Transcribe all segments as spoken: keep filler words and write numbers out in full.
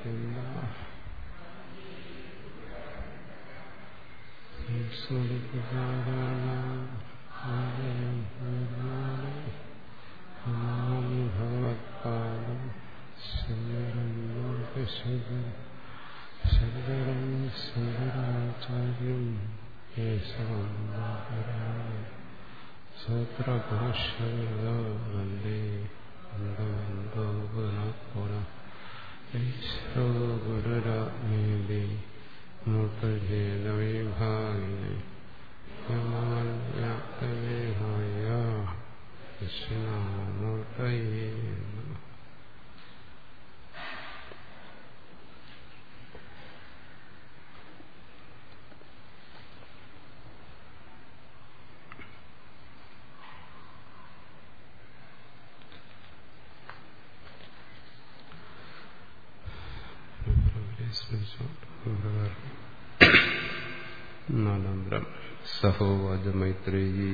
ഭഗവത്പാദം ശങ്കരം ശങ്കരാചാര്യം സൂത്രഭാഷ്യം വന്ദേ ഗുരുരാജ്ഞേ മൂർത്തജേതവിഭാഗിനെ യമാന്യാപ്തദേഹായ ദക്ഷിണാമൂർത്തയേ നമഃ. നാലാന്തരം സഹോവാച മൈത്രേയീ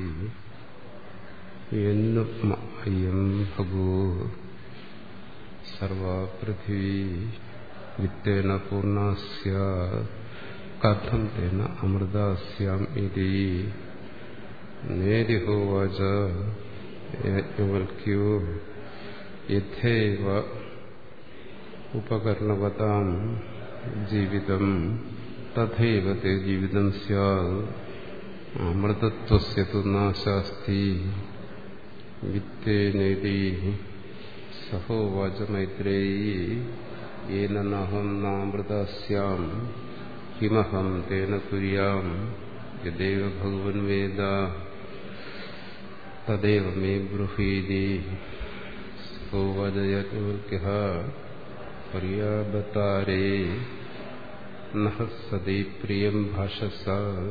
യന്നുമയം ഭഗോ സർവാ പൃഥിവീ വിത്തേന പൂർണ്ണാ സ്യാത് കഥം തേന അമൃതാ സ്യാം ഇതി നേരിഹോവാച യാജ്ഞവൽക്യോ യഥൈവ ഉപകരണവതാം ജീവിതം തഥൈവ തേ ജീവിതം സ്യാത് അമൃതത്വസ്യ തു നാശാസ്തി വിത്തേനേതി സഹോവാച മൈത്രേയീ യേന നഹം നാമൃതാ സ്യാം കിമഹം തേന കുര്യാം യദേവ ഭഗവൻ വേദ തദേവ മേ ബ്രൂഹീതി. സഹോവാച യാജ്ഞവൽക്യഃ പര്യാബതാരേ നഹ സദൈ പ്രിയം ഭാഷസ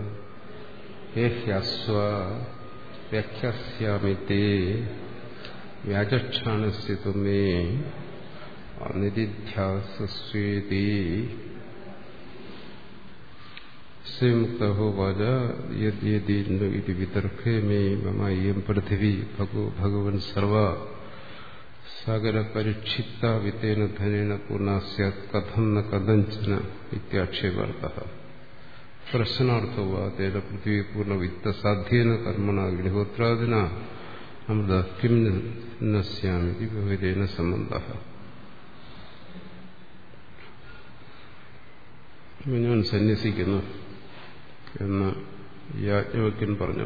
ഹ്യസ്വ വ്യാഖ്യാസ്യാമിതേ വ്യാജക്ഷാണസ്യ തു മേ നിദിധ്യാസസ്വേതി. ശ്രീമുക്തഹോവാച യദ്യദീന്നു ഇതി വിതർക്കേ മേ മമ ഇയം പൃഥിവീ ഭഗോ ഭഗവൻ സർവാ സാഗരപരിക്ഷിപ്ത വിത്തേന ധനേന പൂർണ്ണാ സ്യാത് കഥം ന കഥഞ്ചന ഇത്യാക്ഷേപാർത്ഥഃ. പ്രശ്നാർത്ഥോ വാ തേന പൃഥ്വീ പൂർണ്ണവിത്തസാധ്യേന കർമ്മണ അഗ്നിഹോത്രാദിന അമൃത കിം ന സ്യാമിതി വിവേകേന സംബന്ധഃ. ഞാൻ സന്യസിക്കുന്നു എന്ന് യാജ്ഞവൽക്യൻ പറഞ്ഞു.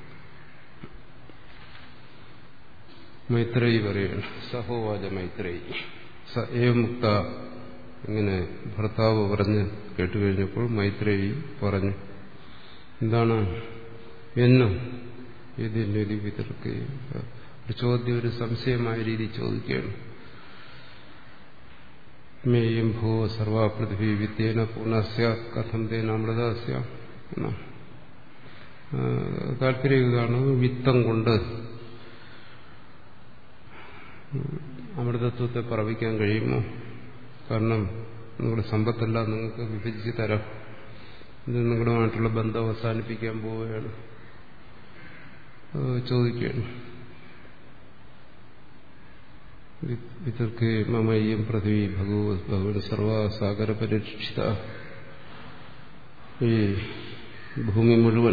മൈത്രേയി പറയുകയാണ്. സഹോവാച മൈത്രേയി സ ഏവ മുക്ത. ഇങ്ങനെ ഭർത്താവ് പറഞ്ഞ് കേട്ടുകഴിഞ്ഞപ്പോൾ മൈത്രേയി പറഞ്ഞു, എന്താണ് എന്നും ഇതിൻ്റെ ഒരു വിതർക്ക് ഒരു ചോദ്യം, ഒരു സംശയമായ രീതി ചോദിക്കുകയാണ്. മേയം ഭോ സർവാ പൃഥ്വീ വിത്തേന പൂർണ്ണസ്യ കഥം തേന അമൃതസ്യ. താല്പര്യം ഇതാണ്, വിത്തം കൊണ്ട് അമൃതത്വത്തെ പ്രാപിക്കാൻ കഴിയുമോ? കാരണം നിങ്ങളുടെ സമ്പത്തെല്ലാം നിങ്ങൾക്ക് വിഭജിച്ച് തരാം, ഇത് നിങ്ങളുമായിട്ടുള്ള ബന്ധം അവസാനിപ്പിക്കാൻ പോവുകയാണ് ചോദിക്കുകയാണ്. വിതർക്കേ മമയ്യം പൃഥ്വീ ഭഗവ ഭഗവൻ സർവസാഗര പരിരക്ഷിത. ഈ ഭൂമി മുഴുവൻ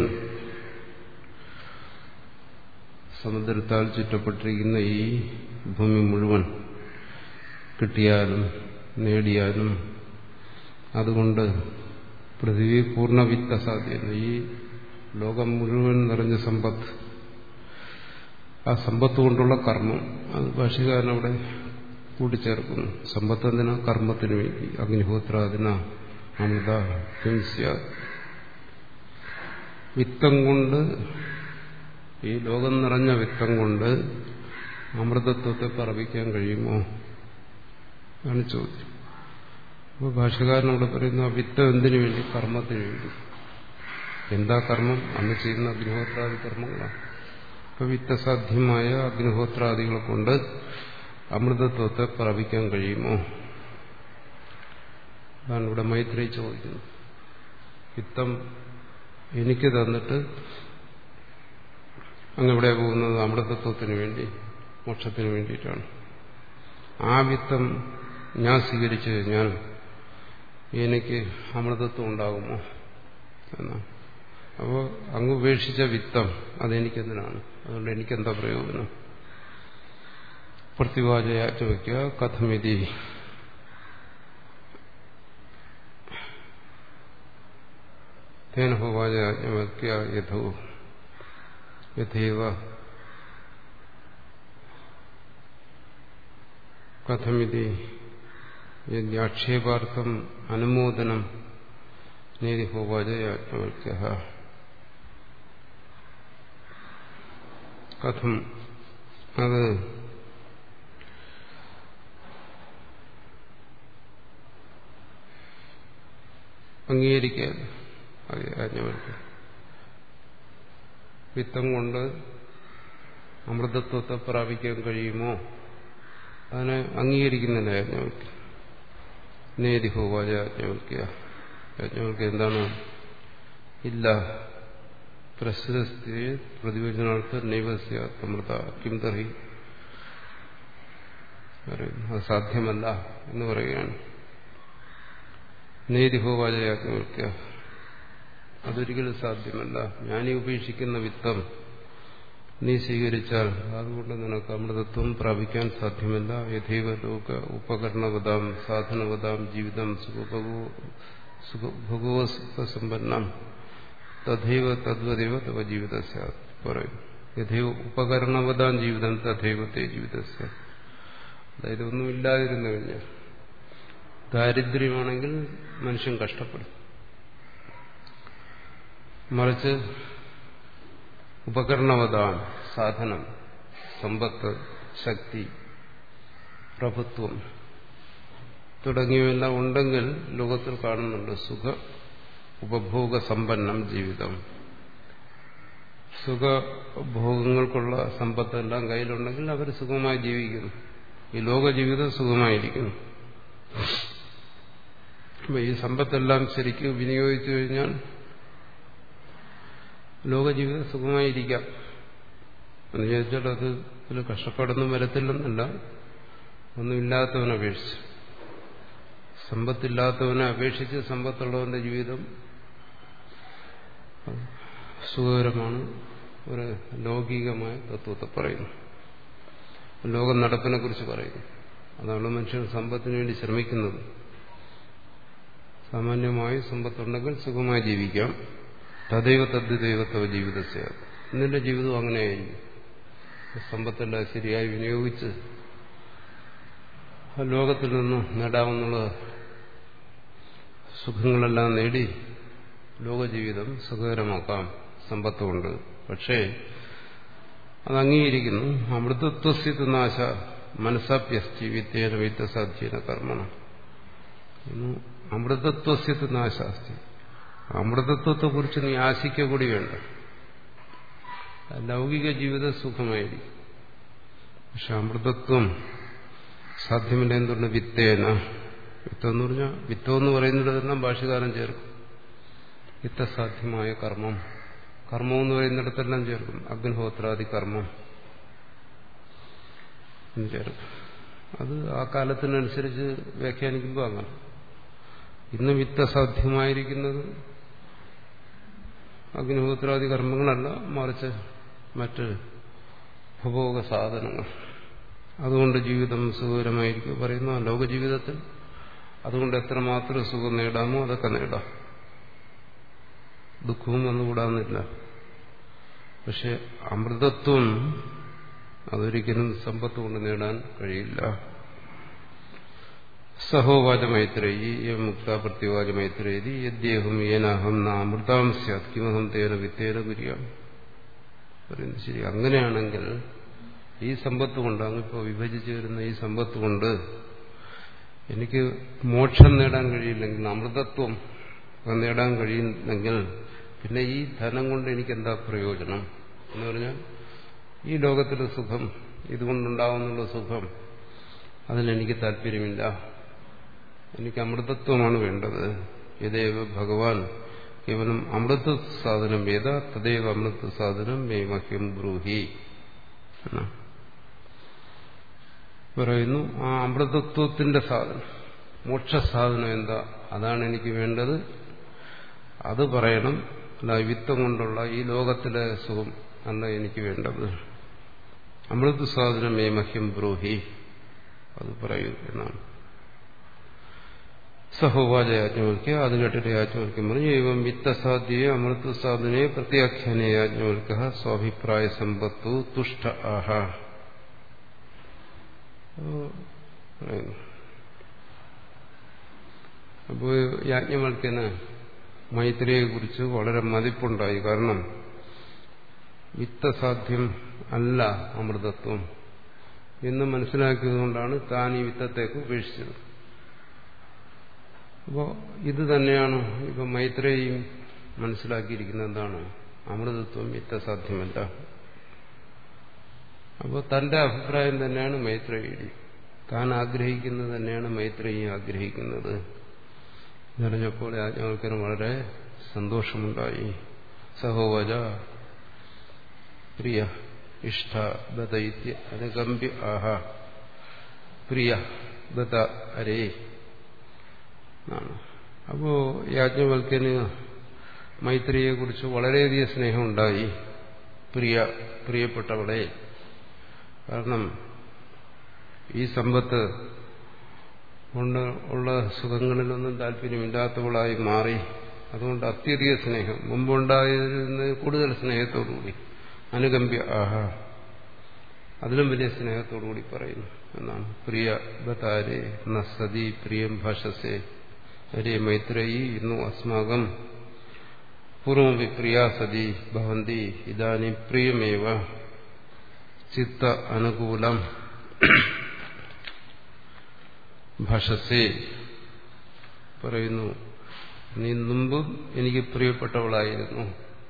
സമുദ്രത്താൽ ചുറ്റപ്പെട്ടിരിക്കുന്ന ഈ ഭൂമി മുഴുവൻ കിട്ടിയാലും നേടിയാലും അതുകൊണ്ട് പൃഥ്വി പൂർണ്ണവിത്ത സാധ്യത, ഈ ലോകം മുഴുവൻ നിറഞ്ഞ സമ്പത്ത്, ആ സമ്പത്ത് കൊണ്ടുള്ള കർമ്മം, അത് ഭാഷ്യകാരൻ അവിടെ കൂട്ടിച്ചേർക്കുന്നു. സമ്പത്ത് എന്തിനാ? കർമ്മത്തിന് വേണ്ടി. അഗ്നിഹോത്രാദിന അമൃത ഹിംസ്യ. വിത്തം കൊണ്ട്, ഈ ലോകം നിറഞ്ഞ വിത്തം കൊണ്ട് അമൃതത്വത്തെ പ്രാപിക്കാൻ കഴിയുമോ ആണ് ചോദ്യം. അപ്പോൾ ഭാഷ്യകാരനോട് പറയുന്നു, ആ വിത്തം എന്തിനു വേണ്ടി? കർമ്മത്തിന് വേണ്ടി. എന്താ കർമ്മം? അന്ന് ചെയ്യുന്ന അഗ്നിഹോത്രാദി കർമ്മങ്ങളാണ്. അപ്പൊ വിത്തസാധ്യമായ അഗ്നിഹോത്രാദികളെ കൊണ്ട് അമൃതത്വത്തെ പ്രാപിക്കാൻ കഴിയുമോ? അതാണ് ഇവിടെ മൈത്രേയി ചോദിക്കുന്നത്. വിത്തം എനിക്ക് തന്നിട്ട് അങ്ങിവിടെ പോകുന്നത് അമൃതത്വത്തിന് വേണ്ടി, മോക്ഷത്തിന് വേണ്ടിയിട്ടാണ്. ആ വിത്തം ഞാൻ സ്വീകരിച്ചു കഴിഞ്ഞാൽ എനിക്ക് അമൃതത്വം ഉണ്ടാകുമോ എന്നാ. അപ്പോൾ അങ്ങ് ഉപേക്ഷിച്ച വിത്തം അതെനിക്കെന്തിനാണ്, അതുകൊണ്ട് എനിക്കെന്താ പ്രയോജനം? പ്രതിവാചയാച്ച വയ്ക്കുക കഥമിതി തേനഹോവാചയാജ്ഞവക്യ യഥോ യഥൈവ കഥമിതി യാക്ഷേപാർത്ഥം അനുമോദനം നേരിഹോവാചയാജ്ഞവക്യ കഥം അത് അംഗീകരിക്കാൻ യാജ്ഞവൽക്യ വിത്തം കൊണ്ട് അമൃതത്വത്തെ പ്രാപിക്കാൻ കഴിയുമോ? അതിനെ അംഗീകരിക്കുന്നില്ല യാജ്ഞവൽക്യ. നേരിഹോവാച യാജ്ഞവൽക്യ. യാജ്ഞവൽക്യ എന്താണ്? ഇല്ല. പ്രസ്തുതസ്ഥിതി പ്രതിവചനാർത്ഥ നൈവസ്യ അമൃത കിം തർഹി, അത് സാധ്യമല്ല എന്ന് പറയുകയാണ്. നേരിഹോവാച യാജ്ഞവൽക്യ, അതൊരിക്കലും സാധ്യമല്ല. ഞാനീ ഉപേക്ഷിക്കുന്ന വിത്തം നീ സ്വീകരിച്ചാൽ അതുകൊണ്ട് നിനക്ക് അമൃതത്വം പ്രാപിക്കാൻ സാധ്യമല്ല. യഥൈവ ലോക ഉപകരണവതാം സാധനവതാം ജീവിതം സുഖഭോഗസമ്പന്നം തഥൈവ തദ്വദേവ തവ ജീവിതസ്യ പറയും. യഥൈവ ഉപകരണവതാം ജീവിതം തഥൈവ തേ ജീവിതസ്യ. അതായത് ഒന്നുമില്ലാതിരുന്നു കഴിഞ്ഞാൽ, ദാരിദ്ര്യമാണെങ്കിൽ മനുഷ്യൻ കഷ്ടപ്പെടും. മറിച്ച് ഉപകരണവതാൻ സാധനം, സമ്പത്ത്, ശക്തി, പ്രഭുത്വം തുടങ്ങിയവയെല്ലാം ഉണ്ടെങ്കിൽ ലോകത്തിൽ കാണുന്നുണ്ട് സുഖ ഉപഭോഗ സമ്പന്നം ജീവിതം. സുഖഭോഗങ്ങൾക്കുള്ള സമ്പത്തെല്ലാം കയ്യിലുണ്ടെങ്കിൽ അവർ സുഖമായി ജീവിക്കുന്നു. ഈ ലോക ജീവിതം സുഖമായിരിക്കുന്നു. അപ്പൊ ഈ സമ്പത്തെല്ലാം ശരിക്കും വിനിയോഗിച്ചു കഴിഞ്ഞാൽ ലോകജീവിതം സുഖമായിരിക്കാം എന്ന് ചോദിച്ചാൽ അത് ഇതിൽ കഷ്ടപ്പാടൊന്നും വരത്തില്ലെന്നല്ല. ഒന്നുമില്ലാത്തവനെ അപേക്ഷിച്ച്, സമ്പത്തില്ലാത്തവനെ അപേക്ഷിച്ച് സമ്പത്തുള്ളവന്റെ ജീവിതം സുഖകരമാണ്. ഒരു ലൗകികമായ തത്വത്തെ പറയുന്നു, ലോക നടപ്പിനെ കുറിച്ച് പറയുന്നു. അതാണ് മനുഷ്യൻ സമ്പത്തിന് വേണ്ടി ശ്രമിക്കുന്നത്. സാമാന്യമായി സമ്പത്തുണ്ടെങ്കിൽ സുഖമായി ജീവിക്കാം. തദൈവ തദ്ദൈവത്തവ ജീവിതസ്യ, നിന്റെ ജീവിതം അങ്ങനെയായിരിക്കും. സമ്പത്തെല്ലാം ശരിയായി വിനിയോഗിച്ച് ലോകത്തിൽ നിന്ന് നേടാവുന്ന സുഖങ്ങളെല്ലാം നേടി ലോകജീവിതം സുഖകരമാക്കാം സമ്പത്തുകൊണ്ട്. പക്ഷേ അത് അംഗീകരിക്കുന്നു. അമൃതത്വസ്യ നാശ മനസ്സാപ്യസ്തി വിത്തേന വിത്തസാധ്യേന കർമ്മണ. അമൃതത്വസ്യ നാശാസ്തി, അമൃതത്വത്തെ കുറിച്ച് നീ ആശിക്ക കൂടി വേണ്ട. ലൗകിക ജീവിതം സുഖമായിരിക്കും. പക്ഷെ അമൃതത്വം സാധ്യമല്ല. എന്തുകൊണ്ട്? വിത്തേന. വിത്തം എന്ന് പറഞ്ഞാൽ, വിത്തം എന്ന് പറയുന്നിടത്തെല്ലാം ഭാഷ്യകാരൻ ചേർക്കും. വിത്തസാധ്യമായ കർമ്മം, കർമ്മം എന്ന് പറയുന്നിടത്തെല്ലാം ചേർക്കും. അഗ്നിഹോത്രാദി കർമ്മം എന്ന് ചേർക്കും. അത് ആ കാലത്തിനനുസരിച്ച് വ്യാഖ്യാനിക്കുമ്പോൾ അങ്ങനെ. ഇന്ന് വിത്തസാധ്യമായിരിക്കുന്നത് അഗ്നിഹോത്രാദി കർമ്മങ്ങളല്ല, മറിച്ച് മറ്റ് ഉപഭോഗ സാധനങ്ങൾ. അതുകൊണ്ട് ജീവിതം സുഖകരമായിരിക്കും പറയുന്നു. ആ ലോകജീവിതത്തിൽ അതുകൊണ്ട് എത്രമാത്രം സുഖം നേടാമോ അതൊക്കെ നേടാം. ദുഃഖവും വന്നുകൂടാന്നില്ല. പക്ഷെ അമൃതത്വം അതൊരിക്കലും സമ്പത്ത് കൊണ്ട് നേടാൻ കഴിയില്ല. സഹോവാച മൈത്രേയി മുക്ത പ്രത്യുവാച മൈത്രേതി യദ്യേഹം ഏനാഹം നാമൃതാം സ്യാത് കിമഹം തേന വിത്തേന കുര്യാം. പറയുന്നത് ശരി. അങ്ങനെയാണെങ്കിൽ ഈ സമ്പത്ത് കൊണ്ട്, അങ്ങിപ്പോ വിഭജിച്ചു വരുന്ന ഈ സമ്പത്ത് കൊണ്ട് എനിക്ക് മോക്ഷം നേടാൻ കഴിയില്ലെങ്കിൽ, അമൃതത്വം നേടാൻ കഴിയുന്നെങ്കിൽ പിന്നെ ഈ ധനം കൊണ്ട് എനിക്കെന്താ പ്രയോജനം എന്ന് പറഞ്ഞാൽ, ഈ ലോകത്തിലെ സുഖം, ഇതുകൊണ്ടുണ്ടാവുന്നുള്ള സുഖം, അതിലെനിക്ക് താല്പര്യമില്ല. എനിക്ക് അമൃതത്വമാണ് വേണ്ടത്. യഥേവ ഭഗവാൻ കേവലം അമൃത സാധനം വേദ തദൈവ അമൃത സാധനം മേ മഹ്യം ബ്രൂഹി പറയുന്നു. ആ അമൃതത്വത്തിന്റെ സാധനം മോക്ഷസാധനം എന്താ, അതാണ് എനിക്ക് വേണ്ടത്, അത് പറയണം. അല്ല വിത്തം കൊണ്ടുള്ള ഈ ലോകത്തിലെ സുഖം അല്ല എനിക്ക് വേണ്ടത്. അമൃത് സാധനം മേ മഹ്യം ബ്രൂഹി, അത് പറയൂ എന്നാണ്. സഹോവാച യാജ്ഞവൽക്യ, അത് കേട്ടിട്ട് യാജ്ഞവൽക്യം പറഞ്ഞു ഏവം വിത്തസാധ്യേ അമൃത സാധനേ പ്രത്യാഖ്യാനേ യാജ്ഞവൽക്യ സ്വാഭിപ്രായ സമ്പത്തു തുഷ്ട ആഹ. അപ്പോൾ യാജ്ഞവൽക്യന് മൈത്രിയെ കുറിച്ച് വളരെ മതിപ്പുണ്ടായി. കാരണം വിത്തസാധ്യം അല്ല അമൃതത്വം എന്ന് മനസ്സിലാക്കിയതുകൊണ്ടാണ് താൻ ഈ വിത്തത്തേക്ക് ഉപേക്ഷിച്ചത്. അപ്പോൾ ഇത് തന്നെയാണ് ഇപ്പൊ മൈത്രേയും മനസ്സിലാക്കിയിരിക്കുന്നത്. എന്താണ്? അമൃതത്വം വിത്തസാധ്യമല്ല. അപ്പോൾ തന്റെ അഭിപ്രായം തന്നെയാണ് മൈത്രേയി, താൻ ആഗ്രഹിക്കുന്നത് തന്നെയാണ് മൈത്രേയി ആഗ്രഹിക്കുന്നത് എന്നറിഞ്ഞപ്പോൾ യാജ്ഞവൽക്യന് വളരെ സന്തോഷമുണ്ടായി. സഹോവച പ്രിയ ഇഷ്ട ബദൈത്യ അനുകമ്പ്യ ആഹ. പ്രിയ ബദ അരേ. അപ്പോ യാജ്ഞവൽക്യന് മൈത്രിയെ കുറിച്ച് വളരെയധികം സ്നേഹമുണ്ടായി. പ്രിയ, പ്രിയപ്പെട്ടവളെ. കാരണം ഈ സമ്പത്ത് കൊണ്ട് ഉള്ള സുഖങ്ങളിലൊന്നും താല്പര്യമില്ലാത്തവളായി മാറി. അതുകൊണ്ട് അത്യധിക സ്നേഹം, മുമ്പുണ്ടായിരുന്ന കൂടുതൽ സ്നേഹത്തോടുകൂടി. അനുകമ്പ്യ ആഹ, അതിലും വലിയ സ്നേഹത്തോടുകൂടി പറയുന്നു എന്നാണ്. പ്രിയ ബതാരേ ന സതി പ്രിയം ഭാഷസേ ഹരേ മൈത്രേയി ഇന്നു അസ്മാകം പൂർവം വിപ്രിയാ സതി ഭവന്തി ഇദാനി പ്രിയമേവ ചിത്ത അനുകൂലം ഭാഷസേ. പറയുന്നു, നീ മുമ്പ് എനിക്ക് പ്രിയപ്പെട്ടവളായിരുന്നു.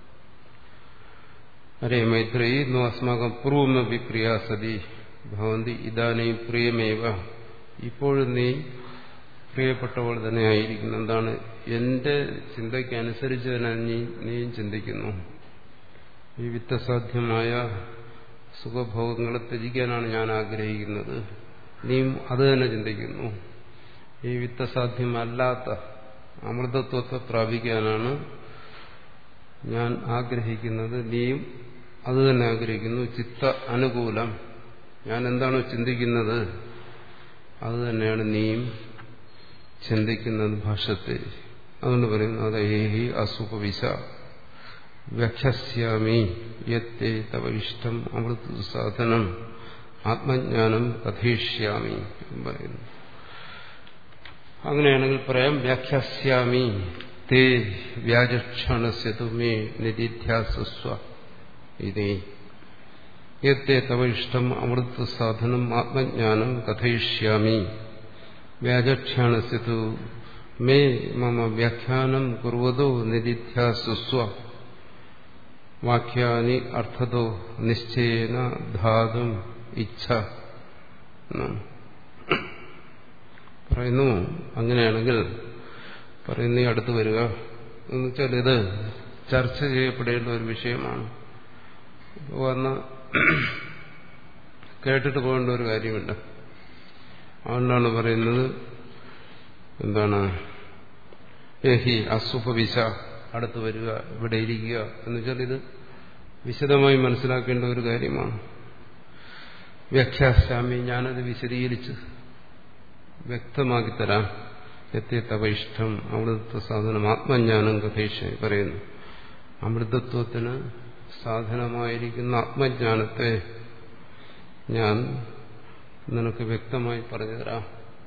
അരേ മൈത്രേയി നോ അസ്മാകം പൂർവമപി പ്രിയാ സതി ഭവന്തി ഇദാനി പ്രിയമേവ. ഇപ്പോഴും നീ പ്രിയപ്പെട്ടവൾ തന്നെ ആയിരിക്കുന്നു. എന്താണ്? എന്റെ ചിന്തയ്ക്കനുസരിച്ച് തന്നെ നീ നീയും ചിന്തിക്കുന്നു. ഈ വിത്തസാധ്യമായ സുഖഭോഗങ്ങളെ ത്യജിക്കാനാണ് ഞാൻ ആഗ്രഹിക്കുന്നത്. നീയും അത് തന്നെ ചിന്തിക്കുന്നു. ഈ വിത്തസാധ്യമല്ലാത്ത അമൃതത്വത്തെ പ്രാപിക്കാനാണ് ഞാൻ ആഗ്രഹിക്കുന്നത്. നീയും അത് തന്നെ ആഗ്രഹിക്കുന്നു. ചിത്ത അനുകൂലം, ഞാൻ എന്താണോ ചിന്തിക്കുന്നത് അത് തന്നെയാണ് നീയും ചിന്തിക്കുന്നത് ഭാഷത്തെ. അതുകൊണ്ട് പറയുന്നു, അതേഹി അസുപവിശ വ്യാഖ്യാസ്യാമി യത്തേ തവ ഇഷ്ടം അമൃത സാധനം ആത്മജ്ഞാനം കഥയിഷ്യാമി എന്ന് പറയുന്നു. അങ്ങനെയാണെങ്കിൽ പറയാം, വ്യാഖ്യാസ്യാമി തേ വ്യാജക്ഷണസ്യതു മേ നിധിധ്യാസസ്വ ഇതേ യത്തേ തവ ഇഷ്ടം അമൃത സാധനം ആത്മജ്ഞാനം കഥയിഷ്യാമി വ്യാജക്ഷണസ്യതു മേ മമ വ്യാഖ്യാനം കുർവതോ നിധിധ്യാസസ്വ വാക്യാനി അർത്ഥതോ നിശ്ചയേന ധാതും ഇച്ഛ പറയുന്നു. അങ്ങനെയാണെങ്കിൽ പറയുന്ന അടുത്ത് വരിക എന്ന് വെച്ചാൽ ഇത് ചർച്ച ചെയ്യപ്പെടേണ്ട ഒരു വിഷയമാണ്. വന്ന് കേട്ടിട്ട് പോകേണ്ട ഒരു കാര്യമില്ല. അതുകൊണ്ടാണ് പറയുന്നത്, എന്താണ്, ഏഹി അസുപവിശ, അടുത്ത് വരിക, ഇവിടെ ഇരിക്കുക എന്ന് വെച്ചാൽ ഇത് വിശദമായി മനസ്സിലാക്കേണ്ട ഒരു കാര്യമാണ്. വ്യാഖ്യാസ്യാമി, ഞാനത് വിശദീകരിച്ച് വ്യക്തമാക്കിത്തരാം. എത്തിയ തവ ഇഷ്ടം അമൃതത്വ സാധനം ആത്മജ്ഞാനം കഥേഷ പറയുന്നു. അമൃതത്വത്തിന് സാധനമായിരിക്കുന്ന ആത്മജ്ഞാനത്തെ ഞാൻ നിനക്ക് വ്യക്തമായി പറഞ്ഞുതരാം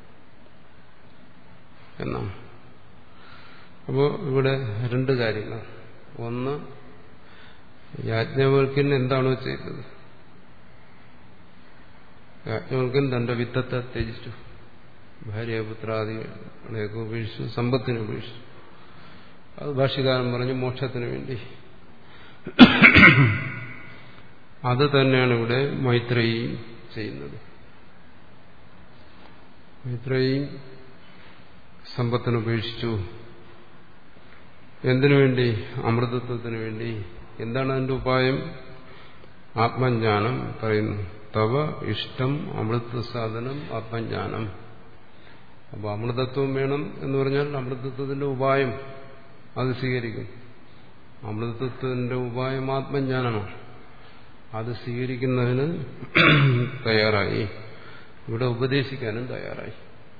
എന്നാണ്. അപ്പോൾ ഇവിടെ രണ്ട് കാര്യങ്ങൾ. ഒന്ന്, യാജ്ഞവൽക്യൻ എന്താണോ ചെയ്തത്, യാജ്ഞവൽക്യൻ തന്റെ വിത്തത്തെ ത്യജിച്ചു, ഭാര്യാപുത്രാദികളെയൊക്കെ ഉപേക്ഷിച്ചു, സമ്പത്തിനെ ഉപേക്ഷിച്ചു. അത് ഭാഷ്യകാരൻ പറഞ്ഞു മോക്ഷത്തിന് വേണ്ടി. അത് തന്നെയാണ് ഇവിടെ മൈത്രേയി ചെയ്യുന്നത്. മൈത്രേയി സമ്പത്തിനെ ഉപേക്ഷിച്ചു. എന്തിനു വേണ്ടി? അമൃതത്വത്തിന് വേണ്ടി. എന്താണ് അതിന്റെ ഉപായം? ആത്മജ്ഞാനം പറയുന്നു. തവ ഇഷ്ടം അമൃത സാധനം ആത്മജ്ഞാനം. അപ്പോൾ അമൃതത്വം വേണം എന്ന് പറഞ്ഞാൽ അമൃതത്വത്തിന്റെ ഉപായം അത് സ്വീകരിക്കും. അമൃതത്വത്തിന്റെ ഉപായം ആത്മജ്ഞാനമാണ്. അത് സ്വീകരിക്കുന്നതിന് തയ്യാറായി, ഇവിടെ ഉപദേശിക്കാനും തയ്യാറായി.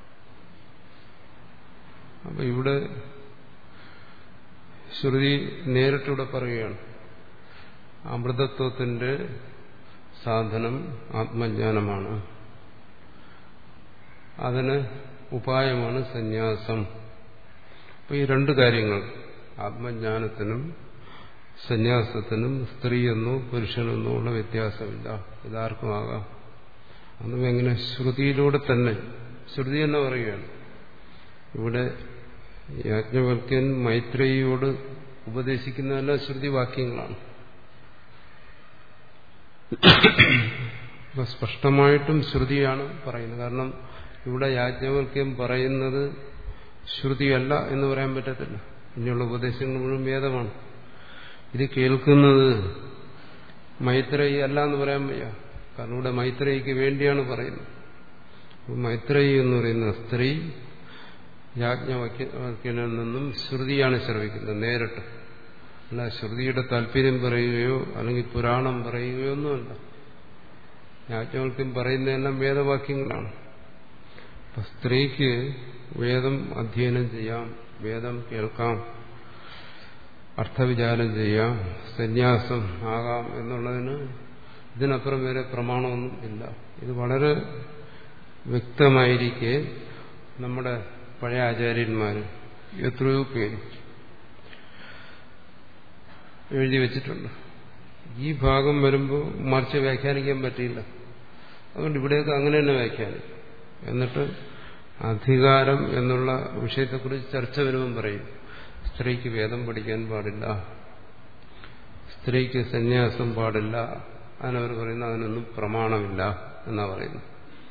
അപ്പൊ ഇവിടെ ശ്രുതി നേരിട്ടിവിടെ പറയുകയാണ്, അമൃതത്വത്തിന്റെ സാധനം ആത്മജ്ഞാനമാണ്, അതിന് ഉപായമാണ് സന്യാസം. അപ്പൊ ഈ രണ്ട് കാര്യങ്ങൾ, ആത്മജ്ഞാനത്തിനും സന്യാസത്തിനും സ്ത്രീയെന്നോ പുരുഷനെന്നോ ഉള്ള വ്യത്യാസമില്ല, ഇതാർക്കുമാകാം. അതും എങ്ങനെ? ശ്രുതിയിലൂടെ തന്നെ. ശ്രുതി തന്നെ പറയുകയാണ്. ഇവിടെ യാജ്ഞവൽക്യൻ മൈത്രേയിയോട് ഉപദേശിക്കുന്നതെല്ലാം ശ്രുതിവാക്യങ്ങളാണ്. അപ്പൊ സ്പഷ്ടമായിട്ടും ശ്രുതിയാണ് പറയുന്നത്. കാരണം ഇവിടെ യാജ്ഞവൽക്യം പറയുന്നത് ശ്രുതിയല്ല എന്ന് പറയാൻ പറ്റത്തില്ല. ഇനിയുള്ള ഉപദേശങ്ങൾ മുഴുവൻ വേദമാണ്. ഇത് കേൾക്കുന്നത് മൈത്രേയി അല്ല എന്ന് പറയാൻ വയ്യ. കാരണം ഇവിടെ മൈത്രേയിക്ക് വേണ്ടിയാണ് പറയുന്നത്. മൈത്രേയി എന്ന് പറയുന്ന സ്ത്രീ യാജ്ഞവൽക്യനിൽ നിന്നും ശ്രുതിയാണ് ശ്രവിക്കുന്നത് നേരിട്ട്. അല്ല ശ്രുതിയുടെ താല്പര്യം പറയുകയോ അല്ലെങ്കിൽ പുരാണം പറയുകയോ ഒന്നുമല്ല. യാജ്ഞവൽക്യം പറയുന്നതെല്ലാം വേദവാക്യങ്ങളാണ്. അപ്പൊ സ്ത്രീക്ക് വേദം അധ്യയനം ചെയ്യാം, വേദം കേൾക്കാം, അർത്ഥവിചാരം ചെയ്യാം, സന്യാസം ആകാം എന്നുള്ളതിന് ഇതിനപ്പുറം വേറെ പ്രമാണമൊന്നും ഇല്ല. ഇത് വളരെ വ്യക്തമായിരിക്കെ നമ്മുടെ പഴയ ആചാര്യന്മാർ എത്രയോ പേര് എഴുതി വച്ചിട്ടുണ്ട്. ഈ ഭാഗം വരുമ്പോൾ മറിച്ച് വ്യാഖ്യാനിക്കാൻ പറ്റിയില്ല. അതുകൊണ്ട് ഇവിടെയൊക്കെ അങ്ങനെ തന്നെ വ്യാഖ്യാനിക്കും. എന്നിട്ട് അധികാരം എന്നുള്ള വിഷയത്തെക്കുറിച്ച് ചർച്ച വരുമ്പം പറയും, സ്ത്രീക്ക് വേദം പഠിക്കാൻ പാടില്ല, സ്ത്രീക്ക് സന്യാസം പാടില്ല. അതിനവർ പറയുന്നത് അതിനൊന്നും പ്രമാണമില്ല എന്നാ പറയുന്നത്.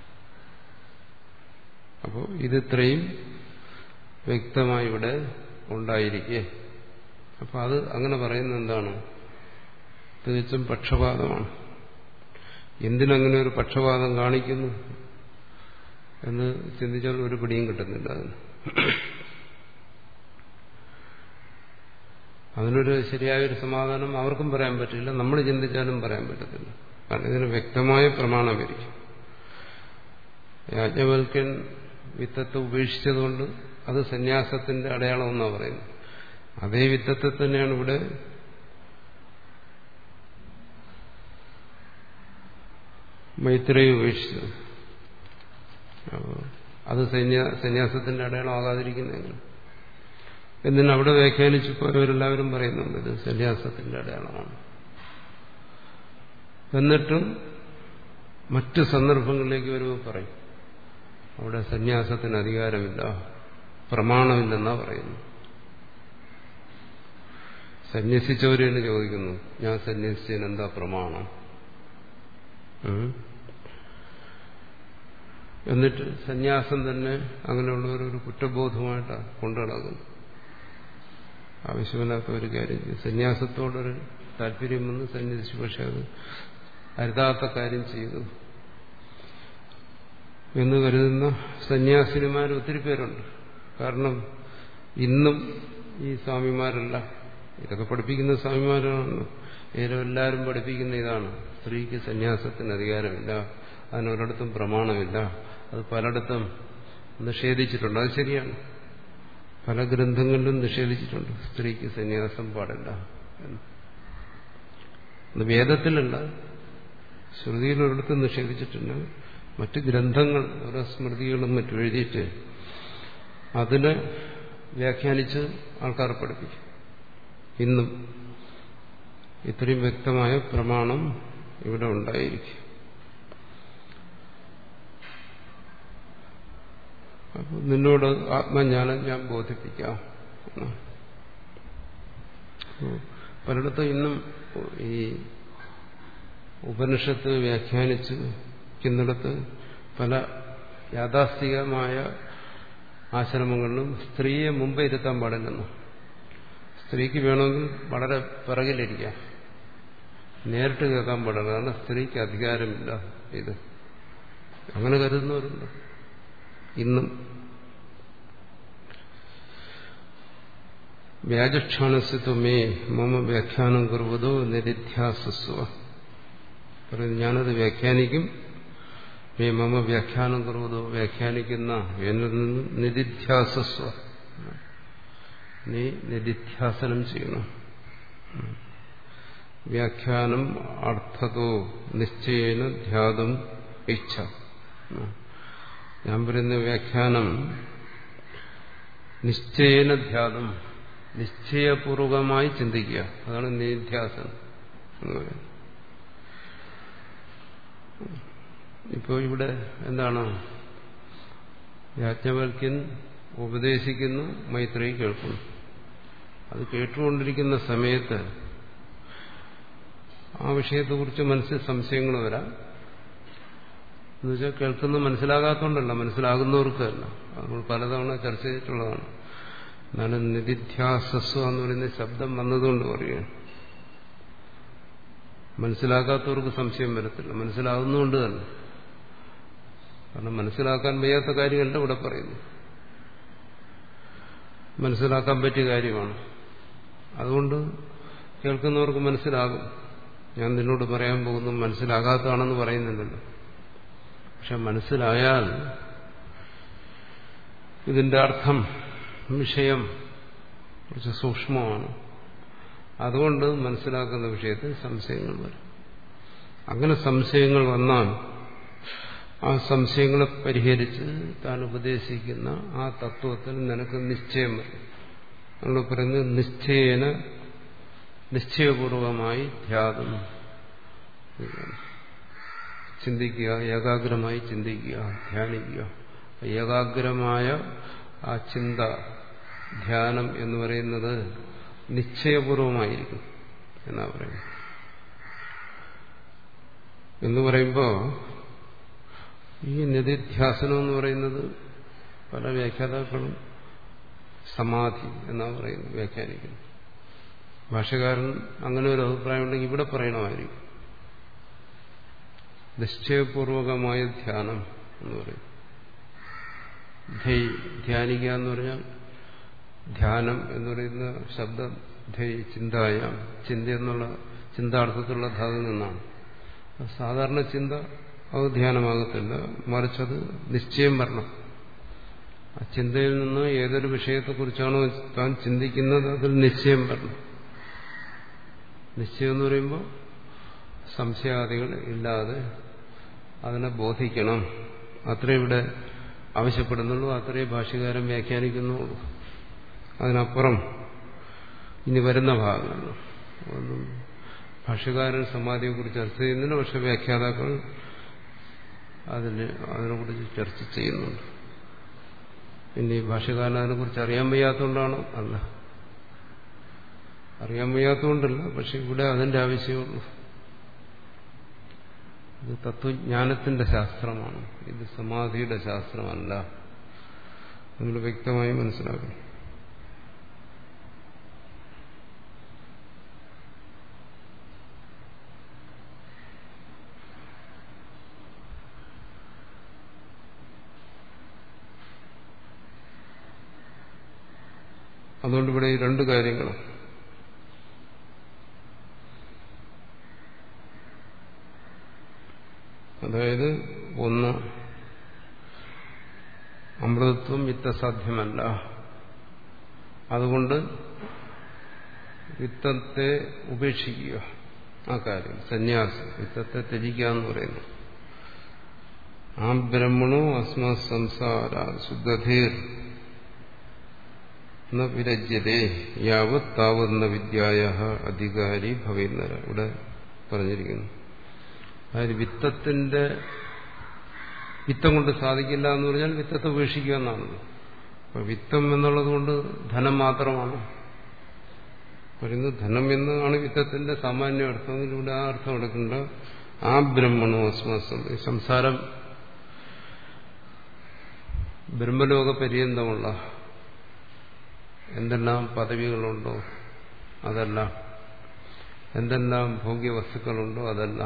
അപ്പോൾ ഇതിത്രയും വ്യക്തമായി ഇവിടെ ഉണ്ടായിരിക്കെ, അപ്പൊ അത് അങ്ങനെ പറയുന്നത് എന്താണ്? തികച്ചും പക്ഷപാതമാണ്. എന്തിനങ്ങനെ ഒരു പക്ഷപാതം കാണിക്കുന്നു എന്ന് ചിന്തിച്ചാൽ ഒരു പിടിയും കിട്ടുന്നില്ല അതിന്. അതിനൊരു ശരിയായൊരു സമാധാനം അവർക്കും പറയാൻ പറ്റില്ല, നമ്മൾ ചിന്തിച്ചാലും പറയാൻ പറ്റത്തില്ല. കാരണം ഇതിന് വ്യക്തമായ പ്രമാണമായിരിക്കും. യാജ്ഞവൽക്യൻ വിത്തത്തെ ഉപേക്ഷിച്ചതുകൊണ്ട് അത് സന്യാസത്തിന്റെ അടയാളമെന്നാണ് പറയുന്നത്. അതേ വിത്തത്തെ തന്നെയാണ് ഇവിടെ മൈത്രേയി ഉപേക്ഷിച്ചത്. അത് സന്യാസത്തിന്റെ അടയാളമാകാതിരിക്കുന്നെങ്കിൽ എന്തിനും അവിടെ വ്യാഖ്യാനിച്ചവരെല്ലാവരും പറയുന്നുണ്ട് ഇത് സന്യാസത്തിന്റെ അടയാളമാണ്. എന്നിട്ടും മറ്റു സന്ദർഭങ്ങളിലേക്ക് വരുമ്പോൾ പറയും അവിടെ സന്യാസത്തിന് അധികാരമില്ല, പ്രമാണമില്ലെന്നാ പറയുന്നു. സന്യസിച്ചവര് തന്നെ ചോദിക്കുന്നു, ഞാൻ സന്യസിച്ചതിന് എന്താ പ്രമാണം? എന്നിട്ട് സന്യാസം തന്നെ അങ്ങനെയുള്ളവരൊരു കുറ്റബോധമായിട്ടാണ് കൊണ്ടുനടക്കുന്നു. ആവശ്യമില്ലാത്ത ഒരു കാര്യം ചെയ്യും. സന്യാസത്തോടൊരു താല്പര്യം വന്ന് സന്യസിച്ചു, പക്ഷെ അത് അരുതാത്ത കാര്യം ചെയ്തു എന്ന് കരുതുന്ന സന്യാസിനിമാർ ഒത്തിരി പേരുണ്ട്. കാരണം ഇന്നും ഈ സ്വാമിമാരല്ല, ഇതൊക്കെ പഠിപ്പിക്കുന്ന സ്വാമിമാരാണ്, എല്ലാവരും പഠിപ്പിക്കുന്ന ഇതാണ്, സ്ത്രീക്ക് സന്യാസത്തിന് അധികാരമില്ല, അതിനൊരിടത്തും പ്രമാണമില്ല, അത് പലയിടത്തും നിഷേധിച്ചിട്ടുണ്ട്. അത് ശരിയാണ്, പല ഗ്രന്ഥങ്ങളിലും നിഷേധിച്ചിട്ടുണ്ട് സ്ത്രീക്ക് സന്യാസം പാടില്ല എന്ന്. അത് വേദത്തിലല്ല, ശ്രുതിയിലൊരിടത്ത് നിഷേധിച്ചിട്ടുണ്ട്. മറ്റ് ഗ്രന്ഥങ്ങൾ ഓരോ സ്മൃതികളും മറ്റും എഴുതിയിട്ട് അതിനെ വ്യാഖ്യാനിച്ച് ആൾക്കാർ പഠിപ്പിക്കും. ഇന്നും ഇത്രയും വ്യക്തമായ പ്രമാണം ഇവിടെ ഉണ്ടായിരിക്കും. അപ്പോൾ നിന്നോട് ആത്മജ്ഞാനം ഞാൻ ബോധിപ്പിക്കാം. പലയിടത്തും ഇന്നും ഈ ഉപനിഷത്ത് വ്യാഖ്യാനിച്ചിടത്ത് പല യാഥാസ്ഥികമായ ആശ്രമങ്ങളിലും സ്ത്രീയെ മുമ്പേ ഇരുത്താൻ പാടില്ലെന്നു. സ്ത്രീക്ക് വേണമെങ്കിൽ വളരെ പിറകിലിരിക്കാം, നേരിട്ട് കേൾക്കാൻ പാടില്ല, കാരണം സ്ത്രീക്ക് അധികാരമില്ല. ഇത് അങ്ങനെ കരുതുന്നവരുണ്ട് ഇന്നും. വ്യാജക്ഷാണസ്യത്വമേ മമ വ്യാഖ്യാനം കുറുവതോ നിരിധ്യാസസ്വ. പറയുന്നു ഞാനത് വ്യാഖ്യാനിക്കും. മേ മമ വ്യാഖ്യാനം കുറുവതോ വ്യാഖ്യാനിക്കുന്ന എന്നിൽ നിന്ന് നിരിധ്യാസസ്വ, നീ നിരിധ്യാസനം ചെയ്യണം. വ്യാഖ്യാനം അർത്ഥതോ നിശ്ചയേന ധ്യാതും ഇച്ഛ. ഞാൻ പറയുന്ന വ്യാഖ്യാനം നിശ്ചയേന ധ്യാതും, നിശ്ചയപൂർവകമായി ചിന്തിക്കുക. അതാണ് നിധ്യാസനം എന്ന് പറയുന്നത്. ഇപ്പോൾ ഇവിടെ എന്താണ്, യാജ്ഞവൽക്യൻ ഉപദേശിക്കുന്നു, മൈത്രേയി കേൾക്കുന്നു. അത് കേട്ടുകൊണ്ടിരിക്കുന്ന സമയത്ത് ആ വിഷയത്തെക്കുറിച്ച് മനസ്സിൽ സംശയങ്ങൾ വരാം. എന്നുവെച്ചാൽ കേൾക്കുന്ന മനസ്സിലാകാത്തതുകൊണ്ടല്ല, മനസ്സിലാകുന്നവർക്കല്ല. നമ്മൾ പലതവണ ചർച്ച ചെയ്തിട്ടുള്ളതാണ്. എന്നാലും നിധിധ്യാസസ്വ എന്ന് പറയുന്ന ശബ്ദം വന്നതുകൊണ്ട് പറയുകയാണ്. മനസ്സിലാക്കാത്തവർക്ക് സംശയം വരത്തില്ല, മനസ്സിലാകുന്നതുകൊണ്ട് തന്നെ. കാരണം മനസ്സിലാക്കാൻ വയ്യാത്ത കാര്യമല്ല ഇവിടെ പറയുന്നു, മനസ്സിലാക്കാൻ പറ്റിയ കാര്യമാണ്. അതുകൊണ്ട് കേൾക്കുന്നവർക്ക് മനസ്സിലാകും. ഞാൻ നിന്നോട് പറയാൻ പോകുന്നു മനസ്സിലാകാത്തതാണെന്ന് പറയുന്നില്ലല്ലോ. പക്ഷെ മനസ്സിലായാൽ ഇതിന്റെ അർത്ഥം, വിഷയം കുറച്ച് സൂക്ഷ്മമാണ്. അതുകൊണ്ട് മനസ്സിലാക്കുന്ന വിഷയത്തിൽ സംശയങ്ങൾ വരും. അങ്ങനെ സംശയങ്ങൾ വന്നാൽ ആ സംശയങ്ങളെ പരിഹരിച്ച് താൻ ഉപദേശിക്കുന്ന ആ തത്വത്തിൽ നിനക്ക് നിശ്ചയം വരും. നമ്മൾ പറയുന്നത് നിശ്ചയേന, നിശ്ചയപൂർവമായി ധ്യാനം, ചിന്തിക്കുക, ഏകാഗ്രമായി ചിന്തിക്കുക, ധ്യാനിക്കുക. ഏകാഗ്രമായ ആ ചിന്ത, ധ്യാനം എന്ന് പറയുന്നത് നിശ്ചയപൂർവമായിരിക്കും എന്നാ പറയുന്നത്. എന്ന് പറയുമ്പോൾ ഈ നിധിധ്യാസനം എന്ന് പറയുന്നത് പല വ്യാഖ്യാതാക്കളും സമാധി എന്നാ പറയുന്നത്, വ്യാഖ്യാനിക്കുന്നു. ഭാഷകാരൻ അങ്ങനെ ഒരു അഭിപ്രായം ഉണ്ടെങ്കിൽ ഇവിടെ പറയണമായിരിക്കും. നിശ്ചയപൂർവകമായ ധ്യാനം എന്ന് പറയും. ധൈ, ധ്യാനിക്കുക എന്ന് പറഞ്ഞാൽ, ധ്യാനം എന്ന് പറയുന്ന ശബ്ദം ധൈ, ചിന്തായ, ചിന്ത എന്നുള്ള ചിന്താർത്ഥത്തിലുള്ള ധാതുവിൽ നിന്നാണ്. സാധാരണ ചിന്ത അത് ധ്യാനമാകത്തില്ല, മറിച്ചത് നിശ്ചയം വരണം. ആ ചിന്തയിൽ നിന്ന് ഏതൊരു വിഷയത്തെക്കുറിച്ചാണോ താൻ ചിന്തിക്കുന്നത് അതിൽ നിശ്ചയം വരണം. നിശ്ചയം എന്ന് പറയുമ്പോൾ സംശയാദികൾ ഇല്ലാതെ അതിനെ ബോധിക്കണം. അത്രേ ഇവിടെ ആവശ്യപ്പെടുന്നുള്ളൂ, അത്രേ ഭാഷ്യകാരൻ വ്യാഖ്യാനിക്കുന്നുള്ളൂ. അതിനപ്പുറം ഇനി വരുന്ന ഭാഗങ്ങൾ ഒന്നും ഭാഷ്യകാരൻ സമാധിയെക്കുറിച്ച് ചർച്ച ചെയ്യുന്നില്ല. പക്ഷെ വ്യാഖ്യാതാക്കൾ അതിന് അതിനെക്കുറിച്ച് ചർച്ച ചെയ്യുന്നുണ്ട്. ഇനി ഭാഷ്യകാരൻ അതിനെക്കുറിച്ച് അറിയാൻ വയ്യാത്തതുകൊണ്ടാണോ? അല്ല, അറിയാൻ വയ്യാത്തതുകൊണ്ടല്ല. പക്ഷെ ഇവിടെ അതിന്റെ ആവശ്യമുള്ളൂ. ഇത് തത്വജ്ഞാനത്തിന്റെ ശാസ്ത്രമാണ്, ഇത് സമാധിയുടെ ശാസ്ത്രമല്ല. നമ്മൾ വ്യക്തമായി മനസ്സിലാക്കണം. അതുകൊണ്ട് ഇവിടെ ഈ രണ്ട് കാര്യങ്ങളും, അതായത് ഒന്ന്, അമൃതത്വം വിത്തസാധ്യമല്ല, അതുകൊണ്ട് വിത്തത്തെ ഉപേക്ഷിക്കുക. ആ കാര്യം സന്യാസം, വിത്തത്തെ ത്യജിക്കുക എന്ന് പറയുന്നു. ആ ബ്രഹ്മണോ അസ്മാ സംസാര ശുദ്ധധീർ ന വിരജ്യതേ യാവത് താവന്ന വിദ്യായ അധികാരി ഭവേന്നര. ഇവിടെ പറഞ്ഞിരിക്കുന്നു. അതായത് വിത്തത്തിന്റെ, വിത്തം കൊണ്ട് സാധിക്കില്ല എന്ന് പറഞ്ഞാൽ വിത്തത്തെ ഉപേക്ഷിക്കുക എന്നാണ്. അപ്പൊ വിത്തം എന്നുള്ളത് കൊണ്ട് ധനം മാത്രമാണ് പറയുന്നത്. ധനം എന്നാണ് വിത്തത്തിന്റെ സാമാന്യ അർത്ഥം. ഇതിലൂടെ ആ അർത്ഥം എടുക്കേണ്ട. ആ ബ്രഹ്മണോ അസ്മസം, സംസാരം ബ്രഹ്മലോക പര്യന്തമുള്ള എന്തെല്ലാം പദവികളുണ്ടോ അതല്ല, എന്തെല്ലാം ഭോഗ്യവസ്തുക്കളുണ്ടോ അതല്ല,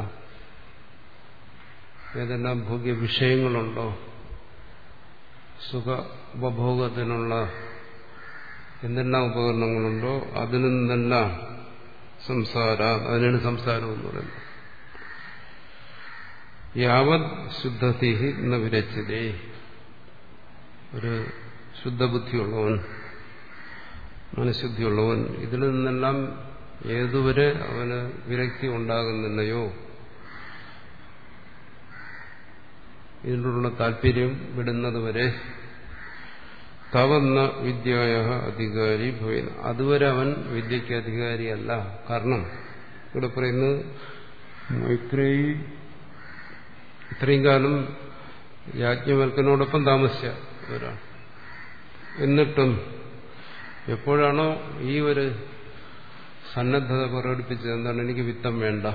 ഏതെല്ലാം ഭോഗ്യ വിഷയങ്ങളുണ്ടോ, സുഖ ഉപഭോഗത്തിനുള്ള എന്തെല്ലാം ഉപകരണങ്ങളുണ്ടോ അതിൽ നിന്നെല്ലാം സംസാര, അതിനാണ് സംസാരം എന്ന് പറയുന്നത്. യാവത് ശുദ്ധതി എന്ന വിരച്ചതേ, ഒരു ശുദ്ധബുദ്ധിയുള്ളവൻ, മനഃശുദ്ധിയുള്ളവൻ ഇതിൽ നിന്നെല്ലാം ഏതുവരെ അവന് വിരക്തി ഉണ്ടാകുന്നില്ലയോ, ഇതിനുള്ള താല്പര്യം വിടുന്നതുവരെ തവന്ന വിദ്യായ അധികാരി ഭവന, അതുവരെ അവൻ വിദ്യയ്ക്ക് അധികാരിയല്ല. കാരണം ഇവിടെ പറയുന്നത് മൈത്രേയി ഇത്രയും കാലം യാജ്ഞവൽക്കനോടൊപ്പം താമസിച്ചവരാണ്. എന്നിട്ടും എപ്പോഴാണോ ഈ ഒരു സന്നദ്ധത പ്രകടിപ്പിച്ചത്, എന്താണ്, എനിക്ക് വിത്തം വേണ്ട,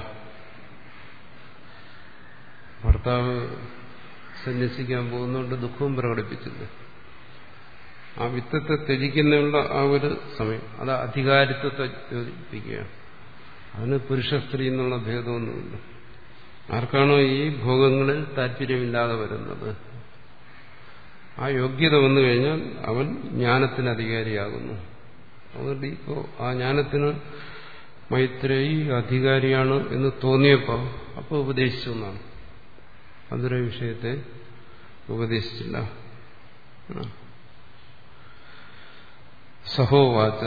ഭർത്താവ് സന്യസിക്കാൻ പോകുന്നതുകൊണ്ട് ദുഃഖവും പ്രകടിപ്പിച്ചത്, ആ വിത്തത്തെ ത്യജിക്കുന്നുള്ള ആ ഒരു സമയം, അത് അധികാരിത്വത്തെ യോജിപ്പിക്കുകയാണ്. അതിന് പുരുഷ സ്ത്രീ എന്നുള്ള ഭേദമൊന്നുമില്ല. ആർക്കാണോ ഈ ഭോഗങ്ങളിൽ താല്പര്യമില്ലാതെ വരുന്നത്, ആ യോഗ്യത വന്നു കഴിഞ്ഞാൽ അവൻ ജ്ഞാനത്തിന് അധികാരിയാകുന്നു. അതുകൊണ്ട് ഇപ്പോൾ ആ ജ്ഞാനത്തിന് മൈത്രേയി അധികാരിയാണ് എന്ന് തോന്നിയപ്പോൾ അപ്പോൾ ഉപദേശിച്ചു എന്നാണ്. അതൊരു വിഷയത്തെ ഉപദേശിച്ചില്ല. സഹോവാച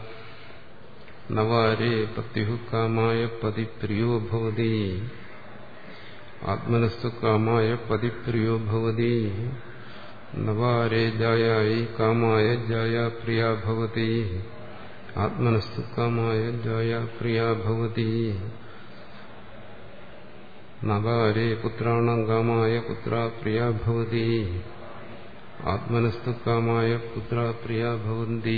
നവാരേ പത്യുഃ കാമായ പതിപ്രിയോ ഭവതി ആത്മനസ്തു കാമായ പതിപ്രിയോ ഭവതി നവാരേ ജായായി കാമായ ജായാ പ്രിയാ ഭവതി ആത്മനസ്തു കാമായ ജായാ പ്രിയാ ഭവതി നവാരേ പുത്രാണാം കാമായ പുത്രാ പ്രിയാ ഭവതി ആത്മനസ്തു കാമായ പുത്രാ പ്രിയാ ഭവന്തി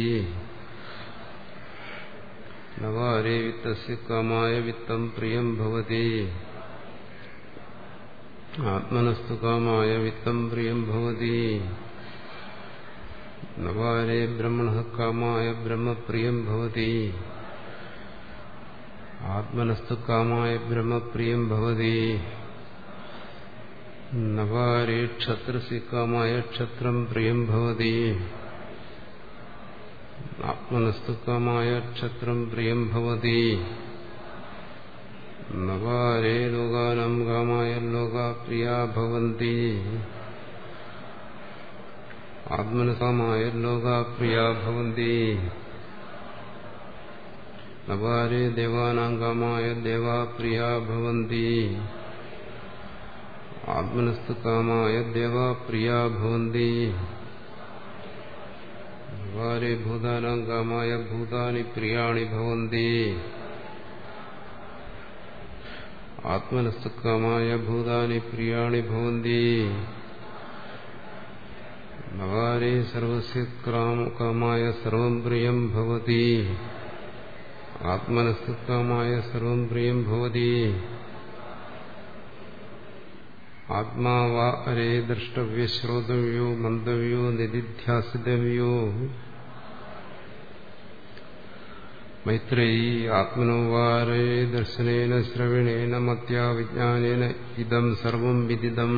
നവാരേ വിത്തസ്യ കാമായ വിത്തം പ്രിയം ഭവതി ആത്മനസ്തു കാമായ വിത്തം പ്രിയം ഭവതി നവാരേ ബ്രഹ്മണഃ കാമായ ബ്രഹ്മപ്രിയം ഭവതി ആത്മനസ്തു കാമായ ബ്രഹ്മപ്രിയം ഭവതി നവാരേ ക്ഷത്രസ്യ കാമായ ക്ഷത്രം പ്രിയം ഭവതി ആത്മനസ്തു കാമായ ക്ഷത്രം പ്രിയം ഭവതി നവാരേ ലോകാനാം കാമായ ലോകാ പ്രിയാ ഭവന്തി ആത്മനസാമായ ലോകാ പ്രിയാ ഭവന്തി നവാരേ ദേവാനാം കാമായ ദേവാ പ്രിയാ ഭവന്തി ആത്മനസ്തു കാമായ ദേവാ പ്രിയാ ഭവന്തി നവാരേ ഭൂതാനാം കാമായ ഭൂതാനി പ്രിയാണി ഭവന്തി ആത്മനസ്തു കാമായ ഭൂതാനി പ്രിയാണി ഭവന്തി നവാരേ സർവസ്യ കാമായ സർവം പ്രിയം ഭവതി ആത്മനസ്തു കാമായ സർവം പ്രിയം ഭവതി ആത്മാവാ അരേ ദ്രഷ്ടവ്യ ശ്രോതവ്യോ മന്തവ്യോ നിധിധ്യാസിതവ്യോ മൈത്രേയി ആത്മനോ വാരേ ദർശനേന ശ്രവണേന മത്യാ വിജ്ഞാനേന ഇദം സർവം വിദിതം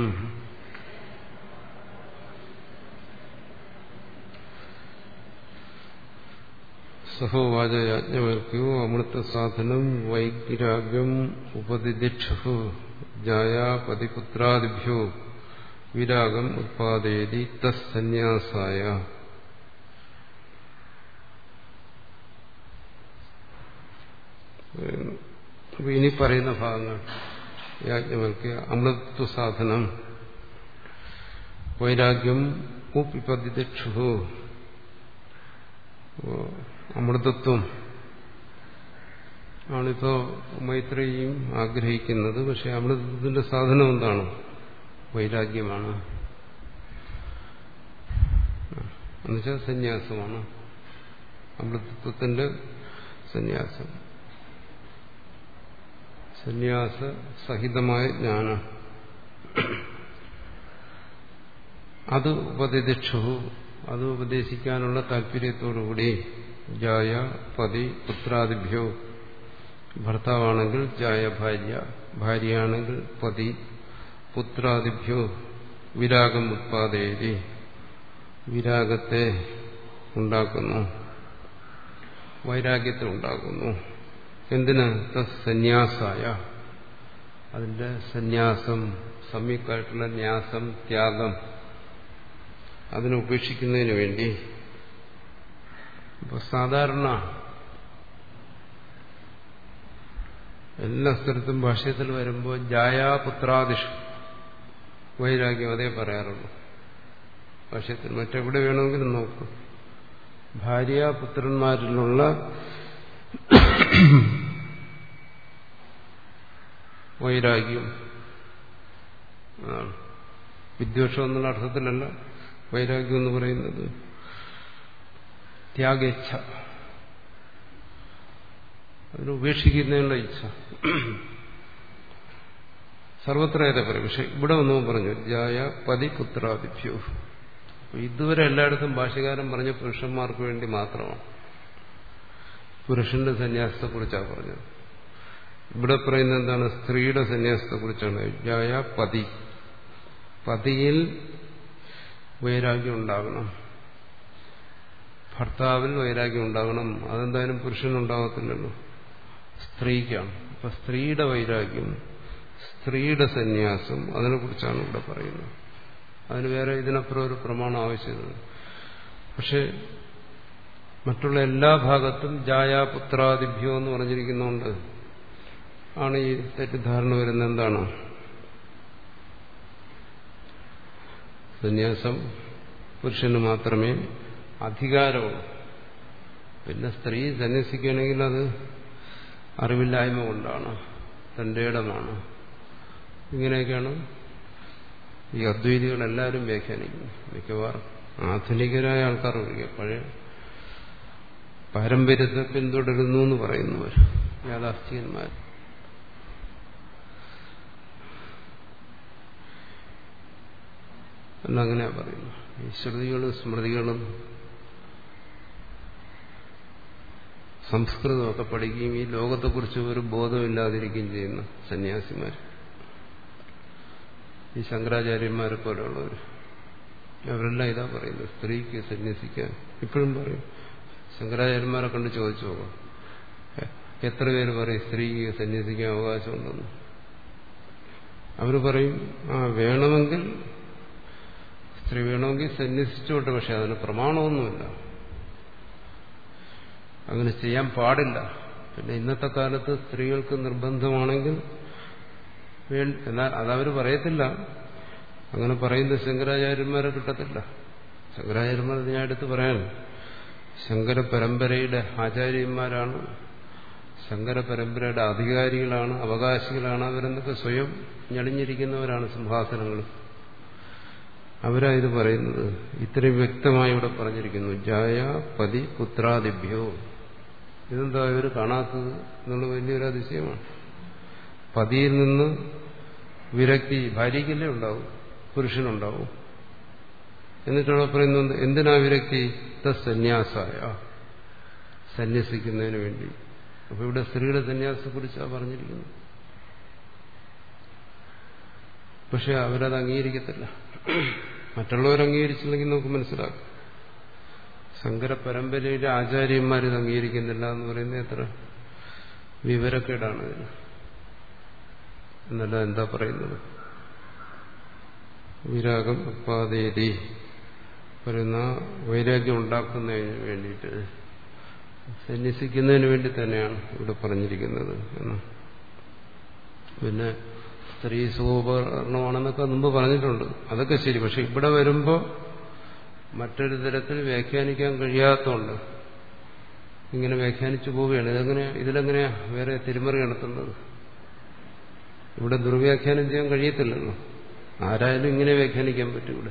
സഹോവാച യാജ്ഞവൽക്യോ അമൃത സാധനം വൈരാഗ്യം ഉപദിദിക്ഷു ജായാ പതിപുത്രാദിഭ്യോ വിരാഗം ഉത്പാദയതി തസ്സന്യാസായ. ഇനി പറയുന്ന ഭാഗങ്ങൾ യാജ്ഞവൽക്യ അമൃതത്വ സാധനം വൈരാഗ്യം ഉപദിദിക്ഷു, അമൃതത്വം ആണിപ്പോ മൈത്രേയിയും ആഗ്രഹിക്കുന്നത്. പക്ഷെ അമൃതത്വത്തിന്റെ സാധനം എന്താണ്? വൈരാഗ്യമാണ്, എന്നുവെച്ചാൽ സന്യാസമാണ്. അമൃതത്വത്തിന്റെ സന്യാസം, സന്യാസ സഹിതമായ ജ്ഞാനം, അത് ഉപദിദിക്ഷു, അത് ഉപദേശിക്കാനുള്ള താല്പര്യത്തോടുകൂടി ജായ പതി പുത്രാദിഭ്യോ, ഭർത്താവാണെങ്കിൽ ജായ ഭാര്യ, ഭാര്യയാണെങ്കിൽ പതി, പുത്രാദിഭ്യോ വിരാഗം ഉത്പാദയതി, വിരാഗത്തെ ഉണ്ടാക്കുന്നു. വൈരാഗ്യത്തെ ഉണ്ടാക്കുന്നു. എന്തിന്? സന്യാസായ, അതിന്റെ സന്യാസം, സമ്യക്കായിട്ടുള്ള ന്യാസം, ത്യാഗം, അതിനെ ഉപേക്ഷിക്കുന്നതിന് വേണ്ടി. ഇപ്പോൾ സാധാരണ എല്ലാ സ്ഥലത്തും ഭാഷ്യത്തിൽ വരുമ്പോൾ ജായാപുത്രാദിഷു വൈരാഗ്യം അതേ പറയാറുള്ളൂ. ഭാഷ്യത്തിൽ മറ്റെവിടെ വേണമെങ്കിലും നോക്കും, ഭാര്യാപുത്രന്മാരിലുള്ള വൈരാഗ്യം, വിദ്വേഷം എന്നുള്ള അർത്ഥത്തിലല്ല വൈരാഗ്യം എന്ന് പറയുന്നത്. ത്യാഗേച്ഛ, അതിന് ഉപേക്ഷിക്കുന്നതിനുള്ള ഇച്ഛ സർവത്ര ഏതാ പറയും. പക്ഷെ ഇവിടെ ഒന്നും പറഞ്ഞു ജായ പതി പുത്രാദിഭ്യോ. ഇതുവരെ എല്ലായിടത്തും ഭാഷ്യകാരൻ പറഞ്ഞ പുരുഷന്മാർക്ക് വേണ്ടി മാത്രമാണ്, പുരുഷന്റെ സന്യാസത്തെക്കുറിച്ചാണ് പറഞ്ഞത്. ഇവിടെ പറയുന്നത് എന്താണ്? സ്ത്രീയുടെ സന്യാസത്തെക്കുറിച്ചാണ്. ജായ പതി, പതിയിൽ വൈരാഗ്യം ഉണ്ടാകണം, ഭർത്താവിൽ വൈരാഗ്യം ഉണ്ടാകണം. അതെന്തായാലും പുരുഷനുണ്ടാകത്തില്ലല്ലോ, സ്ത്രീക്കാണ്. അപ്പൊ സ്ത്രീയുടെ വൈരാഗ്യം, സ്ത്രീയുടെ സന്യാസം, അതിനെക്കുറിച്ചാണ് ഇവിടെ പറയുന്നത്. അതിന് വേറെ ഇതിനപ്പുറം ഒരു പ്രമാണം ആവശ്യമില്ല. പക്ഷെ മറ്റുള്ള എല്ലാ ഭാഗത്തും ജായാപുത്രാദിഭ്യോ എന്ന് പറഞ്ഞിരിക്കുന്നതുകൊണ്ട് ആണ് ഈ തെറ്റിദ്ധാരണ വരുന്നത്. എന്താണ്? സന്യാസം പുരുഷന് മാത്രമേ അധികാരമുള്ളൂ. പിന്നെ സ്ത്രീ സന്യസിക്കുകയാണെങ്കിൽ അത് അറിവില്ലായ്മ കൊണ്ടാണ്, തന്റെ ഇടമാണ്. ഇങ്ങനെയൊക്കെയാണ് ഈ അദ്വൈതികളെല്ലാവരും വ്യാഖ്യാനിക്കുന്നത്. മിക്കവാറും ആധുനികരായ ആൾക്കാർ ഒഴികെ പഴയ പാരമ്പര്യത്തെ പിന്തുടരുന്നു എന്ന് പറയുന്നവർ, യാഥാസ്ഥികന്മാർ. എന്നങ്ങനെയാ പറയുന്നു. ഈ ശ്രുതികളും സ്മൃതികളും സംസ്കൃതമൊക്കെ പഠിക്കുകയും ഈ ലോകത്തെക്കുറിച്ച് ഒരു ബോധമില്ലാതിരിക്കുകയും ചെയ്യുന്ന സന്യാസിമാർ, ഈ ശങ്കരാചാര്യന്മാരെ പോലെയുള്ളവർ, അവരെല്ലാം ഇതാ പറയുന്നത്, സ്ത്രീക്ക് സന്യസിക്കാൻ. ഇപ്പോഴും പറയും, ശങ്കരാചാര്യന്മാരെ കണ്ട് ചോദിച്ചു പോകാം, എത്ര പേര് പറയും സ്ത്രീക്ക് സന്യസിക്കാൻ അവകാശമുണ്ടെന്ന്. അവർ പറയും, ആ വേണമെങ്കിൽ സ്ത്രീ വേണമെങ്കിൽ സന്യസിച്ചോട്ടെ, പക്ഷെ അതിന് പ്രമാണമൊന്നുമില്ല, അങ്ങനെ ചെയ്യാൻ പാടില്ല. പിന്നെ ഇന്നത്തെ കാലത്ത് സ്ത്രീകൾക്ക് നിർബന്ധമാണെങ്കിൽ എന്നാൽ അതവർ പറയത്തില്ല. അങ്ങനെ പറയുന്ന ശങ്കരാചാര്യന്മാരെ കിട്ടത്തില്ല. ശങ്കരാചാര്യന്മാർ ഞാൻ എടുത്ത് പറയാൻ, ശങ്കര പരമ്പരയുടെ ആചാര്യന്മാരാണ്, ശങ്കര പരമ്പരയുടെ അധികാരികളാണ്, അവകാശികളാണ്. അവരെന്നൊക്കെ സ്വയം ഞെളിഞ്ഞിരിക്കുന്നവരാണ് സിംഹാസനങ്ങൾ. അവരാ ഇത് പറയുന്നത്. ഇത്രയും വ്യക്തമായി ഇവിടെ പറഞ്ഞിരിക്കുന്നു, ജായ പതി പുത്രാദിഭ്യോ. ഇതെന്താ ഇവർ കാണാത്തത് എന്നുള്ള വലിയൊരു അതിശയമാണ്. പതിയിൽ നിന്ന് വിരക്തി ഭാര്യയ്ക്കല്ലേ ഉണ്ടാവും, പുരുഷനുണ്ടാവും. എന്നിട്ടവിടെ പറയുന്നത് എന്തിനാ വിരക്തി? തന്യാസായ, സന്യസിക്കുന്നതിന് വേണ്ടി. അപ്പൊ ഇവിടെ സ്ത്രീയുടെ സന്യാസത്തെക്കുറിച്ചാണ് പറഞ്ഞിരിക്കുന്നത്. പക്ഷെ അവരത് അംഗീകരിക്കത്തില്ല. മറ്റുള്ളവർ അംഗീകരിച്ചില്ലെങ്കിൽ നമുക്ക് മനസ്സിലാക്കാം. ശങ്കര പരമ്പരയിലെ ആചാര്യന്മാർ ഇത് അംഗീകരിക്കുന്നില്ല എന്ന് പറയുന്നത് എത്ര വിവരക്കേടാണ് ഇതിന്. എന്നല്ല എന്താ പറയുന്നത്? വിരാഗം ഉപാദേതി പറയുന്ന വൈരാഗ്യം ഉണ്ടാക്കുന്നതിന് വേണ്ടിയിട്ട്, സന്യസിക്കുന്നതിന് വേണ്ടി തന്നെയാണ് ഇവിടെ പറഞ്ഞിരിക്കുന്നത് എന്ന്. പിന്നെ സ്ത്രീ സുഖോപകരണമാണെന്നൊക്കെ മുമ്പ് പറഞ്ഞിട്ടുണ്ട്, അതൊക്കെ ശരി. പക്ഷെ ഇവിടെ വരുമ്പോൾ മറ്റൊരു തരത്തിൽ വ്യാഖ്യാനിക്കാൻ കഴിയാത്തതുകൊണ്ട് ഇങ്ങനെ വ്യാഖ്യാനിച്ചു പോവുകയാണ്. ഇതെങ്ങനെ ഇതിലെങ്ങനെയാ വേറെ തിരുമറി നടത്തുന്നത്? ഇവിടെ ദുർവ്യാഖ്യാനം ചെയ്യാൻ കഴിയത്തില്ലല്ലോ. ആരായാലും ഇങ്ങനെ വ്യാഖ്യാനിക്കാൻ പറ്റും. ഇവിടെ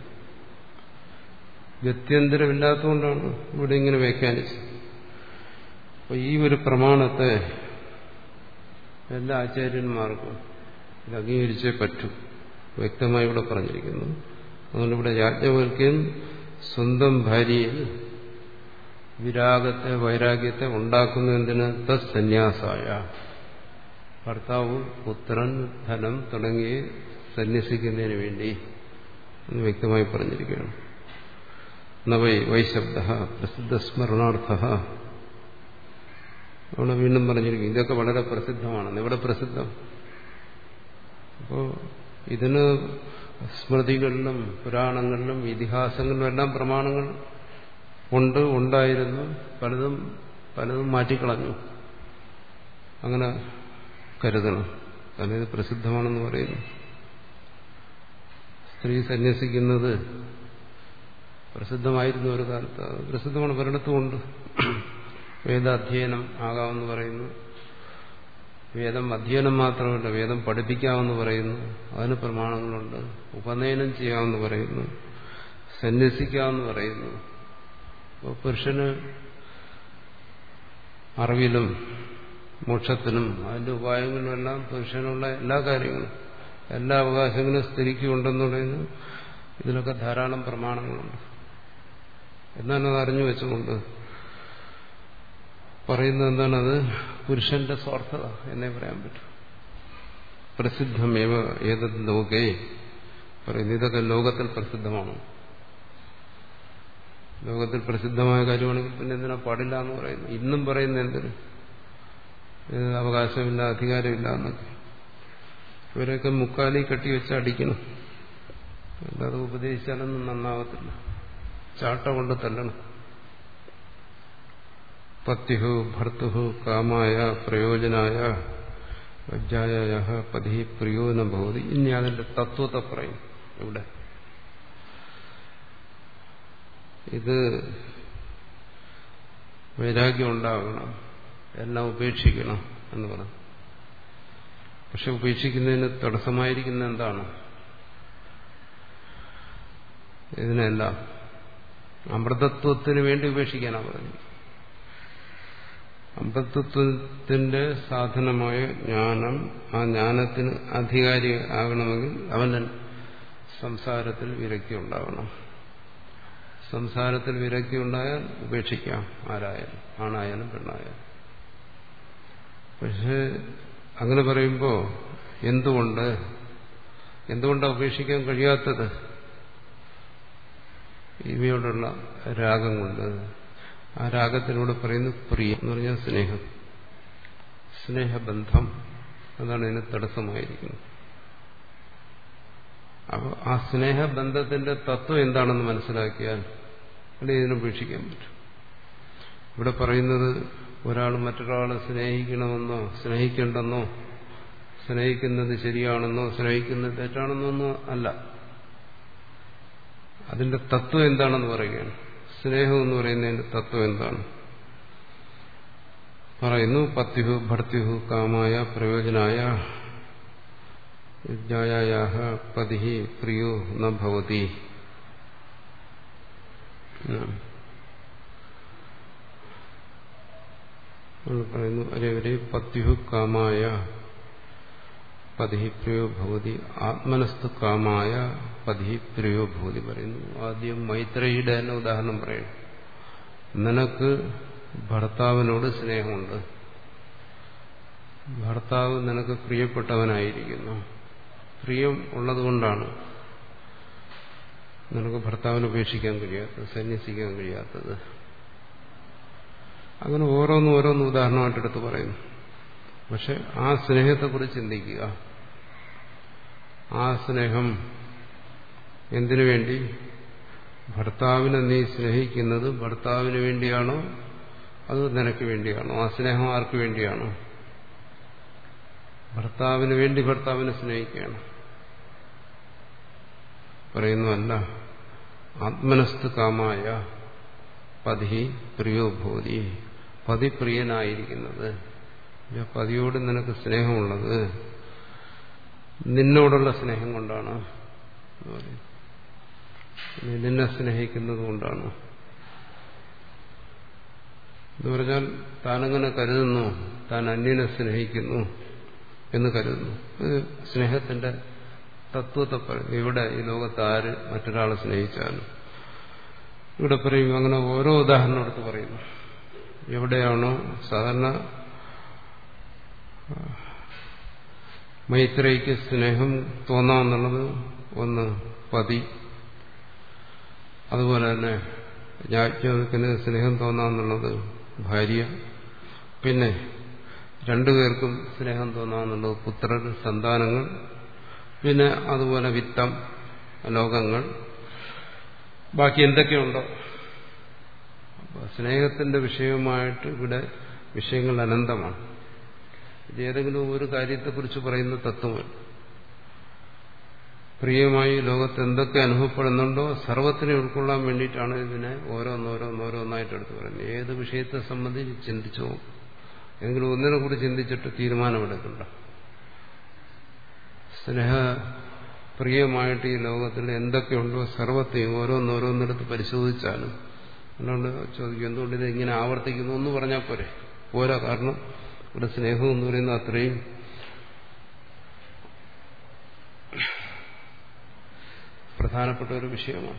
ഗത്യന്തരമില്ലാത്തതുകൊണ്ടാണ് ഇവിടെ ഇങ്ങനെ വ്യാഖ്യാനിച്ചത്. അപ്പൊ ഈ ഒരു പ്രമാണത്തെ എല്ലാ ആചാര്യന്മാർക്കും ഇത് അംഗീകരിച്ചേ പറ്റൂ, വ്യക്തമായി ഇവിടെ പറഞ്ഞിരിക്കുന്നു. അതുകൊണ്ട് ഇവിടെ യാജ്ഞവൽക്യൻ സ്വന്തം ഭാര്യയിൽ വിരാഗത്തെ വൈരാഗ്യത്തെ ഉണ്ടാക്കുന്നതിന് തന്യാസായ, ഭർത്താവ് പുത്രൻ ധനം തുടങ്ങി സന്യസിക്കുന്നതിന് വേണ്ടി എന്ന് വ്യക്തമായി പറഞ്ഞിരിക്കുകയാണ്. നവൈ വൈശബ്ദ പ്രസിദ്ധ സ്മരണാർത്ഥ അവിടെ വീണ്ടും പറഞ്ഞിരിക്കും ഇതൊക്കെ വളരെ പ്രസിദ്ധമാണ്. ഇവിടെ പ്രസിദ്ധം. അപ്പോൾ ഇതിന് സ്മൃതികളിലും പുരാണങ്ങളിലും ഇതിഹാസങ്ങളിലും എല്ലാം പ്രമാണങ്ങൾ ഉണ്ട്, ഉണ്ടായിരുന്നു. പലതും പലതും മാറ്റിക്കളഞ്ഞു. അങ്ങനെ കരുതണം. കാരണം ഇത് പ്രസിദ്ധമാണെന്ന് പറയുന്നു. സ്ത്രീ സന്യസിക്കുന്നത് പ്രസിദ്ധമായിരുന്നു ഒരു കാലത്ത്. അത് പ്രസിദ്ധമാണ്, പലയിടത്തുമുണ്ട്. വേദാധ്യയനം ആകാമെന്ന് പറയുന്നു. വേദം അധ്യയനം മാത്രമല്ല, വേദം പഠിപ്പിക്കാമെന്ന് പറയുന്നു. അതിന് പ്രമാണങ്ങളുണ്ട്. ഉപനയനം ചെയ്യാമെന്ന് പറയുന്നു. സന്യസിക്കാമെന്ന് പറയുന്നു. അപ്പോൾ പുരുഷന് അറിവിലും മോക്ഷത്തിനും അതിന്റെ ഉപായങ്ങളിലെല്ലാം പുരുഷനുള്ള എല്ലാ കാര്യങ്ങളും, എല്ലാ അവകാശങ്ങളും സ്ത്രീക്ക് ഉണ്ടെന്നുള്ളതിന് ഇതിലൊക്കെ ധാരാളം പ്രമാണങ്ങളുണ്ട്. എന്നാലും അത് അറിഞ്ഞു വെച്ചുകൊണ്ട് പറയുന്നത് എന്താണത്? പുരുഷന്റെ സ്വാർത്ഥത എന്നേ പറയാൻ പറ്റും. പ്രസിദ്ധമേവ ഏതത് ലോകേ പറയുന്നു. ഇതൊക്കെ ലോകത്തിൽ പ്രസിദ്ധമാണ്. ലോകത്തിൽ പ്രസിദ്ധമായ കാര്യമാണെങ്കിൽ പിന്നെ എന്തിനാ പാടില്ല എന്ന് പറയുന്നു? ഇന്നും പറയുന്ന എന്തിന്? അവകാശമില്ല, അധികാരമില്ല എന്നൊക്കെ. ഇവരെയൊക്കെ മുക്കാലി കെട്ടിവെച്ച് അടിക്കണം. അല്ലാതെ ഉപദേശിച്ചാലൊന്നും നന്നാവത്തില്ല. ചാട്ട കൊണ്ട് തല്ലണം. പത്യുഹു ഭർത്തുഹു കാമായ പ്രയോജനായ വജ്ജായ പതി പ്രിയോ ന ഭവതി. ഇനി അതിന്റെ തത്വത്തെ പറയും ഇവിടെ. ഇത് വൈരാഗ്യം ഉണ്ടാകണം, എല്ലാം ഉപേക്ഷിക്കണം എന്ന് പറഞ്ഞു. പക്ഷെ ഉപേക്ഷിക്കുന്നതിന് തടസ്സമായിരിക്കുന്ന എന്താണ്? ഇതിനെല്ലാം അമൃതത്വത്തിന് വേണ്ടി ഉപേക്ഷിക്കാനാണ് പറഞ്ഞത്. അമൃതത്വത്തിന്റെ സാധനമായ ജ്ഞാനം, ആ ജ്ഞാനത്തിന് അധികാരി ആകണമെങ്കിൽ അവന് സംസാരത്തിൽ വിരക്തി ഉണ്ടാകണം. സംസാരത്തിൽ വിരക്തി ഉണ്ടായാൽ ഉപേക്ഷിക്കാം, ആരായാലും, ആണായാലും പെണ്ണായാലും. പക്ഷെ അങ്ങനെ പറയുമ്പോൾ എന്തുകൊണ്ട് എന്തുകൊണ്ടാണ് ഉപേക്ഷിക്കാൻ കഴിയാത്തത്? ഇവയോടുള്ള രാഗം കൊണ്ട്. ആ രാഗത്തിനോട് പറയുന്നു പ്രിയം എന്ന് പറഞ്ഞാൽ സ്നേഹം, സ്നേഹബന്ധം. അതാണ് ഇതിന് തടസ്സമായിരിക്കുന്നത്. അപ്പോൾ ആ സ്നേഹബന്ധത്തിന്റെ തത്വം എന്താണെന്ന് മനസ്സിലാക്കിയാൽ അല്ലെങ്കിൽ ഇതിനെ ഉപേക്ഷിക്കാൻ പറ്റും. ഇവിടെ പറയുന്നത് ഒരാൾ മറ്റൊരാളെ സ്നേഹിക്കണമെന്നോ സ്നേഹിക്കേണ്ടെന്നോ സ്നേഹിക്കുന്നത് ശരിയാണെന്നോ സ്നേഹിക്കുന്നത് തെറ്റാണെന്നോ ഒന്നും അല്ല. അതിന്റെ തത്വം എന്താണെന്ന് പറയുകയാണ്. സ്നേഹം എന്ന് പറയുന്നതിന്റെ തത്വം എന്താണ് പറയുന്നു? പത്യുഹു ഭർത്തുഹു കാമായ പ്രയോജനായ വിദ്യായ പതി പ്രിയോ ന ഭവതി. പറയുന്നു അരേ പത്യുഹു കാമായ പതി പ്രിയോ ഭവതി. ആത്മനസ്തു കാമായ പതി പ്രിയോ ഭവതി പറയുന്നു. ആദ്യം മൈത്രേയിയുടെ തന്നെ ഉദാഹരണം പറയുന്നു. നിനക്ക് ഭർത്താവിനോട് സ്നേഹമുണ്ട്, ഭർത്താവ് നിനക്ക് പ്രിയപ്പെട്ടവനായിരിക്കുന്നു. പ്രിയം ഉള്ളതുകൊണ്ടാണ് നിനക്ക് ഭർത്താവിനെ ഉപേക്ഷിക്കാൻ കഴിയാത്തത്, സന്യസിക്കാൻ കഴിയാത്തത്. അങ്ങനെ ഓരോന്നും ഓരോന്നും ഉദാഹരണമായിട്ടെടുത്ത് പറയുന്നു. പക്ഷെ ആ സ്നേഹത്തെക്കുറിച്ച് ചിന്തിക്കുക. ആ സ്നേഹം എന്തിനു വേണ്ടി? ഭർത്താവിനെ നീ സ്നേഹിക്കുന്നത് ഭർത്താവിന് വേണ്ടിയാണോ അത് നിനക്ക് വേണ്ടിയാണോ? ആ സ്നേഹം ആർക്ക് വേണ്ടിയാണോ? ഭർത്താവിന് വേണ്ടി ഭർത്താവിനെ സ്നേഹിക്കുകയാണ്. പറയുന്നു അല്ല, ആത്മനസ്തു കാമായ പതി പ്രിയോ ഭൂതി. പതി പ്രിയനായിരിക്കുന്നത്, പതിയോട് നിനക്ക് സ്നേഹമുള്ളത് നിന്നോടുള്ള സ്നേഹം കൊണ്ടാണ്, നിന്നെ സ്നേഹിക്കുന്നത് കൊണ്ടാണ് എന്ന് പറഞ്ഞാൽ താനങ്ങനെ കരുതുന്നു, താൻ അന്യനെ സ്നേഹിക്കുന്നു എന്ന് കരുതുന്നു. ഇത് സ്നേഹത്തിന്റെ തത്വത്തെ പറയുന്നു. ഇവിടെ ഈ ലോകത്ത് ആര് മറ്റൊരാളെ സ്നേഹിച്ചാലും ഇവിടെ പറയും. അങ്ങനെ ഓരോ ഉദാഹരണം എടുത്ത് പറയുന്നു. എവിടെയാണോ സാധാരണ മൈത്രേയിക്ക് സ്നേഹം തോന്നാമെന്നുള്ളത് ഒന്ന് പതി, അതുപോലെ തന്നെ യാജ്ഞവൽക്കന് സ്നേഹം തോന്നാമെന്നുള്ളത് ഭാര്യ, പിന്നെ രണ്ടുപേർക്കും സ്നേഹം തോന്നാമെന്നുള്ളത് പുത്രർ, സന്താനങ്ങൾ, പിന്നെ അതുപോലെ വിത്തം, ലോകങ്ങൾ, ബാക്കി എന്തൊക്കെയുണ്ടോ. സ്നേഹത്തിന്റെ വിഷയമായിട്ട് ഇവിടെ വിഷയങ്ങൾ അനന്തമാണ്. ഇത് ഏതെങ്കിലും ഒരു കാര്യത്തെക്കുറിച്ച് പറയുന്ന തത്വമല്ല. പ്രിയമായി ലോകത്ത് എന്തൊക്കെ അനുഭവപ്പെടുന്നുണ്ടോ സർവത്തിനെ ഉൾക്കൊള്ളാൻ വേണ്ടിയിട്ടാണ് ഇതിനെ ഓരോന്നോരോന്നോരോന്നായിട്ട് എടുത്ത് പറയുന്നത്. ഏത് വിഷയത്തെ സംബന്ധിച്ച് ചിന്തിച്ചോ എങ്കിലും ഒന്നിനെ കൂടി ചിന്തിച്ചിട്ട് തീരുമാനമെടുക്കണ്ട. സ്നേഹ പ്രിയമായിട്ട് ഈ ലോകത്തിൽ എന്തൊക്കെയുണ്ടോ സർവത്തെയും ഓരോന്നോരോന്നെടുത്ത് പരിശോധിച്ചാലും അതുകൊണ്ട് ചോദിക്കും എന്തുകൊണ്ട് ഇത് ഇങ്ങനെ ആവർത്തിക്കുന്നു എന്ന് പറഞ്ഞാൽ പോരെ. പോരാ. കാരണം ഇവിടെ സ്നേഹം എന്ന് പറയുന്നത് അത്രയും പ്രധാനപ്പെട്ട ഒരു വിഷയമാണ്.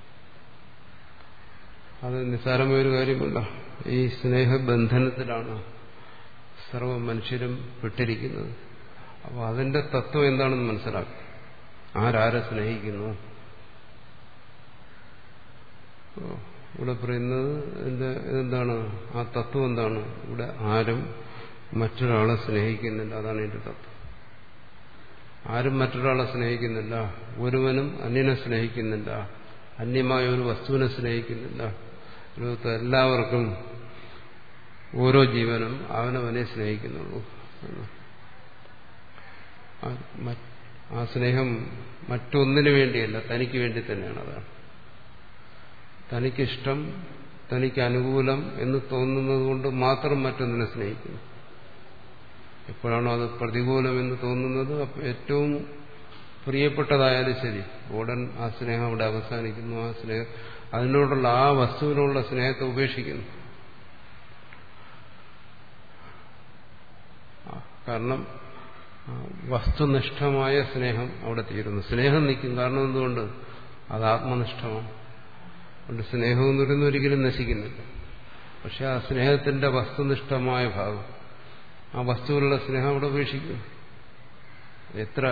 അത് നിസ്സാരമായൊരു കാര്യമല്ല. ഈ സ്നേഹബന്ധനത്തിലാണ് സർവ മനുഷ്യരും പെട്ടിരിക്കുന്നത്. അപ്പോൾ അതിന്റെ തത്വം എന്താണെന്ന് മനസ്സിലാക്കും. ആരാരെ സ്നേഹിക്കുന്നു. ഇവിടെ പറയുന്നത് എന്താണ്, ആ തത്വം എന്താണ്? ഇവിടെ ആരും മറ്റൊരാളെ സ്നേഹിക്കുന്നില്ല. അതാണ് ഇതിന്റെ തത്വം. ആരും മറ്റൊരാളെ സ്നേഹിക്കുന്നില്ല. ഒരുവനും അന്യനെ സ്നേഹിക്കുന്നില്ല. അന്യമായ ഒരു വസ്തുവിനെ സ്നേഹിക്കുന്നില്ല. ലോകത്ത് എല്ലാവർക്കും ഓരോ ജീവനും അവനവനെ സ്നേഹിക്കുന്നുള്ളൂ. ആ സ്നേഹം മറ്റൊന്നിനു വേണ്ടിയല്ല, തനിക്ക് വേണ്ടി തന്നെയാണ്. അതാണ് തനിക്കിഷ്ടം, തനിക്ക് അനുകൂലം എന്ന് തോന്നുന്നത് കൊണ്ട് മാത്രം മറ്റൊന്നിനെ സ്നേഹിക്കുന്നു. എപ്പോഴാണോ അത് പ്രതികൂലം എന്ന് തോന്നുന്നത്, ഏറ്റവും പ്രിയപ്പെട്ടതായാലും ശരി, ഉടൻ ആ സ്നേഹം അവിടെ അവസാനിക്കുന്നു. ആ സ്നേഹം അതിനോടുള്ള ആ വസ്തുവിനോടുള്ള സ്നേഹത്തെ ഉപേക്ഷിക്കുന്നു. കാരണം വസ്തുനിഷ്ഠമായ സ്നേഹം അവിടെ തീരുന്നു. സ്നേഹം നിൽക്കും. കാരണം എന്തുകൊണ്ട്? അത് ആത്മനിഷ്ഠമാണ്. അതുകൊണ്ട് സ്നേഹം എന്ന് പറയുന്നത് ഒരിക്കലും നശിക്കുന്നില്ല. പക്ഷെ ആ സ്നേഹത്തിന്റെ വസ്തുനിഷ്ഠമായ ഭാഗം, ആ വസ്തുവിലുള്ള സ്നേഹം അവിടെ ഉപേക്ഷിക്കും. എത്ര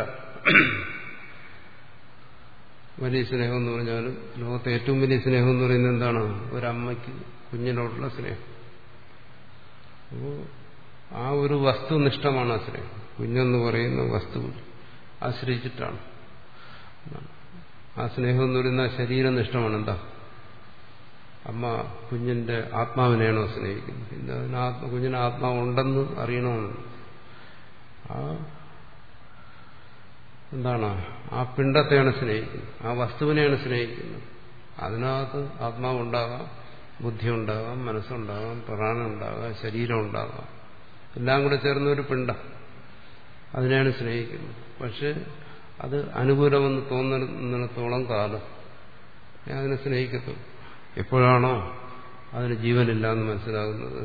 വലിയ സ്നേഹം എന്ന് പറഞ്ഞാലും ലോകത്തെ ഏറ്റവും വലിയ സ്നേഹം എന്ന് പറയുന്നത് എന്താണ്? ഒരമ്മയ്ക്ക് കുഞ്ഞിനോടുള്ള സ്നേഹം. അപ്പോൾ ആ ഒരു വസ്തുനിഷ്ഠമാണ് ആ സ്നേഹം. കുഞ്ഞെന്ന് പറയുന്ന വസ്തു ആശ്രയിച്ചിട്ടാണ്. ആ സ്നേഹം എന്ന് പറയുന്ന ശരീരനിഷ്ഠമാണ്. എന്താ? അമ്മ കുഞ്ഞിന്റെ ആത്മാവിനെയാണോ സ്നേഹിക്കുന്നത്? ഇല്ല, അതിന് കുഞ്ഞിന് ആത്മാവുണ്ടെന്ന് അറിയണമെന്ന്. ആ എന്താണ്? ആ പിണ്ടത്തെയാണ് സ്നേഹിക്കുന്നത്, ആ വസ്തുവിനെയാണ് സ്നേഹിക്കുന്നത്. അതിനകത്ത് ആത്മാവുണ്ടാകാം, ബുദ്ധി ഉണ്ടാകാം, മനസ്സുണ്ടാകാം, പ്രാണൻ ഉണ്ടാകാം, ശരീരം ഉണ്ടാകാം, എല്ലാം കൂടെ ചേർന്ന ഒരു പിണ്ടം, അതിനെയാണ് സ്നേഹിക്കുന്നത്. പക്ഷെ അത് അനുകൂലമെന്ന് തോന്നുന്നിടത്തോളം കാലം ഞാൻ അതിനെ സ്നേഹിക്കത്തുള്ളൂ. എപ്പോഴാണോ അതിന് ജീവനില്ല എന്ന് മനസ്സിലാകുന്നത്,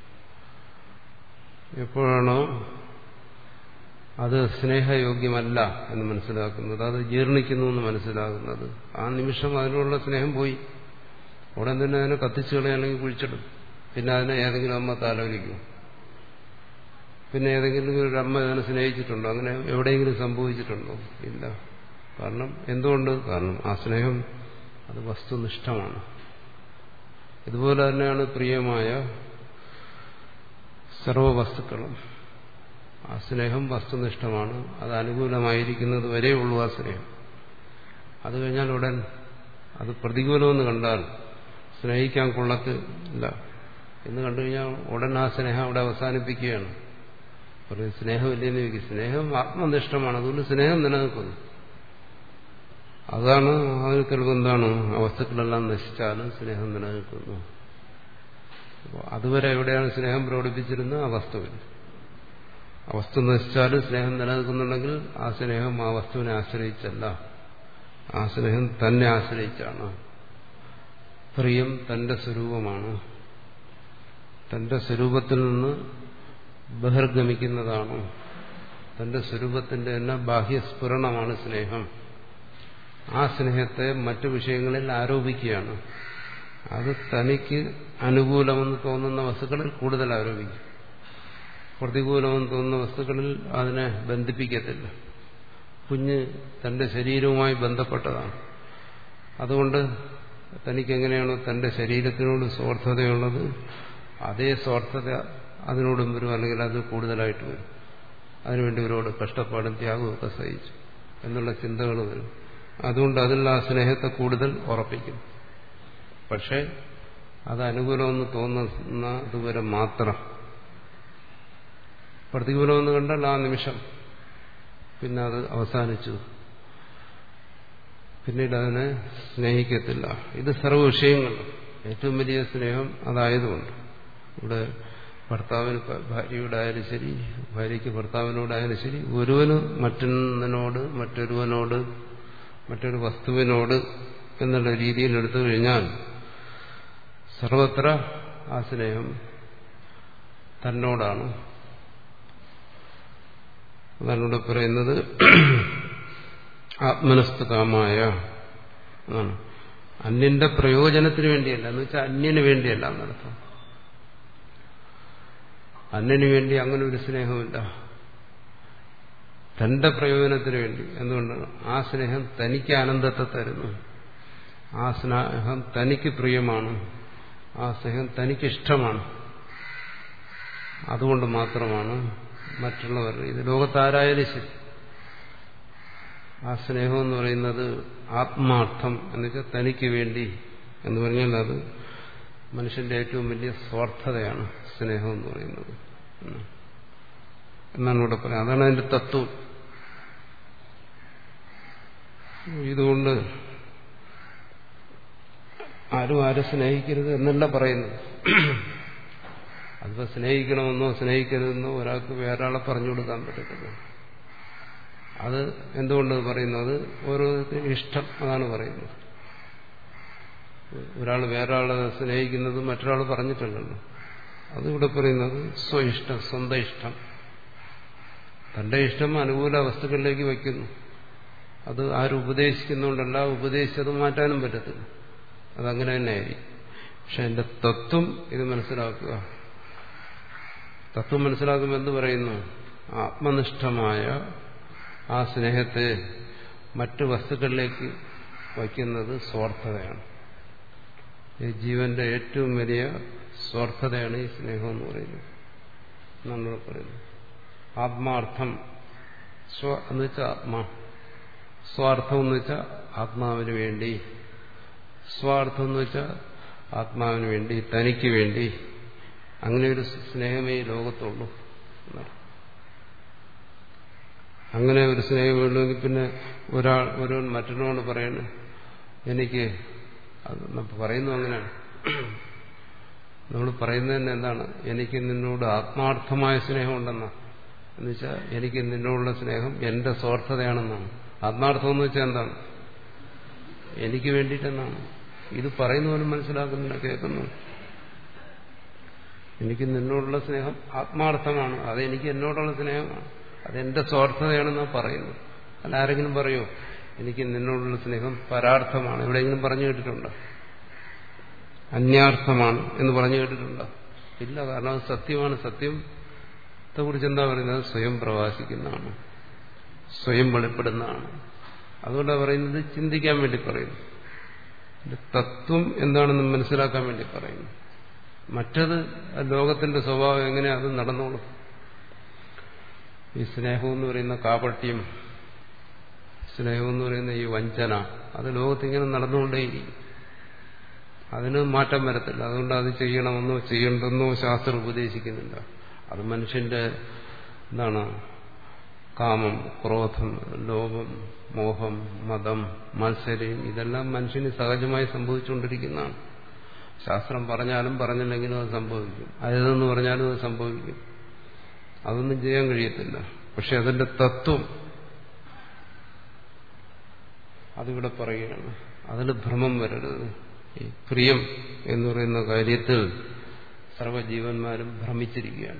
എപ്പോഴാണോ അത് സ്നേഹയോഗ്യമല്ല എന്ന് മനസ്സിലാക്കുന്നത്, അത് ജീർണിക്കുന്നു എന്ന് മനസ്സിലാകുന്നത്, ആ നിമിഷം അതിനുള്ള സ്നേഹം പോയി. ഉടൻ തന്നെ അതിനെ കത്തിച്ചു കളയാണെങ്കിൽ കുഴിച്ചിടും. പിന്നെ അതിനെ ഏതെങ്കിലും അമ്മ താലോലിക്കും. പിന്നെ ഏതെങ്കിലും ഒരു അമ്മ അതിനെ സ്നേഹിച്ചിട്ടുണ്ടോ? അങ്ങനെ എവിടെയെങ്കിലും സംഭവിച്ചിട്ടുണ്ടോ? ഇല്ല. കാരണം എന്തുകൊണ്ട്? കാരണം ആ സ്നേഹം അത് വസ്തുനിഷ്ഠമാണ്. ഇതുപോലെ തന്നെയാണ് പ്രിയമായ സർവവസ്തുക്കളും. ആ സ്നേഹം വസ്തുനിഷ്ഠമാണ്. അത് അനുകൂലമായിരിക്കുന്നത് വരെയുള്ളൂ ആ സ്നേഹം. അത് കഴിഞ്ഞാൽ ഉടൻ അത് പ്രതികൂലമെന്ന് കണ്ടാൽ സ്നേഹിക്കാൻ കൊള്ളത്തില്ല എന്ന് കണ്ടു കഴിഞ്ഞാൽ ഉടൻ ആ സ്നേഹം അവിടെ അവസാനിപ്പിക്കുകയാണ്. പറയും സ്നേഹമില്ലെന്ന് ചോദിക്കും. സ്നേഹം ആത്മനിഷ്ഠമാണ്. അതുകൊണ്ട് സ്നേഹം നിലനിൽക്കുന്നു. അതാണ് അതിന് തെളിവെന്താണ്? ആ വസ്തുക്കളെല്ലാം നശിച്ചാലും സ്നേഹം നിലനിൽക്കുന്നു. അതുവരെ എവിടെയാണ് സ്നേഹം പ്രകടിപ്പിച്ചിരുന്നത്? ആ വസ്തുവിൽ. ആ വസ്തു നശിച്ചാലും സ്നേഹം നിലനിൽക്കുന്നുണ്ടെങ്കിൽ ആ സ്നേഹം ആ വസ്തുവിനെ ആശ്രയിച്ചല്ല, ആ സ്നേഹം തന്നെ ആശ്രയിച്ചാണ്. പ്രിയം തന്റെ സ്വരൂപമാണ്. തന്റെ സ്വരൂപത്തിൽ നിന്ന് ബഹിർഗമിക്കുന്നതാണ്. തന്റെ സ്വരൂപത്തിന്റെ തന്നെ ബാഹ്യസ്ഫുരണമാണ് സ്നേഹം. ആ സ്നേഹത്തെ മറ്റു വിഷയങ്ങളിൽ ആരോപിക്കുകയാണ്. അത് തനിക്ക് അനുകൂലമെന്ന് തോന്നുന്ന വസ്തുക്കളിൽ കൂടുതൽ ആരോപിക്കും. പ്രതികൂലമെന്ന് തോന്നുന്ന വസ്തുക്കളിൽ അതിനെ ബന്ധിപ്പിക്കത്തില്ല. കുഞ്ഞ് തന്റെ ശരീരവുമായി ബന്ധപ്പെട്ടതാണ്. അതുകൊണ്ട് തനിക്കെങ്ങനെയാണോ തന്റെ ശരീരത്തിനോട് സ്വാർത്ഥതയുള്ളത്, അതേ സ്വാർത്ഥത അതിനോടും വരും, അല്ലെങ്കിൽ അത് കൂടുതലായിട്ട് വരും. അതിനുവേണ്ടി ഇവരോട് കഷ്ടപ്പാടും ത്യാഗവും ഒക്കെ സഹിച്ചു എന്നുള്ള ചിന്തകൾ വരും. അതുകൊണ്ട് അതിൽ ആ സ്നേഹത്തെ കൂടുതൽ ഉറപ്പിക്കും. പക്ഷെ അത് അനുകൂലമെന്ന് തോന്നുന്ന അതുവരെ മാത്രം. പ്രതികൂലമെന്ന് കണ്ടാൽ ആ നിമിഷം പിന്നെ അത് അവസാനിച്ചു, പിന്നീട് അതിനെ സ്നേഹിക്കത്തില്ല. ഇത് സർവ്വ വിഷയങ്ങളും ഏറ്റവും വലിയ സ്നേഹം അതായതുകൊണ്ട് ഇവിടെ ഭർത്താവിന് ഭാര്യയോടായാലും ശരി, ഭാര്യയ്ക്ക് ഭർത്താവിനോടായാലും ശരി, ഒരുവന് മറ്റൊന്നിനോട്, മറ്റൊരുവനോട്, മറ്റൊരു വസ്തുവിനോട് എന്നുള്ള രീതിയിൽ എടുത്തു കഴിഞ്ഞാൽ സർവത്ര ആ സ്നേഹം തന്നോടാണ്. അതാണ് ഇവിടെ പറയുന്നത് ആത്മനസ്തു കാമായ ആണ്. അന്യന്റെ പ്രയോജനത്തിന് വേണ്ടിയല്ല, എന്ന് വെച്ചാൽ അന്യന് വേണ്ടിയല്ല എന്നർത്ഥം. അന്യന് വേണ്ടി അങ്ങനെ ഒരു സ്നേഹമില്ല, തന്റെ പ്രയോജനത്തിന് വേണ്ടി. എന്തുകൊണ്ടാണ്? ആ സ്നേഹം തനിക്ക് ആനന്ദത്തെ തരുന്നു, ആ സ്നേഹം തനിക്ക് പ്രിയമാണ്, ആ സ്നേഹം തനിക്കിഷ്ടമാണ്. അതുകൊണ്ട് മാത്രമാണ് മറ്റുള്ളവർ, ഇത് ലോകത്താരായാലും ശരി, ആ സ്നേഹം എന്ന് പറയുന്നത് ആത്മാർത്ഥം എന്ന് വെച്ചാൽ തനിക്ക് വേണ്ടി എന്ന് പറഞ്ഞാൽ അത് മനുഷ്യന്റെ ഏറ്റവും വലിയ സ്വാർത്ഥതയാണ് സ്നേഹം എന്ന് പറയുന്നത് എന്നാണ് ഇവിടെ പറയുന്നത്. അതാണ് അതിന്റെ തത്വം. ഇതുകൊണ്ട് ആരും ആരും സ്നേഹിക്കരുത് എന്നല്ല പറയുന്നത്. അതിപ്പോ സ്നേഹിക്കണമെന്നോ സ്നേഹിക്കരുതെന്നോ ഒരാൾക്ക് വേറൊരാളെ പറഞ്ഞു കൊടുക്കാൻ പറ്റത്തില്ല. അത് എന്തുകൊണ്ട് പറയുന്നത്? ഓരോരുത്തരും ഇഷ്ടം, അതാണ് പറയുന്നത്. ഒരാൾ വേറൊരാളെ സ്നേഹിക്കുന്നത് മറ്റൊരാൾ പറഞ്ഞിട്ടുണ്ടല്ലോ. അതിവിടെ പറയുന്നത് സ്വയിഷ്ടം, സ്വന്തം ഇഷ്ടം. തന്റെ ഇഷ്ടം അനുകൂല വസ്തുക്കളിലേക്ക് വയ്ക്കുന്നു. അത് ആരും ഉപദേശിക്കുന്നുകൊണ്ടല്ല, ഉപദേശിച്ചത് മാറ്റാനും പറ്റത്തില്ല, അതങ്ങനെ തന്നെയായിരിക്കും. പക്ഷെ അതിന്റെ തത്വം ഇത് മനസ്സിലാക്കുക. തത്വം മനസ്സിലാക്കുമ്പോൾ എന്ത് പറയുന്നു? ആത്മനിഷ്ഠമായ ആ സ്നേഹത്തെ മറ്റു വസ്തുക്കളിലേക്ക് വയ്ക്കുന്നത് സ്വാർത്ഥതയാണ്. ഈ ജീവന്റെ ഏറ്റവും വലിയ സ്വാർത്ഥതയാണ് ഈ സ്നേഹം എന്ന് പറയുന്നത്. നമ്മൾ പറയുന്നു ആത്മാർത്ഥം. സ്വ എന്ന് വെച്ചാൽ ആത്മാ, സ്വാർത്ഥം എന്ന് വെച്ചാൽ ആത്മാവിന് വേണ്ടി, സ്വാർത്ഥം എന്ന് വെച്ചാൽ ആത്മാവിന് വേണ്ടി, തനിക്ക് വേണ്ടി. അങ്ങനെ ഒരു സ്നേഹമേ ഈ ലോകത്തുള്ളൂ. അങ്ങനെ ഒരു സ്നേഹമുള്ളെങ്കിൽ പിന്നെ ഒരാൾ ഒരുവൻ മറ്റൊരാളോട് പറയണേ എനിക്ക് അത് പറയുന്നു. അങ്ങനെയാണ് നമ്മൾ പറയുന്നത് തന്നെ. എന്താണ്? എനിക്ക് നിന്നോട് ആത്മാർത്ഥമായ സ്നേഹമുണ്ടെന്നാ. എന്ന് വെച്ചാൽ എനിക്ക് നിന്നോടുള്ള സ്നേഹം എന്റെ സ്വാർത്ഥതയാണെന്നാണ്. ആത്മാർത്ഥം എന്ന് വെച്ചാൽ എന്താണ്? എനിക്ക് വേണ്ടിയിട്ടെന്നാണ്. ഇത് പറയുന്ന പോലും മനസ്സിലാക്കുന്നില്ല, കേൾക്കുന്നു. എനിക്ക് നിന്നോടുള്ള സ്നേഹം ആത്മാർത്ഥമാണ്, അതെനിക്ക് എന്നോടുള്ള സ്നേഹമാണ്, അതെന്റെ സ്വാർത്ഥതയാണെന്നാണ് പറയുന്നത്. അല്ല ആരെങ്കിലും പറയോ എനിക്ക് നിന്നോടുള്ള സ്നേഹം പരാർത്ഥമാണ്? എവിടെയെങ്കിലും പറഞ്ഞു കേട്ടിട്ടുണ്ടോ? അന്യാർത്ഥമാണ് എന്ന് പറഞ്ഞു കേട്ടിട്ടുണ്ടോ? ഇല്ല. കാരണം അത് സത്യമാണ്. സത്യത്തെ കുറിച്ച് എന്താ പറയുന്നത്? സ്വയം പ്രകാശിക്കുന്നതാണ്, സ്വയം വെളിപ്പെടുന്നതാണ്. അതുകൊണ്ടാണ് പറയുന്നത് ചിന്തിക്കാൻ വേണ്ടി പറയുന്നു. തത്വം എന്താണെന്ന് മനസ്സിലാക്കാൻ വേണ്ടി പറയുന്നു. മറ്റത് ലോകത്തിന്റെ സ്വഭാവം എങ്ങനെ അത് നടന്നോളും. ഈ സ്നേഹം എന്ന് പറയുന്ന കാപട്യം, സ്നേഹം എന്ന് പറയുന്ന ഈ വഞ്ചന, അത് ലോകത്തിങ്ങനെ നടന്നുകൊണ്ടേയിരിക്കും. അതിന് മാറ്റം വരത്തില്ല. അതുകൊണ്ട് അത് ചെയ്യണമെന്നോ ചെയ്യണ്ടെന്നോ ശാസ്ത്രം ഉപദേശിക്കുന്നില്ല. അത് മനുഷ്യന്റെ എന്താണ്? കാമം, ക്രോധം, ലോഭം, മോഹം, മതം, മത്സരം, ഇതെല്ലാം മനുഷ്യന് സഹജമായി സംഭവിച്ചുകൊണ്ടിരിക്കുന്നതാണ്. ശാസ്ത്രം പറഞ്ഞാലും പറഞ്ഞില്ലെങ്കിലും അത് സംഭവിക്കും. അതെന്ന് പറഞ്ഞാലും അത് സംഭവിക്കും. അതൊന്നും ചെയ്യാൻ കഴിയത്തില്ല. പക്ഷെ അതിന്റെ തത്വം അതിവിടെ പറയുകയാണ്. അതിൽ ഭ്രമം വരരുത്. ഈ പ്രിയം എന്ന് പറയുന്ന കാര്യത്തിൽ സർവ്വജീവന്മാരും ഭ്രമിച്ചിരിക്കുകയാണ്.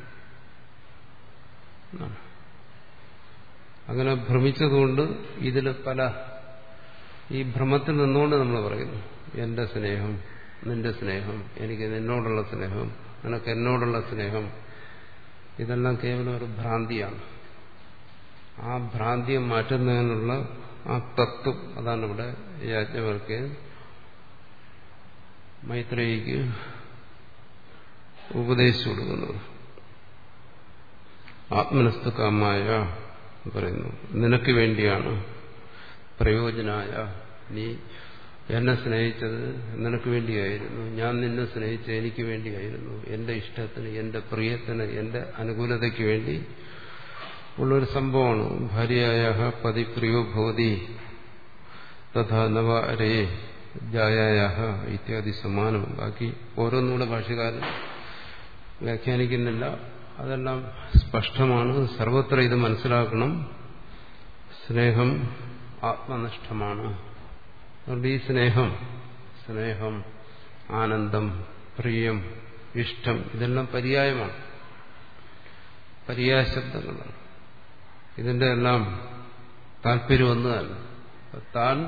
അങ്ങനെ ഭ്രമിച്ചതുകൊണ്ട് ഇതിൽ പല ഈ ഭ്രമത്തിൽ നിന്നുകൊണ്ട് നമ്മൾ പറയുന്നു എന്റെ സ്നേഹം, നിന്റെ സ്നേഹം, എനിക്ക് നിന്നോടുള്ള സ്നേഹം, നിനക്ക് എന്നോടുള്ള സ്നേഹം, ഇതെല്ലാം കേവലം ഒരു ഭ്രാന്തിയാണ്. ആ ഭ്രാന്തിയെ മാറ്റുന്നതിനുള്ള ആ തത്വം അതാണ് ഇവിടെ യാജ്ഞവൽക്യൻ മൈത്രേയിക്ക് ഉപദേശിച്ചു കൊടുക്കുന്നത്. ആത്മനസ്തു കാമായ പറയുന്നു. നിനക്ക് വേണ്ടിയാണ്, പ്രയോജനായ, നീ എന്നെ സ്നേഹിച്ചത് നിനക്ക് വേണ്ടിയായിരുന്നു, ഞാൻ നിന്നെ സ്നേഹിച്ചത് എനിക്ക് വേണ്ടിയായിരുന്നു, എന്റെ ഇഷ്ടത്തിന്, എന്റെ പ്രിയത്തിന്, എന്റെ അനുകൂലതയ്ക്ക് വേണ്ടി ഉള്ളൊരു സംഭവമാണ്. ഭാര്യയായ പതി പ്രിയോ ഭവതി തഥാ നവ അരേ ജായായ ഇത്യാദി സമാനം. ബാക്കി ഓരോന്നുകൂടെ ഭാഷ്യകാരൻ വ്യാഖ്യാനിക്കുന്നില്ല, അതെല്ലാം സ്പഷ്ടമാണ്. സർവത്ര ഇത് മനസ്സിലാക്കണം. സ്നേഹം ആത്മനിഷ്ഠമാണ്. അതുകൊണ്ട് ഈ സ്നേഹം സ്നേഹം ആനന്ദം, പ്രിയം, ഇഷ്ടം ഇതെല്ലാം പര്യായമാണ്, പര്യായ ശബ്ദങ്ങളാണ്. ഇതിന്റെ എല്ലാം താല്പര്യം ഒന്ന് തന്നെ. താൻ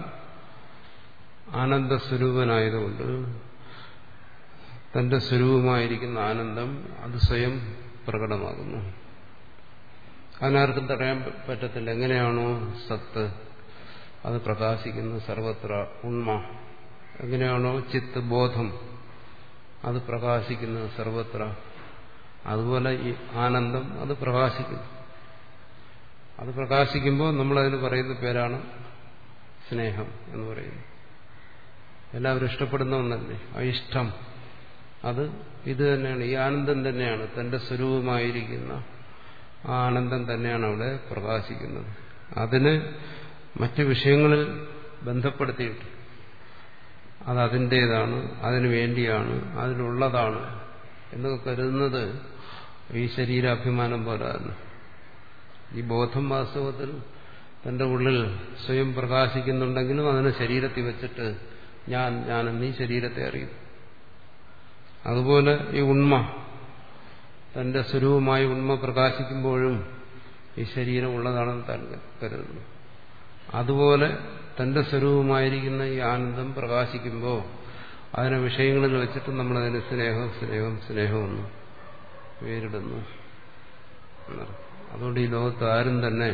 ആനന്ദസ്വരൂപനായതുകൊണ്ട് തന്റെ സ്വരൂപമായിരിക്കുന്ന ആനന്ദം അത് സ്വയം പ്രകടമാകുന്നു. അതിനാർക്കും തടയാൻ പറ്റത്തില്ല. എങ്ങനെയാണോ സത്ത് അത് പ്രകാശിക്കുന്നത് സർവത്ര, ഉണ്മ എങ്ങനെയാണോ ചിത്ത് ബോധം അത് പ്രകാശിക്കുന്നത് സർവത്ര, അതുപോലെ ഈ ആനന്ദം അത് പ്രകാശിക്കുന്നു. അത് പ്രകാശിക്കുമ്പോൾ നമ്മളതിന് പറയുന്ന പേരാണ് സ്നേഹം എന്ന് പറയുന്നത്. എല്ലാവരും ഇഷ്ടപ്പെടുന്ന ഒന്നല്ലേ ആ ഇഷ്ടം. അത് ഇത് തന്നെയാണ്, ഈ ആനന്ദം തന്നെയാണ്, തന്റെ സ്വരൂപമായിരിക്കുന്ന ആ ആനന്ദം തന്നെയാണ് അവിടെ പ്രകാശിക്കുന്നത്. അതിന് മറ്റു വിഷയങ്ങളിൽ ബന്ധപ്പെടുത്തിയിട്ട് അത് അതിൻ്റേതാണ്, അതിനു വേണ്ടിയാണ്, അതിലുള്ളതാണ് എന്നൊക്കെ കരുതുന്നത് ഈ ശരീരാഭിമാനം പോലെയാണ്. ഈ ബോധം വാസ്തവത്തിൽ തന്റെ ഉള്ളിൽ സ്വയം പ്രകാശിക്കുന്നുണ്ടെങ്കിലും അതിനെ ശരീരത്തിൽ വെച്ചിട്ട് ഞാൻ ഞാനെന്ന് ഈ ശരീരത്തെ അറിയും. അതുപോലെ ഈ ഉണ്മ, തന്റെ സ്വരൂപമായി ഉണ്മ പ്രകാശിക്കുമ്പോഴും ഈ ശരീരം ഉള്ളതാണെന്ന് താൻ കരുതുന്നു. അതുപോലെ തന്റെ സ്വരൂപമായിരിക്കുന്ന ഈ ആനന്ദം പ്രകാശിക്കുമ്പോൾ അതിനെ വിഷയങ്ങളിൽ വെച്ചിട്ട് നമ്മളതിന് സ്നേഹം സ്നേഹം സ്നേഹമെന്ന് പേരിടുന്നു. അതുകൊണ്ട് ഈ ലോകത്ത് ആരും തന്നെ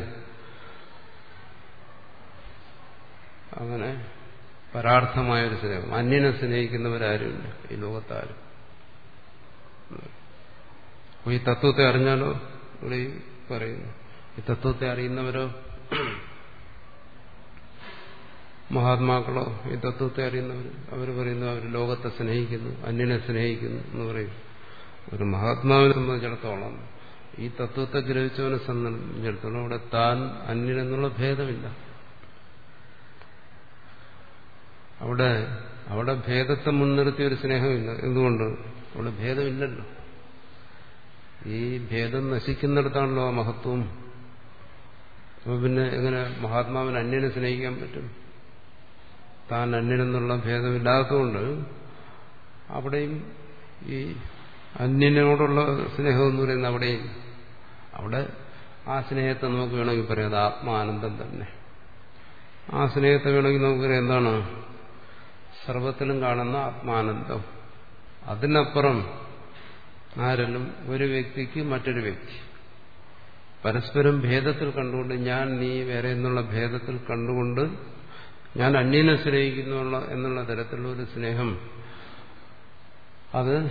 അങ്ങനെ പരാർത്ഥമായൊരു സ്നേഹം, അന്യനെ സ്നേഹിക്കുന്നവരാരുമില്ല ഈ ലോകത്താരും. ഈ തത്വത്തെ അറിഞ്ഞാലോ, ഇവിടെ പറയുന്നു, ഈ തത്വത്തെ അറിയുന്നവരോ, മഹാത്മാക്കളോ ഈ തത്വത്തെ അറിയുന്നവർ, അവർ പറയുന്നു അവർ ലോകത്തെ സ്നേഹിക്കുന്നു, അന്യനെ സ്നേഹിക്കുന്നു എന്ന് പറയും. ഒരു മഹാത്മാവിനെ സംബന്ധിച്ചിടത്തോളം, ഈ തത്വത്തെ ഗ്രഹിച്ചവനെ സംബന്ധിച്ചിടത്തോളം അവിടെ താൻ അന്യനെന്നുള്ള ഭേദമില്ല. അവിടെ അവിടെ ഭേദത്തെ മുൻനിർത്തിയ ഒരു സ്നേഹമില്ല. എന്തുകൊണ്ട്? അവിടെ ഭേദമില്ലല്ലോ. ഈ ഭേദം നശിക്കുന്നിടത്താണല്ലോ ആ മഹത്വം. അപ്പൊ പിന്നെ എങ്ങനെ മഹാത്മാവിന് അന്യനെ സ്നേഹിക്കാൻ പറ്റും? താൻ അന്യനെന്നുള്ള ഭേദമില്ലാത്തതുകൊണ്ട് അവിടെയും ഈ അന്യനോടുള്ള സ്നേഹം എന്ന് പറയുന്നത് അവിടെയും, അവിടെ ആ സ്നേഹത്തെ നമുക്ക് വേണമെങ്കിൽ പറയാം അത് ആത്മാനന്ദം തന്നെ. ആ സ്നേഹത്തെ വേണമെങ്കിൽ നമുക്ക് പറയാം എന്താണ്? സർവത്തിലും കാണുന്ന ആത്മാനന്ദം. അതിനപ്പുറം ആരെങ്കിലും ഒരു വ്യക്തിക്ക് മറ്റൊരു വ്യക്തി പരസ്പരം ഭേദത്തിൽ കണ്ടുകൊണ്ട്, ഞാൻ നീ വേറെ എന്നുള്ള ഭേദത്തിൽ കണ്ടുകൊണ്ട് ഞാൻ അന്യനെ സ്നേഹിക്കുന്നു എന്നുള്ള തരത്തിലുള്ള ഒരു സ്നേഹം, അത്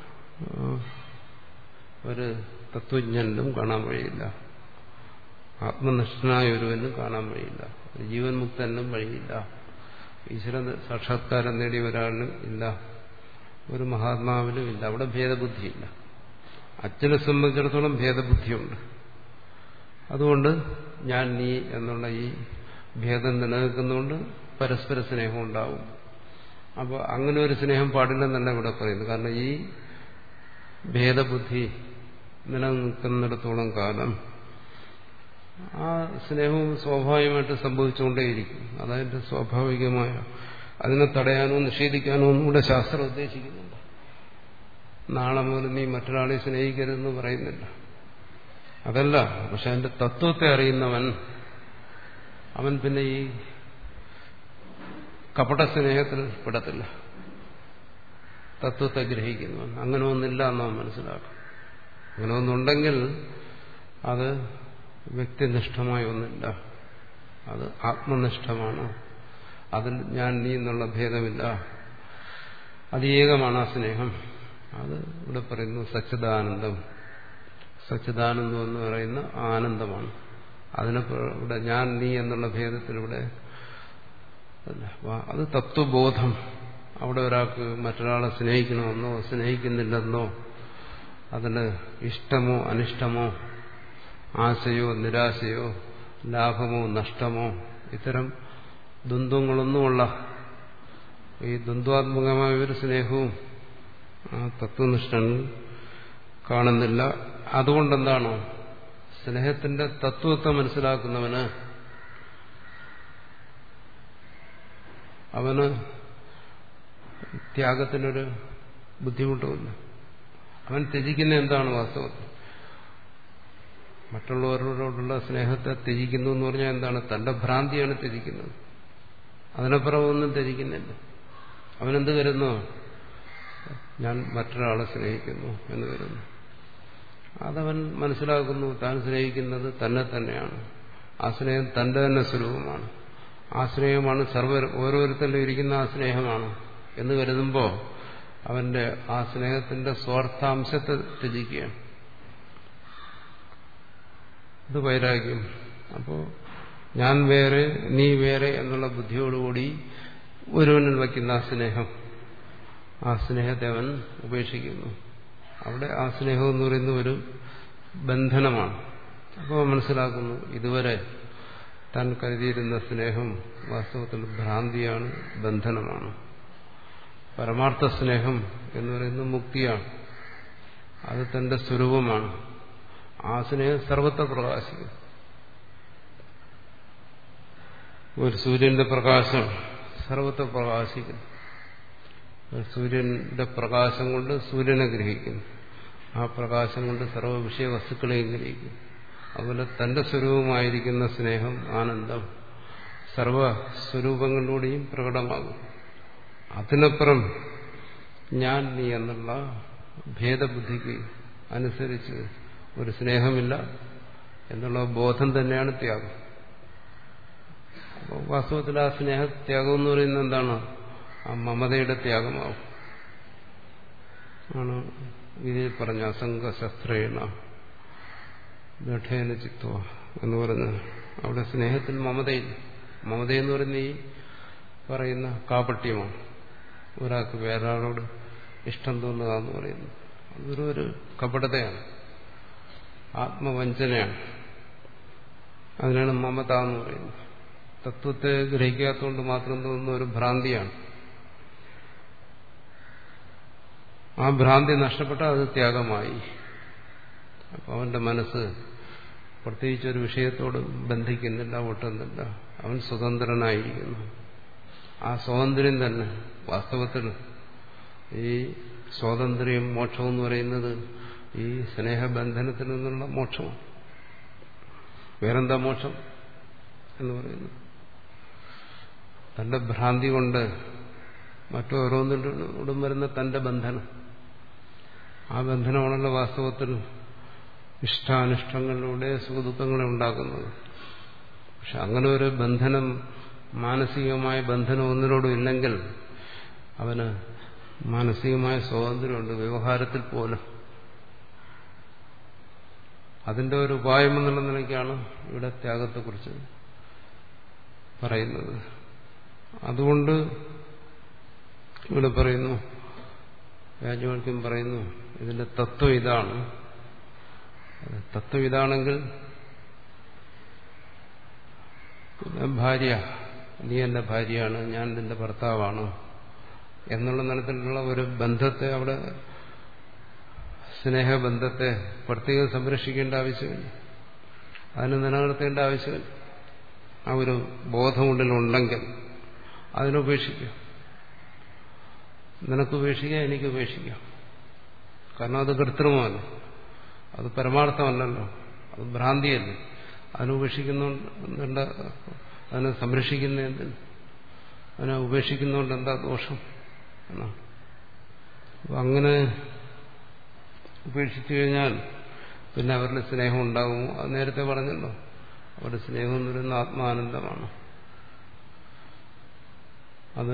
ഒരു തത്വജ്ഞനും കാണാൻ വഴിയില്ല, ആത്മനിഷ്ഠനായ ഒരുവനും കാണാൻ വഴിയില്ല, ജീവൻ മുക്തനും വഴിയില്ല, ഈശ്വര സാക്ഷാത്കാരം നേടിയ ഒരാളിനും ഇല്ല, ഒരു മഹാത്മാവിനും ഇല്ല. അവിടെ ഭേദബുദ്ധിയില്ല. അച്ഛനെ സംബന്ധിച്ചിടത്തോളം ഭേദബുദ്ധിയുണ്ട്. അതുകൊണ്ട് ഞാൻ നീ എന്നുള്ള ഈ ഭേദം നിലനിൽക്കുന്നതുകൊണ്ട് പരസ്പര സ്നേഹം ഉണ്ടാവും. അപ്പോൾ അങ്ങനെ ഒരു സ്നേഹം പാടില്ലെന്നല്ല ഇവിടെ പറയുന്നത്. കാരണം ഈ ഭേദബുദ്ധി നിലനിൽക്കുന്നിടത്തോളം കാലം ആ സ്നേഹവും സ്വാഭാവികമായിട്ട് സംഭവിച്ചുകൊണ്ടേയിരിക്കും. അതതിന്റെ സ്വാഭാവികമായ, അതിനെ തടയാനോ നിഷേധിക്കാനോ ഒന്നും കൂടെ ശാസ്ത്രം ഉദ്ദേശിക്കുന്നുണ്ട്. നാളെ മുതൽ നീ മറ്റൊരാളെ സ്നേഹിക്കരുതെന്ന് പറയുന്നില്ല, അതല്ല. പക്ഷെ അതിന്റെ തത്വത്തെ അറിയുന്നവൻ അവൻ പിന്നെ ഈ കപട സ്നേഹത്തിൽ പെടത്തില്ല. തത്വത്തെ ഗ്രഹിക്കുന്നവൻ അങ്ങനെ ഒന്നില്ല എന്നവൻ മനസ്സിലാക്കും. അങ്ങനെ ഒന്നുണ്ടെങ്കിൽ അത് വ്യക്തിനിഷ്ഠമായ ഒന്നില്ല, അത് ആത്മനിഷ്ഠമാണ്. അതിൽ ഞാൻ നീ എന്നുള്ള ഭേദമില്ല, അത് ഏകമാണ് ആ സ്നേഹം. അത് ഇവിടെ പറയുന്നു സച്ചിദാനന്ദം, സച്ചിദാനന്ദം എന്ന് പറയുന്ന ആനന്ദമാണ്. അതിനെ ഇവിടെ ഞാൻ നീ എന്നുള്ള ഭേദത്തിലൂടെ അത് തത്വബോധം. അവിടെ ഒരാൾക്ക് മറ്റൊരാളെ സ്നേഹിക്കണമെന്നോ സ്നേഹിക്കുന്നില്ലെന്നോ അതിന് ഇഷ്ടമോ അനിഷ്ടമോ ആശയോ നിരാശയോ ലാഭമോ നഷ്ടമോ ഇത്തരം ദ്വന്ദ്വങ്ങളൊന്നുമുള്ള ഈ ദ്വന്ദ്വാത്മകമായ ഒരു സ്നേഹവും ആ തത്വനിഷ്ഠൻ കാണുന്നില്ല. അതുകൊണ്ടെന്താണോ സ്നേഹത്തിന്റെ തത്വത്തെ മനസ്സിലാക്കുന്നവന് അവന് ത്യാഗത്തിനൊരു ബുദ്ധിമുട്ടുമില്ല. അവൻ ത്യജിക്കുന്ന എന്താണ് വാസ്തവത്തിൽ? മറ്റുള്ളവരോടുള്ള സ്നേഹത്തെ ത്യജിക്കുന്നു എന്ന് പറഞ്ഞാൽ എന്താണ്? തന്റെ ഭ്രാന്തിയാണ് ത്യജിക്കുന്നത്. അതിനപ്പുറം ഒന്നും ത്യജിക്കുന്നില്ല. അവനെന്ത് കരുതുന്നു? ഞാൻ മറ്റൊരാളെ സ്നേഹിക്കുന്നു എന്ന് കരുതുന്നു. അതവൻ മനസ്സിലാക്കുന്നു താൻ സ്നേഹിക്കുന്നത് തന്നെ തന്നെയാണ്. ആ സ്നേഹം തന്റെ തന്നെ സ്വരൂപമാണ്. ആ സ്നേഹമാണ് സർവ ഓരോരുത്തരിലും ഇരിക്കുന്ന ആ സ്നേഹമാണ് എന്ന് കരുതുമ്പോൾ അവന്റെ ആ സ്നേഹത്തിന്റെ സ്വാർത്ഥാംശത്തെ ത്യജിക്കുകയാണ്. ഇത് വൈരാഗ്യം. അപ്പോ ഞാൻ വേറെ നീ വേറെ എന്നുള്ള ബുദ്ധിയോടുകൂടി ഒരുവനിൽ വയ്ക്കുന്ന ആ സ്നേഹം, ആ സ്നേഹത്തെ അവൻ ഉപേക്ഷിക്കുന്നു. അവിടെ ആ സ്നേഹം എന്ന് പറയുന്ന ഒരു ബന്ധനമാണ്. അപ്പോൾ മനസ്സിലാക്കുന്നു ഇതുവരെ താൻ കരുതിയിരുന്ന സ്നേഹം വാസ്തവത്തിൽ ഭ്രാന്തിയാണ്, ബന്ധനമാണ്. പരമാർത്ഥ സ്നേഹം എന്ന് പറയുന്നത് മുക്തിയാണ്. അത് തന്റെ സ്വരൂപമാണ്. ആ സ്നേഹം സർവത്ര പ്രകാശിക്കും. ഒരു സൂര്യന്റെ പ്രകാശം സർവത്ര പ്രകാശിക്കുന്നു. സൂര്യന്റെ പ്രകാശം കൊണ്ട് സൂര്യനെ ഗ്രഹിക്കുന്നു. ആ പ്രകാശം കൊണ്ട് സർവ്വ വിഷയ വസ്തുക്കളെയും ഗ്രഹിക്കും. അതുപോലെ തന്റെ സ്വരൂപമായിരിക്കുന്ന സ്നേഹം, ആനന്ദം സർവ സ്വരൂപങ്ങളിലൂടെയും പ്രകടമാകും. അതിനപ്പുറം ഞാൻ നീ എന്നുള്ള ഭേദബുദ്ധിക്ക് അനുസരിച്ച് ഒരു സ്നേഹമില്ല എന്നുള്ള ബോധം തന്നെയാണ് ത്യാഗം. അപ്പോൾ വാസ്തവത്തിൽ ആ സ്നേഹത്യാഗം എന്ന് പറയുന്നത് എന്താണ്? ആ മമതയുടെ ത്യാഗമാവും. ആണ് ഇതിൽ പറഞ്ഞ അസംഗശസ്ത്രേണ ദൃഢേന ചിത്വ എന്ന് പറഞ്ഞ് അവിടെ സ്നേഹത്തിൽ മമതയില്ല. മമതയെന്ന് പറയുന്ന ഈ പറയുന്ന കാപട്യമാണ്. ഒരാൾക്ക് വേറൊരാളോട് ഇഷ്ടം തോന്നുക എന്ന് പറയുന്നത് അതൊരു ഒരു കപടതയാണ്, ആത്മവഞ്ചനയാണ്. അതിനാണ് മമത എന്ന് പറയുന്നത്. തത്വത്തെ ഗ്രഹിക്കാത്തതുകൊണ്ട് മാത്രം തോന്നുന്ന ഒരു ഭ്രാന്തിയാണ്. ആ ഭ്രാന്തി നഷ്ടപ്പെട്ടാൽ അത് ത്യാഗമായി. അപ്പോൾ അവന്റെ മനസ്സ് പ്രത്യേകിച്ചൊരു വിഷയത്തോട് ബന്ധിക്കുന്നില്ല, ഒട്ടുന്നില്ല. അവൻ സ്വതന്ത്രനായിരിക്കുന്നു. ആ സ്വാതന്ത്ര്യം തന്നെ വാസ്തവത്തിൽ ഈ സ്വാതന്ത്ര്യം, മോക്ഷം എന്ന് പറയുന്നത് ഈ സ്നേഹബന്ധനത്തിൽ നിന്നുള്ള മോക്ഷമാണ്. വേറെന്താ മോക്ഷം എന്ന് പറയുന്നത്? തന്റെ ഭ്രാന്തി കൊണ്ട് മറ്റോരോന്നിനോടും വരുന്ന തന്റെ ബന്ധനം. ആ ബന്ധനമാണല്ലോ വാസ്തവത്തിൽ ഇഷ്ടാനിഷ്ടങ്ങളിലൂടെ സുഖദുഃഖങ്ങളെ ഉണ്ടാക്കുന്നത്. പക്ഷെ അങ്ങനെ ഒരു ബന്ധനം, മാനസികമായ ബന്ധനം ഒന്നിനോടും ഇല്ലെങ്കിൽ അവന് മാനസികമായ സ്വാതന്ത്ര്യമുണ്ട് വ്യവഹാരത്തിൽ പോലും. അതിന്റെ ഒരു ഉപായം എന്നുള്ള നിലയ്ക്കാണ് ഇവിടെ ത്യാഗത്തെക്കുറിച്ച് പറയുന്നത്. അതുകൊണ്ട് ഇവിടെ പറയുന്നു, യാജ്ഞവൽക്യം പറയുന്നു, ഇതിന്റെ തത്വം ഇതാണ്. തത്വം ഇതാണെങ്കിൽ ഭാര്യ, നീ എന്റെ ഭാര്യയാണ്, ഞാൻ നിന്റെ ഭർത്താവാണ് എന്നുള്ള നിലത്തിലുള്ള ഒരു ബന്ധത്തെ, അവിടെ സ്നേഹബന്ധത്തെ പ്രത്യേകം സംരക്ഷിക്കേണ്ട ആവശ്യമില്ല, അതിന് നിലനിർത്തേണ്ട ആവശ്യമില്ല. ആ ഒരു ബോധമുള്ളിലുണ്ടെങ്കിൽ അതിനുപേക്ഷിക്കാം. നിനക്ക് ഉപേക്ഷിക്കാം, എനിക്ക് ഉപേക്ഷിക്കാം. കാരണം അത് കൃത്രിമമല്ല, അത് പരമാർത്ഥമല്ലല്ലോ, അത് ഭ്രാന്തിയല്ലേ. അതിനുപേക്ഷിക്കുന്നുണ്ട്, അതിനെ സംരക്ഷിക്കുന്ന എന്തിന്? അതിനെ ഉപേക്ഷിക്കുന്നതുകൊണ്ട് എന്താ ദോഷം എന്നാണ്. അങ്ങനെ ഉപേക്ഷിച്ചു കഴിഞ്ഞാൽ പിന്നെ അവരുടെ സ്നേഹം ഉണ്ടാകുമോ? അത് നേരത്തെ പറഞ്ഞല്ലോ, അവരുടെ സ്നേഹം എന്ന് പറയുന്ന ആത്മാനന്ദമാണ്. അത്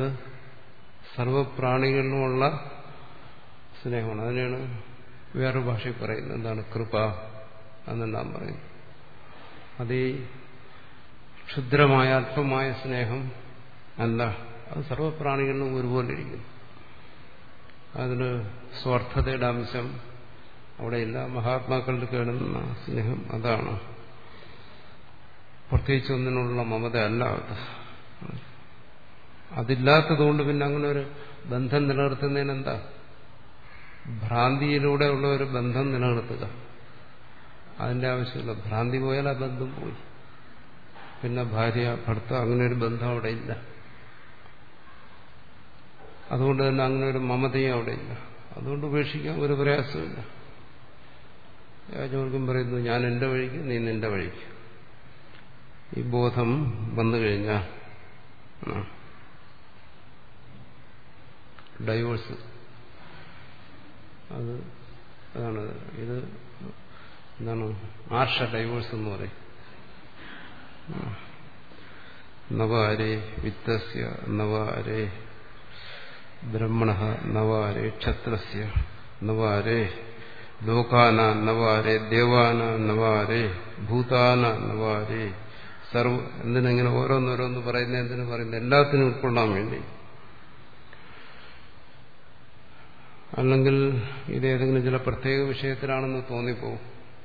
സർവപ്രാണികളിലുമുള്ള സ്നേഹമാണ്. അതിനാണ് വേറൊരു ഭാഷയിൽ പറയുന്നത് എന്താണ്? കൃപ എന്നെല്ലാം പറയും. അത് ഈ ക്ഷുദ്രമായ അല്പമായ സ്നേഹം അല്ല, അത് സർവപ്രാണികളിലും ഒരുപോലെ ഇരിക്കുന്നു. അതിന് സ്വാർത്ഥതയുടെ അംശം അവിടെയില്ല. മഹാത്മാക്കളുടെ കേടുന്ന സ്നേഹം അതാണ്. പ്രത്യേകിച്ച് ഒന്നിനുള്ള മമത അല്ല അത്. അതില്ലാത്തതുകൊണ്ട് പിന്നെ അങ്ങനെ ഒരു ബന്ധം നിലനിർത്തുന്നതിനെന്താ? ഭ്രാന്തിയിലൂടെ ഉള്ള ഒരു ബന്ധം നിലനിർത്തുക, അതിന്റെ ആവശ്യമില്ല. ഭ്രാന്തി പോയാൽ ആ ബന്ധം പോയി. പിന്നെ ഭാര്യ ഭർത്താവ് അങ്ങനെ ഒരു ബന്ധം അവിടെ ഇല്ല. അതുകൊണ്ട് തന്നെ അങ്ങനെ ഒരു മമതയും അവിടെ ഇല്ല. അതുകൊണ്ട് ഉപേക്ഷിക്കാൻ ഒരു പ്രയാസമില്ല. യാചവർക്കും പറയുന്നു, ഞാൻ എന്റെ വഴിക്ക്, നീ നിന്റെ വഴിക്ക്. ഈ ബോധം വന്നു കഴിഞ്ഞാൽ ഡൈവേഴ്സ് അത് അതാണ്. ഇത് എന്താണ് ആർഷ ഡൈവേഴ്സ് എന്ന് പറയും. നവാരേ വിത്തസ്യ നവാരേ ബ്രഹ്മണഃ നവാരേ ക്ഷത്രസ്യ നവാരേ ലോകാന നവാരേ ദേവാന നവാരേ ഭൂതാന നവാരേ സർവ. എന്തിനെങ്ങനെ ഓരോന്നോരോന്ന് പറയുന്നത്? എന്തിനു പറയുന്നത്? എല്ലാത്തിനും ഉൾക്കൊള്ളാൻ വേണ്ടി. അല്ലെങ്കിൽ ഇതേതെങ്കിലും ചില പ്രത്യേക വിഷയത്തിലാണെന്ന് തോന്നിപ്പോവും.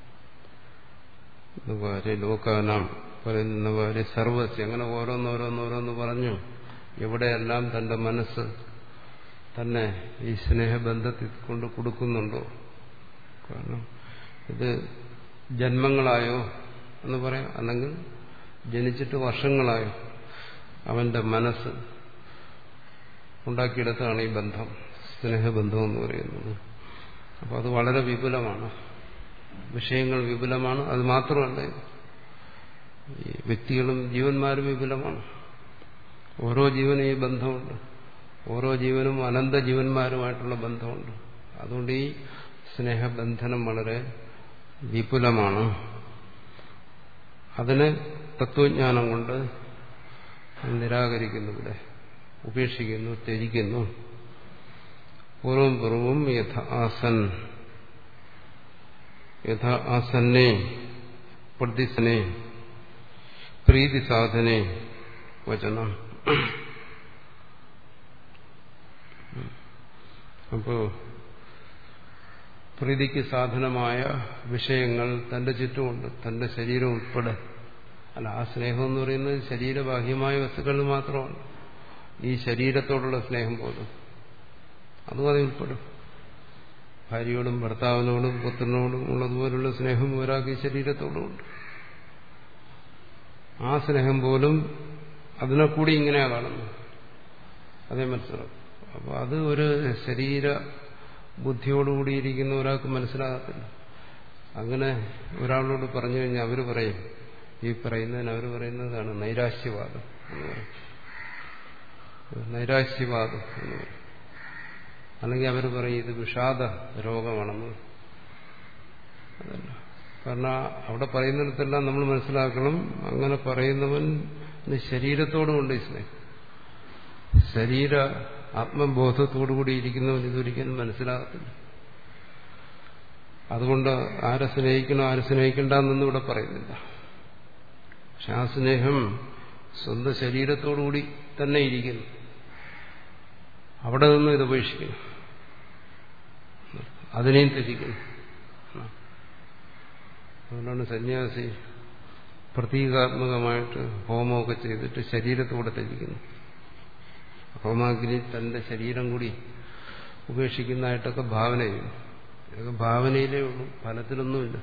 നവാരേ ലോകാനാം പറയുന്ന നവാരേ സർവസ്യ, അങ്ങനെ ഓരോന്നോരോന്നോരോന്ന് പറഞ്ഞു എവിടെയെല്ലാം തന്റെ മനസ്സ് തന്നെ ഈ സ്നേഹബന്ധത്തിൽ കൊണ്ട് കൊടുക്കുന്നുണ്ടോ. കാരണം ഇത് ജന്മങ്ങളായോ എന്ന് പറയാം, അല്ലെങ്കിൽ ജനിച്ചിട്ട് വർഷങ്ങളായോ അവന്റെ മനസ്സ് ഉണ്ടാക്കിയെടുത്താണ് ഈ ബന്ധം, സ്നേഹബന്ധം എന്ന് പറയുന്നത്. അപ്പോൾ അത് വളരെ വിപുലമാണ്, വിഷയങ്ങൾ വിപുലമാണ്. അത് മാത്രമല്ല, ഈ വ്യക്തികളും ജീവന്മാരും വിപുലമാണ്. ഓരോ ജീവനും ഈ ബന്ധമുണ്ട്. ഓരോ ജീവനും അനന്ത ജീവന്മാരുമായിട്ടുള്ള ബന്ധമുണ്ട്. അതുകൊണ്ട് ഈ സ്നേഹബന്ധനം വളരെ വിപുലമാണ്. അതിനെ തത്വജ്ഞാനം കൊണ്ട് നിരാകരിക്കുന്നു, ഇവിടെ ഉപേക്ഷിക്കുന്നു, ത്യജിക്കുന്നു. പൂർവം പൂർവം യഥ ആസൻ യഥ ആസന്നേ പ്രതിസനെ പ്രീതി സാധനെ വചനം. അപ്പോ പ്രീതിക്ക് സാധനമായ വിഷയങ്ങൾ തന്റെ ചുറ്റുമുണ്ട്, തന്റെ ശരീരം ഉൾപ്പെടെ. അല്ല, ആ സ്നേഹം എന്ന് പറയുന്നത് ശരീരബാഹ്യമായ വസ്തുക്കളിൽ മാത്രമാണ്. ഈ ശരീരത്തോടുള്ള സ്നേഹം പോലും അതും അതിൽ ഉൾപ്പെടും. ഭാര്യയോടും ഭർത്താവിനോടും പുത്രനോടും ഉള്ളതുപോലുള്ള സ്നേഹം ഒരാൾക്ക് ഈ ശരീരത്തോടുമുണ്ട്. ആ സ്നേഹം പോലും അതിനെ കൂടി ഇങ്ങനെയാണ് കാണുന്നത്. അതേ മനസ്സിലാവും. അപ്പോൾ അത് ഒരു ശരീര ബുദ്ധിയോടുകൂടിയിരിക്കുന്ന ഒരാൾക്ക് മനസ്സിലാകത്തില്ല. അങ്ങനെ ഒരാളോട് പറഞ്ഞു കഴിഞ്ഞാൽ അവർ പറയും, ഈ പറയുന്നതിന് അവർ പറയുന്നതാണ് നൈരാശ്യവാദം എന്ന് പറയും. നൈരാശ്യവാദം എന്ന് പറയും. അല്ലെങ്കിൽ അവർ പറയും ഇത് വിഷാദ രോഗമാണെന്ന്. അതല്ല, കാരണം അവിടെ പറയുന്നിടത്തെല്ലാം നമ്മൾ മനസ്സിലാക്കണം, അങ്ങനെ പറയുന്നവൻ ശരീരത്തോടുമുണ്ട് ഈ സ്നേഹം. ശരീര ആത്മബോധത്തോടുകൂടി ഇരിക്കുന്നവൻ ഇതൊരിക്കലും മനസ്സിലാകത്തില്ല. അതുകൊണ്ട് ആരെ സ്നേഹിക്കണോ ആരെ സ്നേഹിക്കണ്ടെന്നൊന്നും ഇവിടെ പറയുന്നില്ല. പക്ഷെ ആ സ്നേഹം സ്വന്തം ശരീരത്തോടുകൂടി തന്നെ ഇരിക്കുന്നു. അവിടെ നിന്നും ഇത് ഉപേക്ഷിക്കുന്നു, അതിനെയും ത്യജിക്കുന്നു. അതുകൊണ്ടാണ് സന്യാസി പ്രതീകാത്മകമായിട്ട് ഹോമമൊക്കെ ചെയ്തിട്ട് ശരീരത്തോടെ ത്യജിക്കുന്നു. ഹോമാഗ്നി തന്റെ ശരീരം കൂടി ഉപേക്ഷിക്കുന്നതായിട്ടൊക്കെ ഭാവന ചെയ്യും. ഇതൊക്കെ ഭാവനയിലേ ഉള്ളൂ, ഫലത്തിലൊന്നുമില്ല.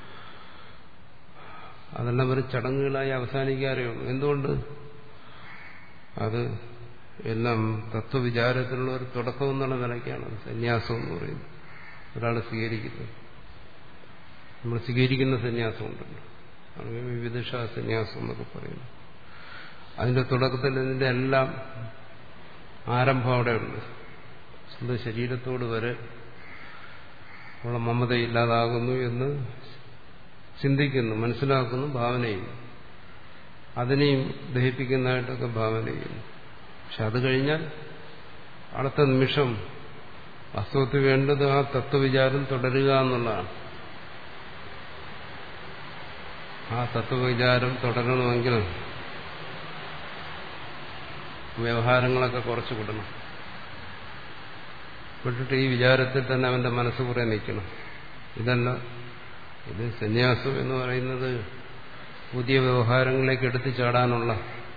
അതെല്ലാം ഒരു ചടങ്ങുകളായി അവസാനിക്കാറേ ഉള്ളൂ. എന്തുകൊണ്ട്? അത് എല്ലാം തത്വവിചാരത്തിലുള്ള ഒരു തുടക്കം എന്നുള്ള നിലയ്ക്കാണ് സന്യാസം എന്ന് പറയുന്നത്. ഒരാൾ സ്വീകരിക്കുന്നത്, നമ്മൾ സ്വീകരിക്കുന്ന സന്യാസമുണ്ടല്ലോ, അല്ലെങ്കിൽ വിവിധ സന്യാസം എന്നൊക്കെ പറയുന്നു. അതിന്റെ തുടക്കത്തിൽ ഇതിന്റെ എല്ലാം ആരംഭം അവിടെയുണ്ട്. സ്വന്തം ശരീരത്തോട് വരെ ഉള്ള മമതയില്ലാതാകുന്നു എന്ന് ചിന്തിക്കുന്നു, മനസ്സിലാക്കുന്നു, ഭാവന ചെയ്യുന്നു. അതിനെയും ദഹിപ്പിക്കുന്നതായിട്ടൊക്കെ ഭാവന ചെയ്യുന്നു. പക്ഷെ അത് കഴിഞ്ഞാൽ അടുത്ത നിമിഷം വാസ്തവത്തിൽ വേണ്ടത് ആ തത്വവിചാരം തുടരുക എന്നുള്ളതാണ്. ആ തത്വവിചാരം തുടരണമെങ്കിൽ വ്യവഹാരങ്ങളൊക്കെ കുറച്ചു വിടണം. വിട്ടിട്ട് ഈ വിചാരത്തിൽ തന്നെ അവന്റെ മനസ്സ് കുറെ നിൽക്കണം. ഇതല്ല, ഇത് സന്യാസം എന്ന് പറയുന്നത് പുതിയ വ്യവഹാരങ്ങളിലേക്ക് എടുത്തു ചാടാനുള്ള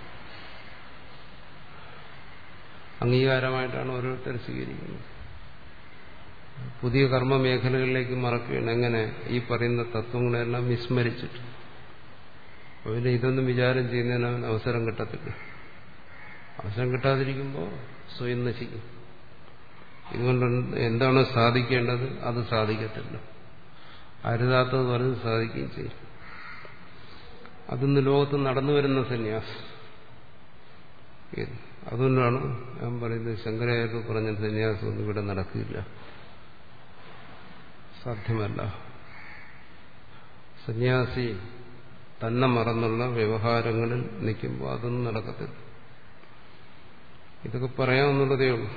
അംഗീകാരമായിട്ടാണ് ഓരോരുത്തർ സ്വീകരിക്കുന്നത്. പുതിയ കർമ്മ മേഖലകളിലേക്ക് മറക്കുകയാണ്. എങ്ങനെ? ഈ പറയുന്ന തത്വങ്ങളെല്ലാം വിസ്മരിച്ചിട്ട്. അവന് ഇതൊന്നും വിചാരം ചെയ്യുന്നതിന് അവന് അവസരം കിട്ടത്തില്ല. അവസരം കിട്ടാതിരിക്കുമ്പോൾ സ്വയം നശിക്കും. ഇതുകൊണ്ട് എന്താണോ സാധിക്കേണ്ടത് അത് സാധിക്കത്തില്ല. അരുതാത്തത് പറഞ്ഞ് സാധിക്കുകയും ചെയ്യും. അതൊന്ന് ലോകത്ത് നടന്നു വരുന്ന സന്യാസം. അതുകൊണ്ടാണ് ഞാൻ പറയുന്നത് ശങ്കരാചാര്യർ പറഞ്ഞ സന്യാസമൊന്നും ഇവിടെ നടക്കില്ല, സാധ്യമല്ല. സന്യാസി തന്നെ മറന്നുള്ള വ്യവഹാരങ്ങളിൽ നിൽക്കുമ്പോൾ അതൊന്നും നടക്കത്തില്ല. ഇതൊക്കെ പറയാമെന്നുള്ളതേ ഉള്ളൂ.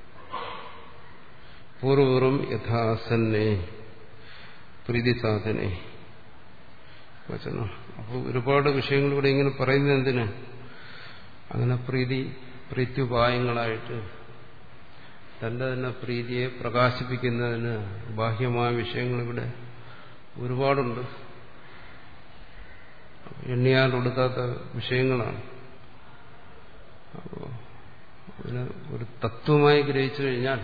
പൂർവ്വം യഥാസന്നെ പ്രീതി സാധനെ വചനം. അപ്പോൾ ഒരുപാട് വിഷയങ്ങൾ ഇവിടെ ഇങ്ങനെ പറയുന്നത് എന്തിന്? അങ്ങനെ പ്രീതി പ്രീത്യുപായങ്ങളായിട്ട് തന്റെ തന്നെ പ്രീതിയെ പ്രകാശിപ്പിക്കുന്നതിന് ബാഹ്യമായ വിഷയങ്ങൾ ഇവിടെ ഒരുപാടുണ്ട്. എണ്ണിയാൽ ഒടുക്കാത്ത വിഷയങ്ങളാണ്. അപ്പോൾ അതിന് ഒരു തത്വമായി ഗ്രഹിച്ചു കഴിഞ്ഞാൽ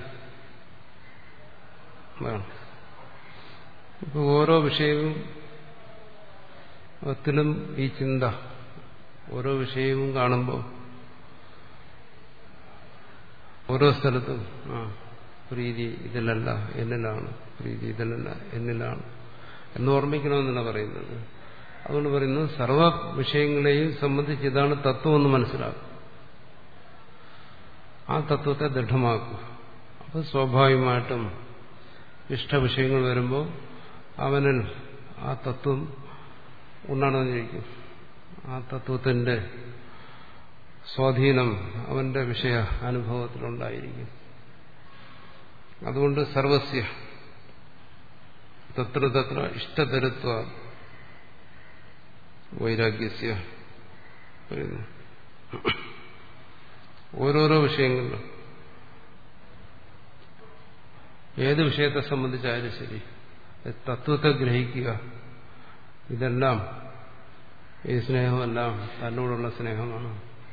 ഇപ്പോൾ ഓരോ വിഷയവും ത്തിലും ഈ ചിന്ത ഓരോ വിഷയവും കാണുമ്പോൾ ഓരോ സ്ഥലത്തും ആ പ്രീതി ഇതിലല്ല എന്നിലാണ്, പ്രീതി ഇതിലല്ല എന്നിലാണ് എന്ന് ഓർമ്മിക്കണമെന്നാണ് പറയുന്നത്. അതുകൊണ്ട് പറയുന്നത് സർവ വിഷയങ്ങളെയും സംബന്ധിച്ച് ഇതാണ് തത്വം എന്ന് മനസ്സിലാക്കും. ആ തത്വത്തെ ദൃഢമാക്കുക. അപ്പോൾ സ്വാഭാവികമായിട്ടും ഇഷ്ടവിഷയങ്ങൾ വരുമ്പോൾ അവനിൽ ആ തത്വം ഉണ്ടാണെന്നിരിക്കും. ആ തത്വത്തിന്റെ സ്വാധീനം അവന്റെ വിഷയ അനുഭവത്തിലുണ്ടായിരിക്കും. അതുകൊണ്ട് സർവസ്യ തത്ര തത്ര ഇഷ്ടതരത്വ വൈരാഗ്യസ്യ പറയുന്നു. ഓരോരോ വിഷയങ്ങളിലും ഏത് വിഷയത്തെ സംബന്ധിച്ചായാലും ശരി തത്വത്തെ ഗ്രഹിക്കുക. ഇതെല്ലാം ഈ സ്നേഹമെല്ലാം തന്നോടുള്ള സ്നേഹമാണ്,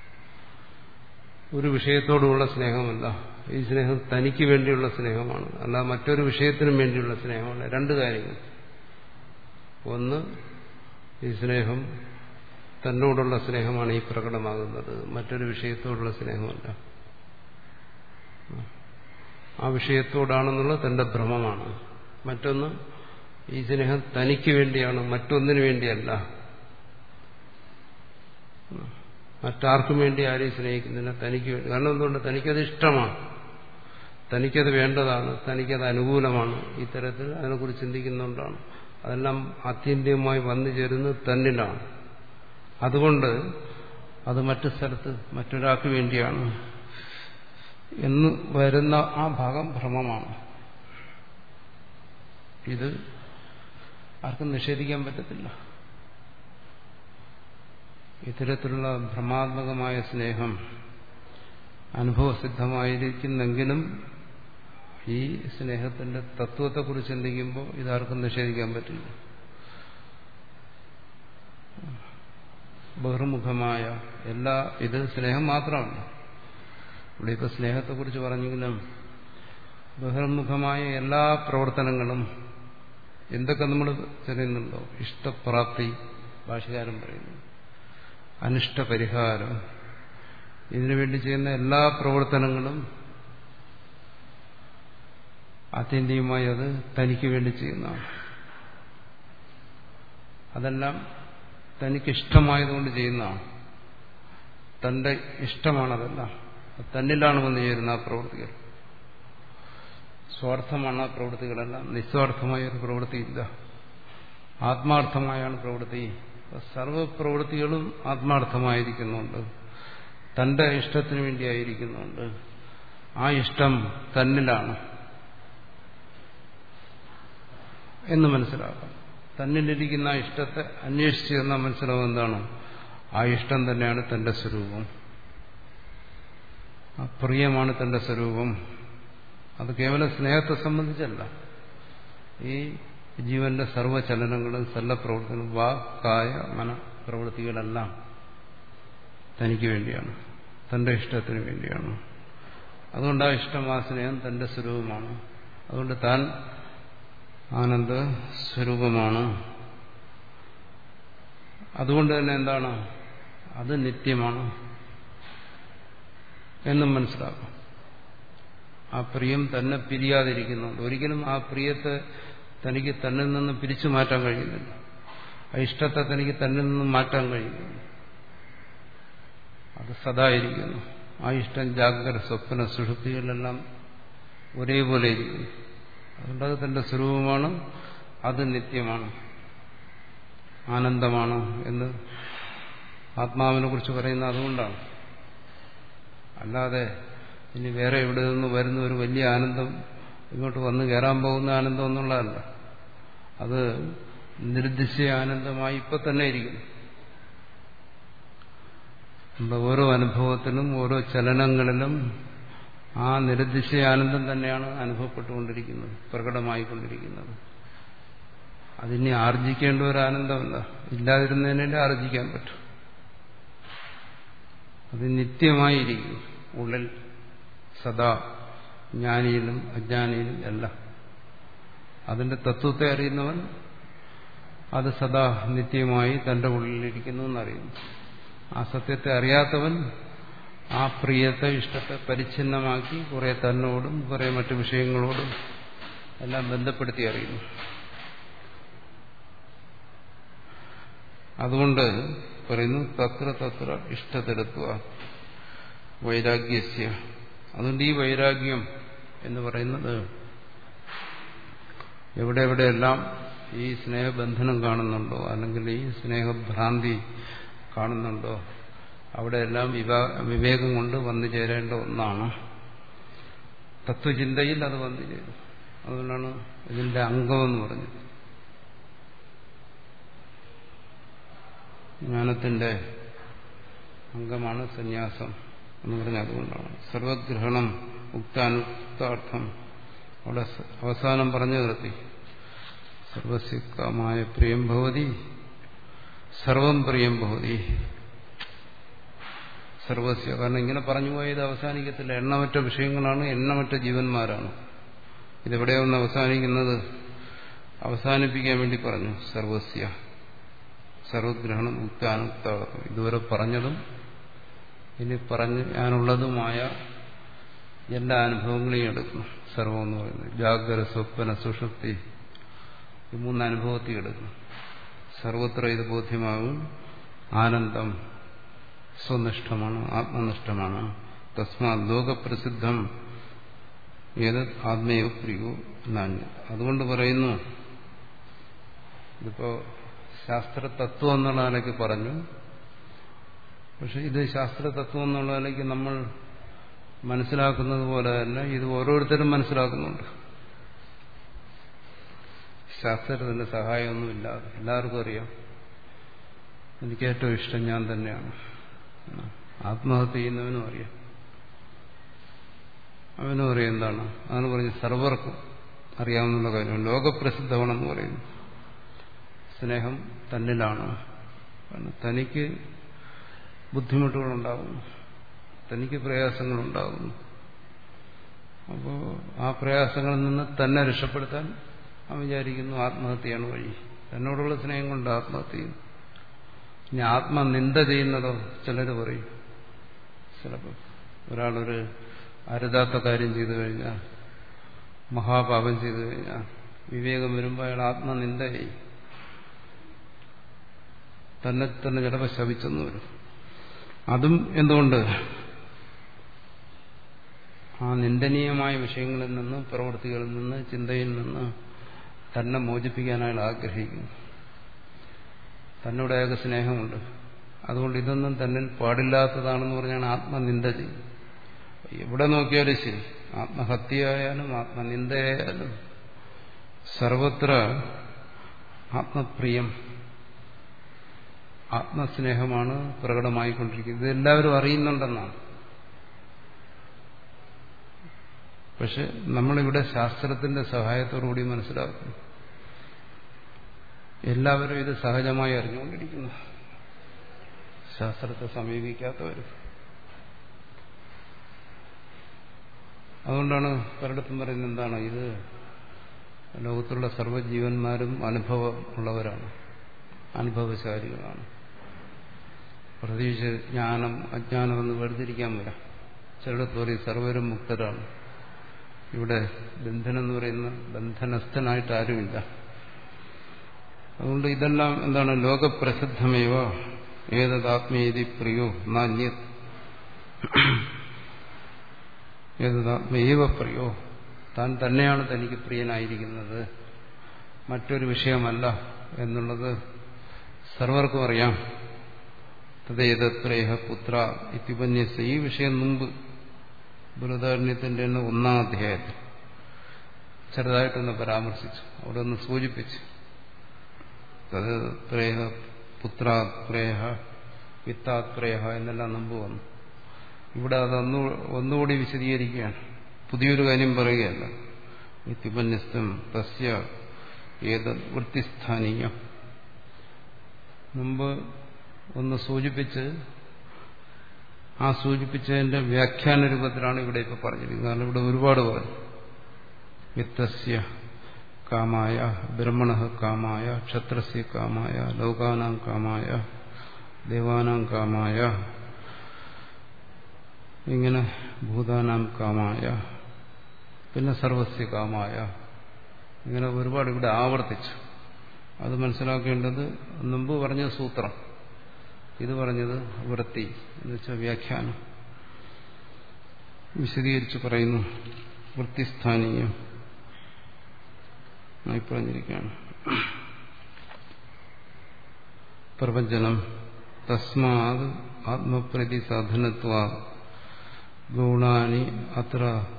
ഒരു വിഷയത്തോടുള്ള സ്നേഹമല്ല. ഈ സ്നേഹം തനിക്ക് വേണ്ടിയുള്ള സ്നേഹമാണ്, അല്ല മറ്റൊരു വിഷയത്തിനും വേണ്ടിയുള്ള സ്നേഹമല്ല. രണ്ട് കാര്യങ്ങൾ. ഒന്ന്, ഈ സ്നേഹം തന്നോടുള്ള സ്നേഹമാണ് ഈ പ്രകടമാകുന്നത്, മറ്റൊരു വിഷയത്തോടുള്ള സ്നേഹമല്ല. ആ വിഷയത്തോടാണെന്നുള്ള തന്റെ ഭ്രമമാണ്. മറ്റൊന്ന്, ഈ സ്നേഹം തനിക്ക് വേണ്ടിയാണ്, മറ്റൊന്നിനു വേണ്ടിയല്ല. മറ്റാർക്കും വേണ്ടി ആരെയും സ്നേഹിക്കുന്നില്ല, തനിക്ക് വേണ്ടി. കാരണം എന്തുകൊണ്ട്? തനിക്കത് ഇഷ്ടമാണ്, തനിക്കത് വേണ്ടതാണ്, തനിക്കത് അനുകൂലമാണ്. ഇത്തരത്തിൽ അതിനെക്കുറിച്ച് ചിന്തിക്കുന്നുകൊണ്ടാണ്. അതെല്ലാം ആത്യന്തികമായി വന്നു ചേരുന്നത് തന്നിലാണ്. അതുകൊണ്ട് അത് മറ്റു സ്ഥലത്ത് മറ്റൊരാൾക്ക് വേണ്ടിയാണ് എന്ന് വരുന്ന ആ ഭാഗം ഭ്രമമാണ്. ഇത് ആർക്കും നിഷേധിക്കാൻ പറ്റത്തില്ല. ഇത്തരത്തിലുള്ള ഭ്രമാത്മകമായ സ്നേഹം അനുഭവസിദ്ധമായിരിക്കുന്നെങ്കിലും ഈ സ്നേഹത്തിന്റെ തത്വത്തെക്കുറിച്ച് ചിന്തിക്കുമ്പോൾ ഇതാർക്കും നിഷേധിക്കാൻ പറ്റില്ല. ബഹിർമുഖമായ എല്ലാ ഇത് സ്നേഹം മാത്രമല്ല. ഇവിടെ ഇപ്പൊ സ്നേഹത്തെക്കുറിച്ച് പറഞ്ഞെങ്കിലും ബഹിർമുഖമായ എല്ലാ പ്രവർത്തനങ്ങളും എന്തൊക്കെ നമ്മൾ ചെയ്യുന്നുണ്ടോ, ഇഷ്ടപ്രാപ്തി ഭാഷകാരൻ പറയുന്നു, അനിഷ്ടപരിഹാരം, ഇതിനുവേണ്ടി ചെയ്യുന്ന എല്ലാ പ്രവർത്തനങ്ങളും ആത്യന്തികമായി അത് തനിക്ക് വേണ്ടി ചെയ്യുന്നതാണ്. അതെല്ലാം തനിക്കിഷ്ടമായതുകൊണ്ട് ചെയ്യുന്നതാണ്. തന്റെ ഇഷ്ടമാണതെല്ലാം. തന്നിലാണ് വന്നു ചേരുന്ന ആ പ്രവൃത്തികൾ. സ്വാർത്ഥമാണ് ആ പ്രവൃത്തികളെല്ലാം. നിസ്വാർത്ഥമായ ഒരു പ്രവൃത്തിയില്ല, ആത്മാർത്ഥമായാണ് പ്രവൃത്തി. സർവപ്രവൃത്തികളും ആത്മാർത്ഥമായിരിക്കുന്നുണ്ട്, തന്റെ ഇഷ്ടത്തിന് വേണ്ടിയായിരിക്കുന്നുണ്ട്. ആ ഇഷ്ടം തന്നിലാണ് എന്ന് മനസ്സിലാക്കാം. തന്നിലിരിക്കുന്ന ആ ഇഷ്ടത്തെ അന്വേഷിച്ച് ചെന്നാൽ മനസ്സിലാവും എന്താണ് ആ ഇഷ്ടം തന്നെയാണ് തന്റെ സ്വരൂപം, ആ പ്രിയമാണ് തന്റെ സ്വരൂപം. അത് കേവലം സ്നേഹത്തെ സംബന്ധിച്ചല്ല, ഈ ജീവന്റെ സർവ്വചലനങ്ങളും സല്ലപ്രവർത്തനങ്ങളും വാക്കായ മനഃപ്രവൃത്തികളെല്ലാം തനിക്ക് വേണ്ടിയാണ്, തന്റെ ഇഷ്ടത്തിന് വേണ്ടിയാണ്. അതുകൊണ്ട് ആ ഇഷ്ടം, ആ സ്നേഹം തന്റെ സ്വരൂപമാണ്. അതുകൊണ്ട് താൻ ആനന്ദ സ്വരൂപമാണ്. അതുകൊണ്ട് തന്നെ എന്താണ്, അത് നിത്യമാണ് എന്നും മനസ്സിലാക്കും. ആ പ്രിയം തന്നെ പിരിയാതിരിക്കുന്നുണ്ട്. ഒരിക്കലും ആ പ്രിയത്തെ തനിക്ക് തന്നിൽ നിന്ന് പിരിച്ചു മാറ്റാൻ കഴിയുന്നില്ല. ആ ഇഷ്ടത്തെ തനിക്ക് തന്നിൽ നിന്ന് മാറ്റാൻ കഴിയുന്നില്ല. അത് സദാ ഇരിക്കുന്നു. ആ ഇഷ്ടം ജാഗ്രത, സ്വപ്ന, സുഷുപ്തികളിലെല്ലാം ഒരേപോലെ ഇരിക്കുന്നു. അതുകൊണ്ട് അത് തന്റെ സ്വരൂപമാണ്, അത് നിത്യമാണ്, ആനന്ദമാണ് എന്ന് ആത്മാവിനെ കുറിച്ച് പറയുന്നത് അതുകൊണ്ടാണ്. അല്ലാതെ ഇനി വേറെ എവിടെ നിന്ന് വരുന്ന ഒരു വലിയ ആനന്ദം ഇങ്ങോട്ട് വന്ന് കയറാൻ പോകുന്ന ആനന്ദം എന്നുള്ളതല്ല. അത് നിർദ്ദിശ്യ ആനന്ദമായി ഇപ്പൊ തന്നെ ഇരിക്കുന്നു. നമ്മുടെ ഓരോ അനുഭവത്തിലും ഓരോ ചലനങ്ങളിലും ആ നിരുദ്ദിശ്യ ആനന്ദം തന്നെയാണ് അനുഭവപ്പെട്ടുകൊണ്ടിരിക്കുന്നത്, പ്രകടമായിക്കൊണ്ടിരിക്കുന്നത്. അതിനെ ആർജിക്കേണ്ട ഒരു ആനന്ദമല്ല, ഇല്ലാതിരുന്നതിനെ ആർജിക്കാൻ പറ്റും. അത് നിത്യമായിരിക്കും ഉള്ളിൽ, സദാ, ജ്ഞാനിയിലും അജ്ഞാനിയിലും എല്ലാം. അതിന്റെ തത്വത്തെ അറിയുന്നവൻ അത് സദാ നിത്യമായി തന്റെ ഉള്ളിലിരിക്കുന്നു എന്നറിയുന്നു. ആ സത്യത്തെ അറിയാത്തവൻ ആ പ്രിയത്തെ, ഇഷ്ടത്തെ പരിച്ഛിന്നമാക്കി കുറെ തന്നോടും കുറെ മറ്റു വിഷയങ്ങളോടും എല്ലാം ബന്ധപ്പെടുത്തി അറിയുന്നു. അതുകൊണ്ട് പറയുന്നു തത്ര തത്ര ഇഷ്ടത്തിലെത്തുക വൈരാഗ്യസ്യ. അതുകൊണ്ട് ഈ വൈരാഗ്യം എന്ന് പറയുന്നത് എവിടെ എവിടെയെല്ലാം ഈ സ്നേഹബന്ധനം കാണുന്നുണ്ടോ, അല്ലെങ്കിൽ ഈ സ്നേഹഭ്രാന്തി കാണുന്നുണ്ടോ, അവിടെയെല്ലാം വിവേകം കൊണ്ട് വന്നു ചേരേണ്ട ഒന്നാണ്. തത്വചിന്തയിൽ അത് വന്നു ചേരും. അതുകൊണ്ടാണ് ഇതിന്റെ അംഗമെന്ന് പറഞ്ഞത്. ജ്ഞാനത്തിന്റെ അംഗമാണ് സന്യാസം എന്ന് പറഞ്ഞാൽ അതുകൊണ്ടാണ്. സർവഗ്രഹണം ഉക്താനുക്താർത്ഥം അവിടെ അവസാനം പറഞ്ഞു നിർത്തി. സർവസ്യമായ പ്രിയം ഭവതി, സർവം പ്രിയം ഭവതി. സർവസ്യ, കാരണം ഇങ്ങനെ പറഞ്ഞു പോയത് അവസാനിക്കത്തില്ല. എണ്ണമറ്റ വിഷയങ്ങളാണ്, എണ്ണമറ്റ ജീവന്മാരാണ്. ഇതെവിടെയൊന്ന് അവസാനിക്കുന്നത് അവസാനിപ്പിക്കാൻ വേണ്ടി പറഞ്ഞു. സർവസ്യ, സർവഗ്രഹണം ഉക്താനുക്താർത്ഥം. ഇതുവരെ പറഞ്ഞതും ഇനി പറഞ്ഞു ഞാനുള്ളതുമായ എല്ലാ അനുഭവങ്ങളെയും എടുക്കണം. സർവം എന്ന് പറയുന്നത് ജാഗ്രത, സ്വപ്ന, സുഷുപ്തി, ഈ മൂന്ന് അനുഭവത്തിൽ എടുക്കണം. സർവത്ര ഇത് ബോധ്യമാകും. ആനന്ദം സ്വനിഷ്ഠമാണ്, ആത്മനിഷ്ഠമാണ്. തസ്മാത് ലോകപ്രസിദ്ധം ഏത് ആത്മേയ പ്രിയോ നാണ്യ. അതുകൊണ്ട് പറയുന്നു, ഇതിപ്പോ ശാസ്ത്രതത്വം എന്നുള്ള നിലയ്ക്ക് പറഞ്ഞു. പക്ഷെ ഇത് ശാസ്ത്രതത്വം എന്നുള്ള നിലയ്ക്ക് നമ്മൾ മനസ്സിലാക്കുന്നത് പോലെ തന്നെ ഇത് ഓരോരുത്തരും മനസ്സിലാക്കുന്നുണ്ട്. ശാസ്ത്രത്തിന്റെ സഹായമൊന്നുമില്ലാതെ എല്ലാവർക്കും അറിയാം എനിക്ക് ഏറ്റവും ഇഷ്ടം ഞാൻ തന്നെയാണ്. ആത്മഹത്യ ചെയ്യുന്നവനും അറിയാം, അവനും അറിയാം എന്താണ്. അതാണ് പറഞ്ഞ് സർവർക്കും അറിയാവുന്ന കാര്യം. ലോകപ്രസിദ്ധമാണെന്ന് പറയുന്നു. സ്നേഹം തന്നിലാണ്. തനിക്ക് ബുദ്ധിമുട്ടുകളുണ്ടാകുന്നു, തനിക്ക് പ്രയാസങ്ങളുണ്ടാകുന്നു. അപ്പോൾ ആ പ്രയാസങ്ങളിൽ നിന്ന് തന്നെ രക്ഷപ്പെടുത്താൻ അവൻ വിചാരിക്കുന്നു ആത്മഹത്യയാണ് വഴി. തന്നോടുള്ള സ്നേഹം കൊണ്ട് ആത്മഹത്യ ചെയ്യുന്നു. ഇനി ആത്മനിന്ദ ചെയ്യുന്നതോ ചിലർ പറയും. ചിലപ്പോൾ ഒരാളൊരു അരുതാത്ത കാര്യം ചെയ്തു കഴിഞ്ഞാൽ, മഹാപാപം ചെയ്തു കഴിഞ്ഞാൽ വിവേകം വരുമ്പോൾ അയാൾ ആത്മനിന്ദ ചെയ്യും. തന്നെ തന്നെ ചിലപ്പോൾ ശപിച്ചെന്ന് വരും. അതും എന്തുകൊണ്ട്? ആ നിന്ദനീയമായ വിഷയങ്ങളിൽ നിന്ന്, പ്രവൃത്തികളിൽ നിന്ന്, ചിന്തയിൽ നിന്ന് തന്നെ മോചിപ്പിക്കാൻ അയാൾ ആഗ്രഹിക്കുന്നു. തന്നോട് അയാൾക്ക് സ്നേഹമുണ്ട്. അതുകൊണ്ട് ഇതൊന്നും തന്നിൽ പാടില്ലാത്തതാണെന്ന് പറഞ്ഞാണ് ആത്മനിന്ദ ചെയ്യും. എവിടെ നോക്കിയാലും ശരി, ആത്മഹത്യയായാലും ആത്മനിന്ദയായാലും സർവത്ര ആത്മപ്രിയം, ആത്മസ്നേഹമാണ് പ്രകടമായിക്കൊണ്ടിരിക്കുന്നത്. ഇതെല്ലാവരും അറിയുന്നുണ്ടെന്നാണ്. പക്ഷെ നമ്മളിവിടെ ശാസ്ത്രത്തിന്റെ സഹായത്തോടുകൂടി മനസ്സിലാക്കുന്നു. എല്ലാവരും ഇത് സഹജമായി അറിഞ്ഞുകൊണ്ടിരിക്കുന്നു, ശാസ്ത്രത്തെ സമീപിക്കാത്തവർ. അതുകൊണ്ടാണ് പലയിടത്തും പറയുന്നത് എന്താണ്, ഇത് ലോകത്തുള്ള സർവ്വജീവന്മാരും അനുഭവം ഉള്ളവരാണ്, അനുഭവശാലികളാണ്. പ്രത്യേകിച്ച് ജ്ഞാനം അജ്ഞാനമെന്ന് വേർതിരിക്കാൻ വരാം. ചിലടത്ത് പറയും സർവരും മുക്തരാണ്. ഇവിടെ ബന്ധനെന്ന് പറയുന്ന ബന്ധനസ്ഥനായിട്ട് ആരുമില്ല. അതുകൊണ്ട് ഇതെല്ലാം എന്താണ്, ലോകപ്രസിദ്ധമേവ ഏതദാത്മേതി പ്രിയോ നാന്യ ഏതദാത്മേവ പ്രിയോ, താൻ തന്നെയാണ് തനിക്ക് പ്രിയനായിരിക്കുന്നത്, മറ്റൊരു വിഷയമല്ല എന്നുള്ളത് സർവർക്കും അറിയാം. തദ്ദേതത്രേഹ പുത്ര ഇത്യുപന്യസ, ഈ വിഷയം മുമ്പ് ബൃഹദാരണ്യത്തിന്റെ തന്നെ ഒന്നാം അധ്യായത്തിൽ ചെറുതായിട്ടൊന്ന് പരാമർശിച്ചു, അവിടെ ഒന്ന് സൂചിപ്പിച്ചു. തദ്ദേതത്രേഹ പുത്രാത്രേഹ വിത്താത്രേഹ എന്നെല്ലാം മുമ്പ് വന്നു. ഇവിടെ അതൊന്നു ഒന്നുകൂടി വിശദീകരിക്കുകയാണ്, പുതിയൊരു കാര്യം പറയുകയല്ല. ഇത്യുപന്യസ്തം തസ്യ ഏതദ് വൃത്തിസ്ഥാനീയം, മുമ്പ് ഒന്ന് സൂചിപ്പിച്ച് ആ സൂചിപ്പിച്ചതിന്റെ വ്യാഖ്യാന രൂപത്തിലാണ് ഇവിടെ ഇപ്പൊ പറഞ്ഞിരിക്കുന്നത്. കാരണം ഇവിടെ ഒരുപാട് പറഞ്ഞു. വിത്തസ്യ കാമായ ബ്രഹ്മണഃ കാമായ ക്ഷത്രസ്യ കാമായ ലോകാനാം കാമായ ദേവാനാം കാമായ, ഇങ്ങനെ ഭൂതാനാം കാമായ, പിന്നെ സർവസ്യ കാമായ, ഇങ്ങനെ ഒരുപാട് ഇവിടെ ആവർത്തിച്ചു. അത് മനസ്സിലാക്കേണ്ടത് മുമ്പ് പറഞ്ഞ സൂത്രം, ഇത് പറഞ്ഞത് വൃത്തി എന്ന് വെച്ചാൽ വ്യാഖ്യാനം വിശദീകരിച്ച് പറയുന്നു. വൃത്തിസ്ഥാനീയം ആയി പറഞ്ഞിരിക്കുകയാണ്. പ്രപഞ്ചനം തസ്മാത് ആത്മപ്രീതി സാധനത്വാ ഗുണാനി അത്ര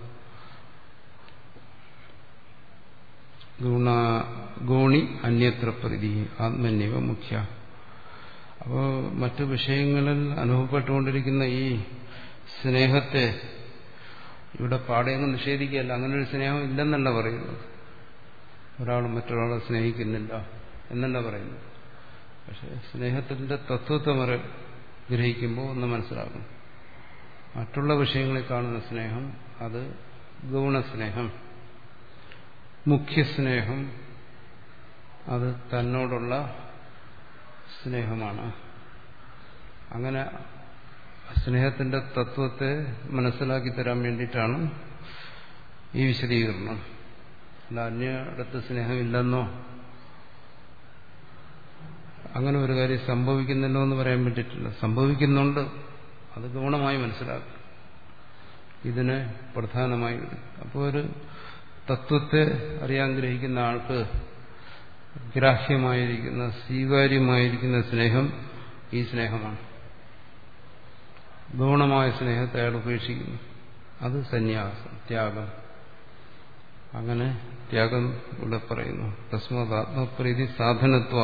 ഗുണ ഗുണി അന്യത്ര പ്രതി ആത്മന്യവ മുഖ്യ. അപ്പോൾ മറ്റു വിഷയങ്ങളിൽ അനുഭവപ്പെട്ടുകൊണ്ടിരിക്കുന്ന ഈ സ്നേഹത്തെ ഇവിടെ പാടെയൊന്നും നിഷേധിക്കുകയല്ല. അങ്ങനൊരു സ്നേഹം ഇല്ലെന്നല്ല പറയുന്നത്. ഒരാൾ മറ്റൊരാളെ സ്നേഹിക്കുന്നില്ല എന്നല്ല പറയുന്നത്. പക്ഷെ സ്നേഹത്തിന്റെ തത്വത്തെ മറ ഗ്രഹിക്കുമ്പോൾ ഒന്ന് മനസ്സിലാക്കണം, മറ്റുള്ള വിഷയങ്ങളിൽ കാണുന്ന സ്നേഹം അത് ഗൗണസ്നേഹം, മുഖ്യസ്നേഹം അത് തന്നോടുള്ള സ്നേഹമാണ്. അങ്ങനെ സ്നേഹത്തിന്റെ തത്വത്തെ മനസ്സിലാക്കി തരാൻ വേണ്ടിയിട്ടാണ് ഈ വിശദീകരണം. അല്ല അന്യടത്ത് സ്നേഹമില്ലെന്നോ അങ്ങനെ ഒരു കാര്യം സംഭവിക്കുന്നില്ലോ എന്ന് പറയാൻ വേണ്ടിയിട്ടില്ല. സംഭവിക്കുന്നുണ്ട്, അത് ഗൗണമായി മനസ്സിലാക്കും. ഇതിനെ പ്രധാനമായി. അപ്പോൾ ഒരു തത്വത്തെ അറിയാൻ ഗ്രഹിക്കുന്ന ആൾക്ക് ഗ്രാഹ്യമായിരിക്കുന്ന സ്വീകാര്യമായിരിക്കുന്ന സ്നേഹം ഈ സ്നേഹമാണ്. ഗൗണമായ സ്നേഹത്തെ അയാൾ ഉപേക്ഷിക്കുന്നു. അത് സന്യാസം, ത്യാഗം. അങ്ങനെ ത്യാഗം ഇവിടെ പറയുന്നു. തസ്മാത് ആത്മപ്രീതി സാധനത്വ.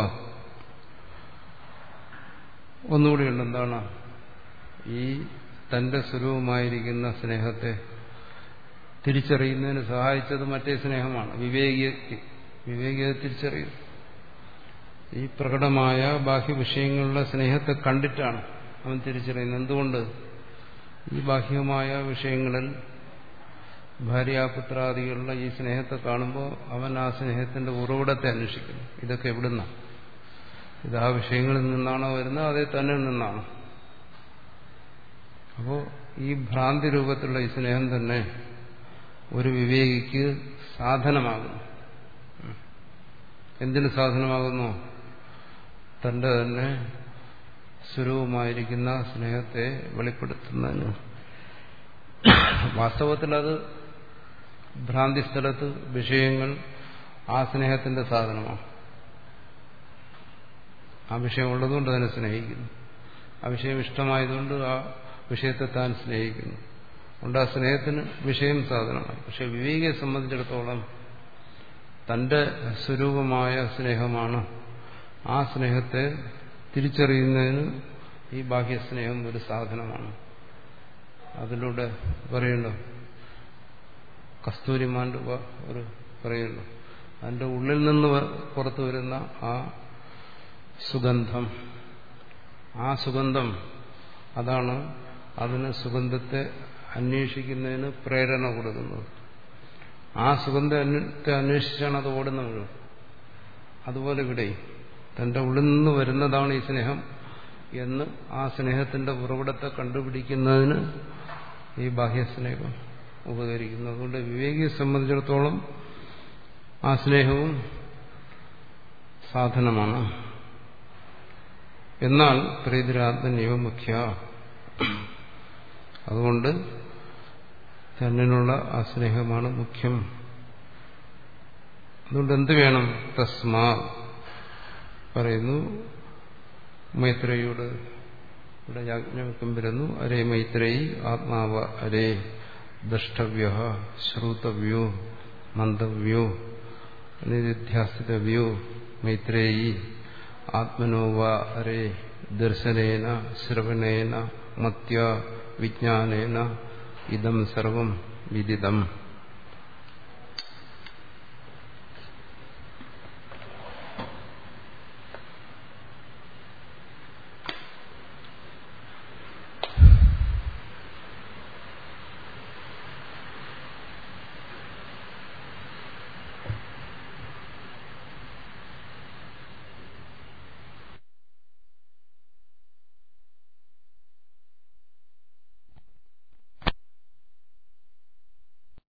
ഒന്നുകൂടിയുണ്ട്, എന്താണ് ഈ തന്റെ സ്വരൂപമായിരിക്കുന്ന സ്നേഹത്തെ തിരിച്ചറിയുന്നതിന് സഹായിച്ചത് മറ്റേ സ്നേഹമാണ്. വിവേകി വിവേകിയെ തിരിച്ചറിയും. ഈ പ്രകടമായ ബാഹ്യ വിഷയങ്ങളിലെ സ്നേഹത്തെ കണ്ടിട്ടാണ് അവൻ തിരിച്ചറിയുന്നത്. എന്തുകൊണ്ട്? ഈ ബാഹ്യമായ വിഷയങ്ങളിൽ ഭാര്യാപുത്രാദികളുടെ ഈ സ്നേഹത്തെ കാണുമ്പോൾ അവൻ ആ സ്നേഹത്തിന്റെ ഉറവിടത്തെ അന്വേഷിക്കുന്നു. ഇതൊക്കെ എവിടുന്നാണ്? ഇത് ആ വിഷയങ്ങളിൽ നിന്നാണോ വരുന്നത്, അതേ തന്നെ നിന്നാണോ? അപ്പോൾ ഈ ഭ്രാന്തി രൂപത്തിലുള്ള ഈ സ്നേഹം തന്നെ ഒരു വിവേകിക്ക് സാധനമാകുന്നു. എന്തിന് സാധനമാകുന്നു? തന്റെ തന്നെ സ്വരൂപമായിരിക്കുന്ന സ്നേഹത്തെ വെളിപ്പെടുത്തുന്നതിന്. വാസ്തവത്തിൽ അത് ഭ്രാന്തി സ്ഥലത്ത് വിഷയങ്ങൾ ആ സ്നേഹത്തിന്റെ സാധനമാണ്. ആ വിഷയം ഉള്ളതുകൊണ്ട് അതിനെ സ്നേഹിക്കുന്നു. ആ വിഷയം ഇഷ്ടമായതുകൊണ്ട് ആ വിഷയത്തെ താൻ സ്നേഹിക്കുന്നു. അതുകൊണ്ട് ആ സ്നേഹത്തിന് വിഷയം സാധനമായി. പക്ഷെ വിവേകിയെ സംബന്ധിച്ചിടത്തോളം തന്റെ സ്വരൂപമായ സ്നേഹമാണ്. ആ സ്നേഹത്തെ തിരിച്ചറിയുന്നതിന് ഈ ബാഹ്യസ്നേഹം ഒരു സാധനമാണ്. അതിലൂടെ പറയുന്നു, കസ്തൂരിമാൻ്റെ ഒരു പറയുന്നു, അതിൻ്റെ ഉള്ളിൽ നിന്ന് പുറത്തു വരുന്ന ആ സുഗന്ധം, ആ സുഗന്ധം അതാണ് അതിന് സുഗന്ധത്തെ അന്വേഷിക്കുന്നതിന് പ്രേരണ കൊടുക്കുന്നത്. ആ സുഗന്ധത്തെ അന്വേഷിച്ചാണ് അത് ഓടുന്നത്. അതുപോലെ ഇവിടെ തന്റെ ഉള്ളിൽ നിന്ന് വരുന്നതാണ് ഈ സ്നേഹം എന്ന് ആ സ്നേഹത്തിന്റെ ഉറവിടത്തെ കണ്ടുപിടിക്കുന്നതിന് ഈ ബാഹ്യസ്നേഹം ഉപകരിക്കുന്നു. അതുകൊണ്ട് വിവേകിയെ സംബന്ധിച്ചിടത്തോളം ആ സ്നേഹവും സാധനമാണ്. എന്നാൽ പ്രീതിരാത്മന്യവ മുഖ്യ, അതുകൊണ്ട് തന്നിലുള്ള ആ സ്നേഹമാണ് മുഖ്യം. അതുകൊണ്ട് എന്ത് വേണം? തസ്മാ പറയുന്നു മൈത്രേയിയോട് ഇവിടെ യാജ്ഞവൽക്കം വരുന്നു. അരേ മൈത്രേയി ആത്മാവ അരേ ദ്രഷ്ടവ്യ ശ്രോതവ്യോ മന്തവ്യോ നിധ്യാസിതവ്യോ മൈത്രേയി ആത്മനോവ അരേ ദർശനേന ശ്രവണേന മത്യ വിജ്ഞാനേന ഇദം സർവം വിദിതം.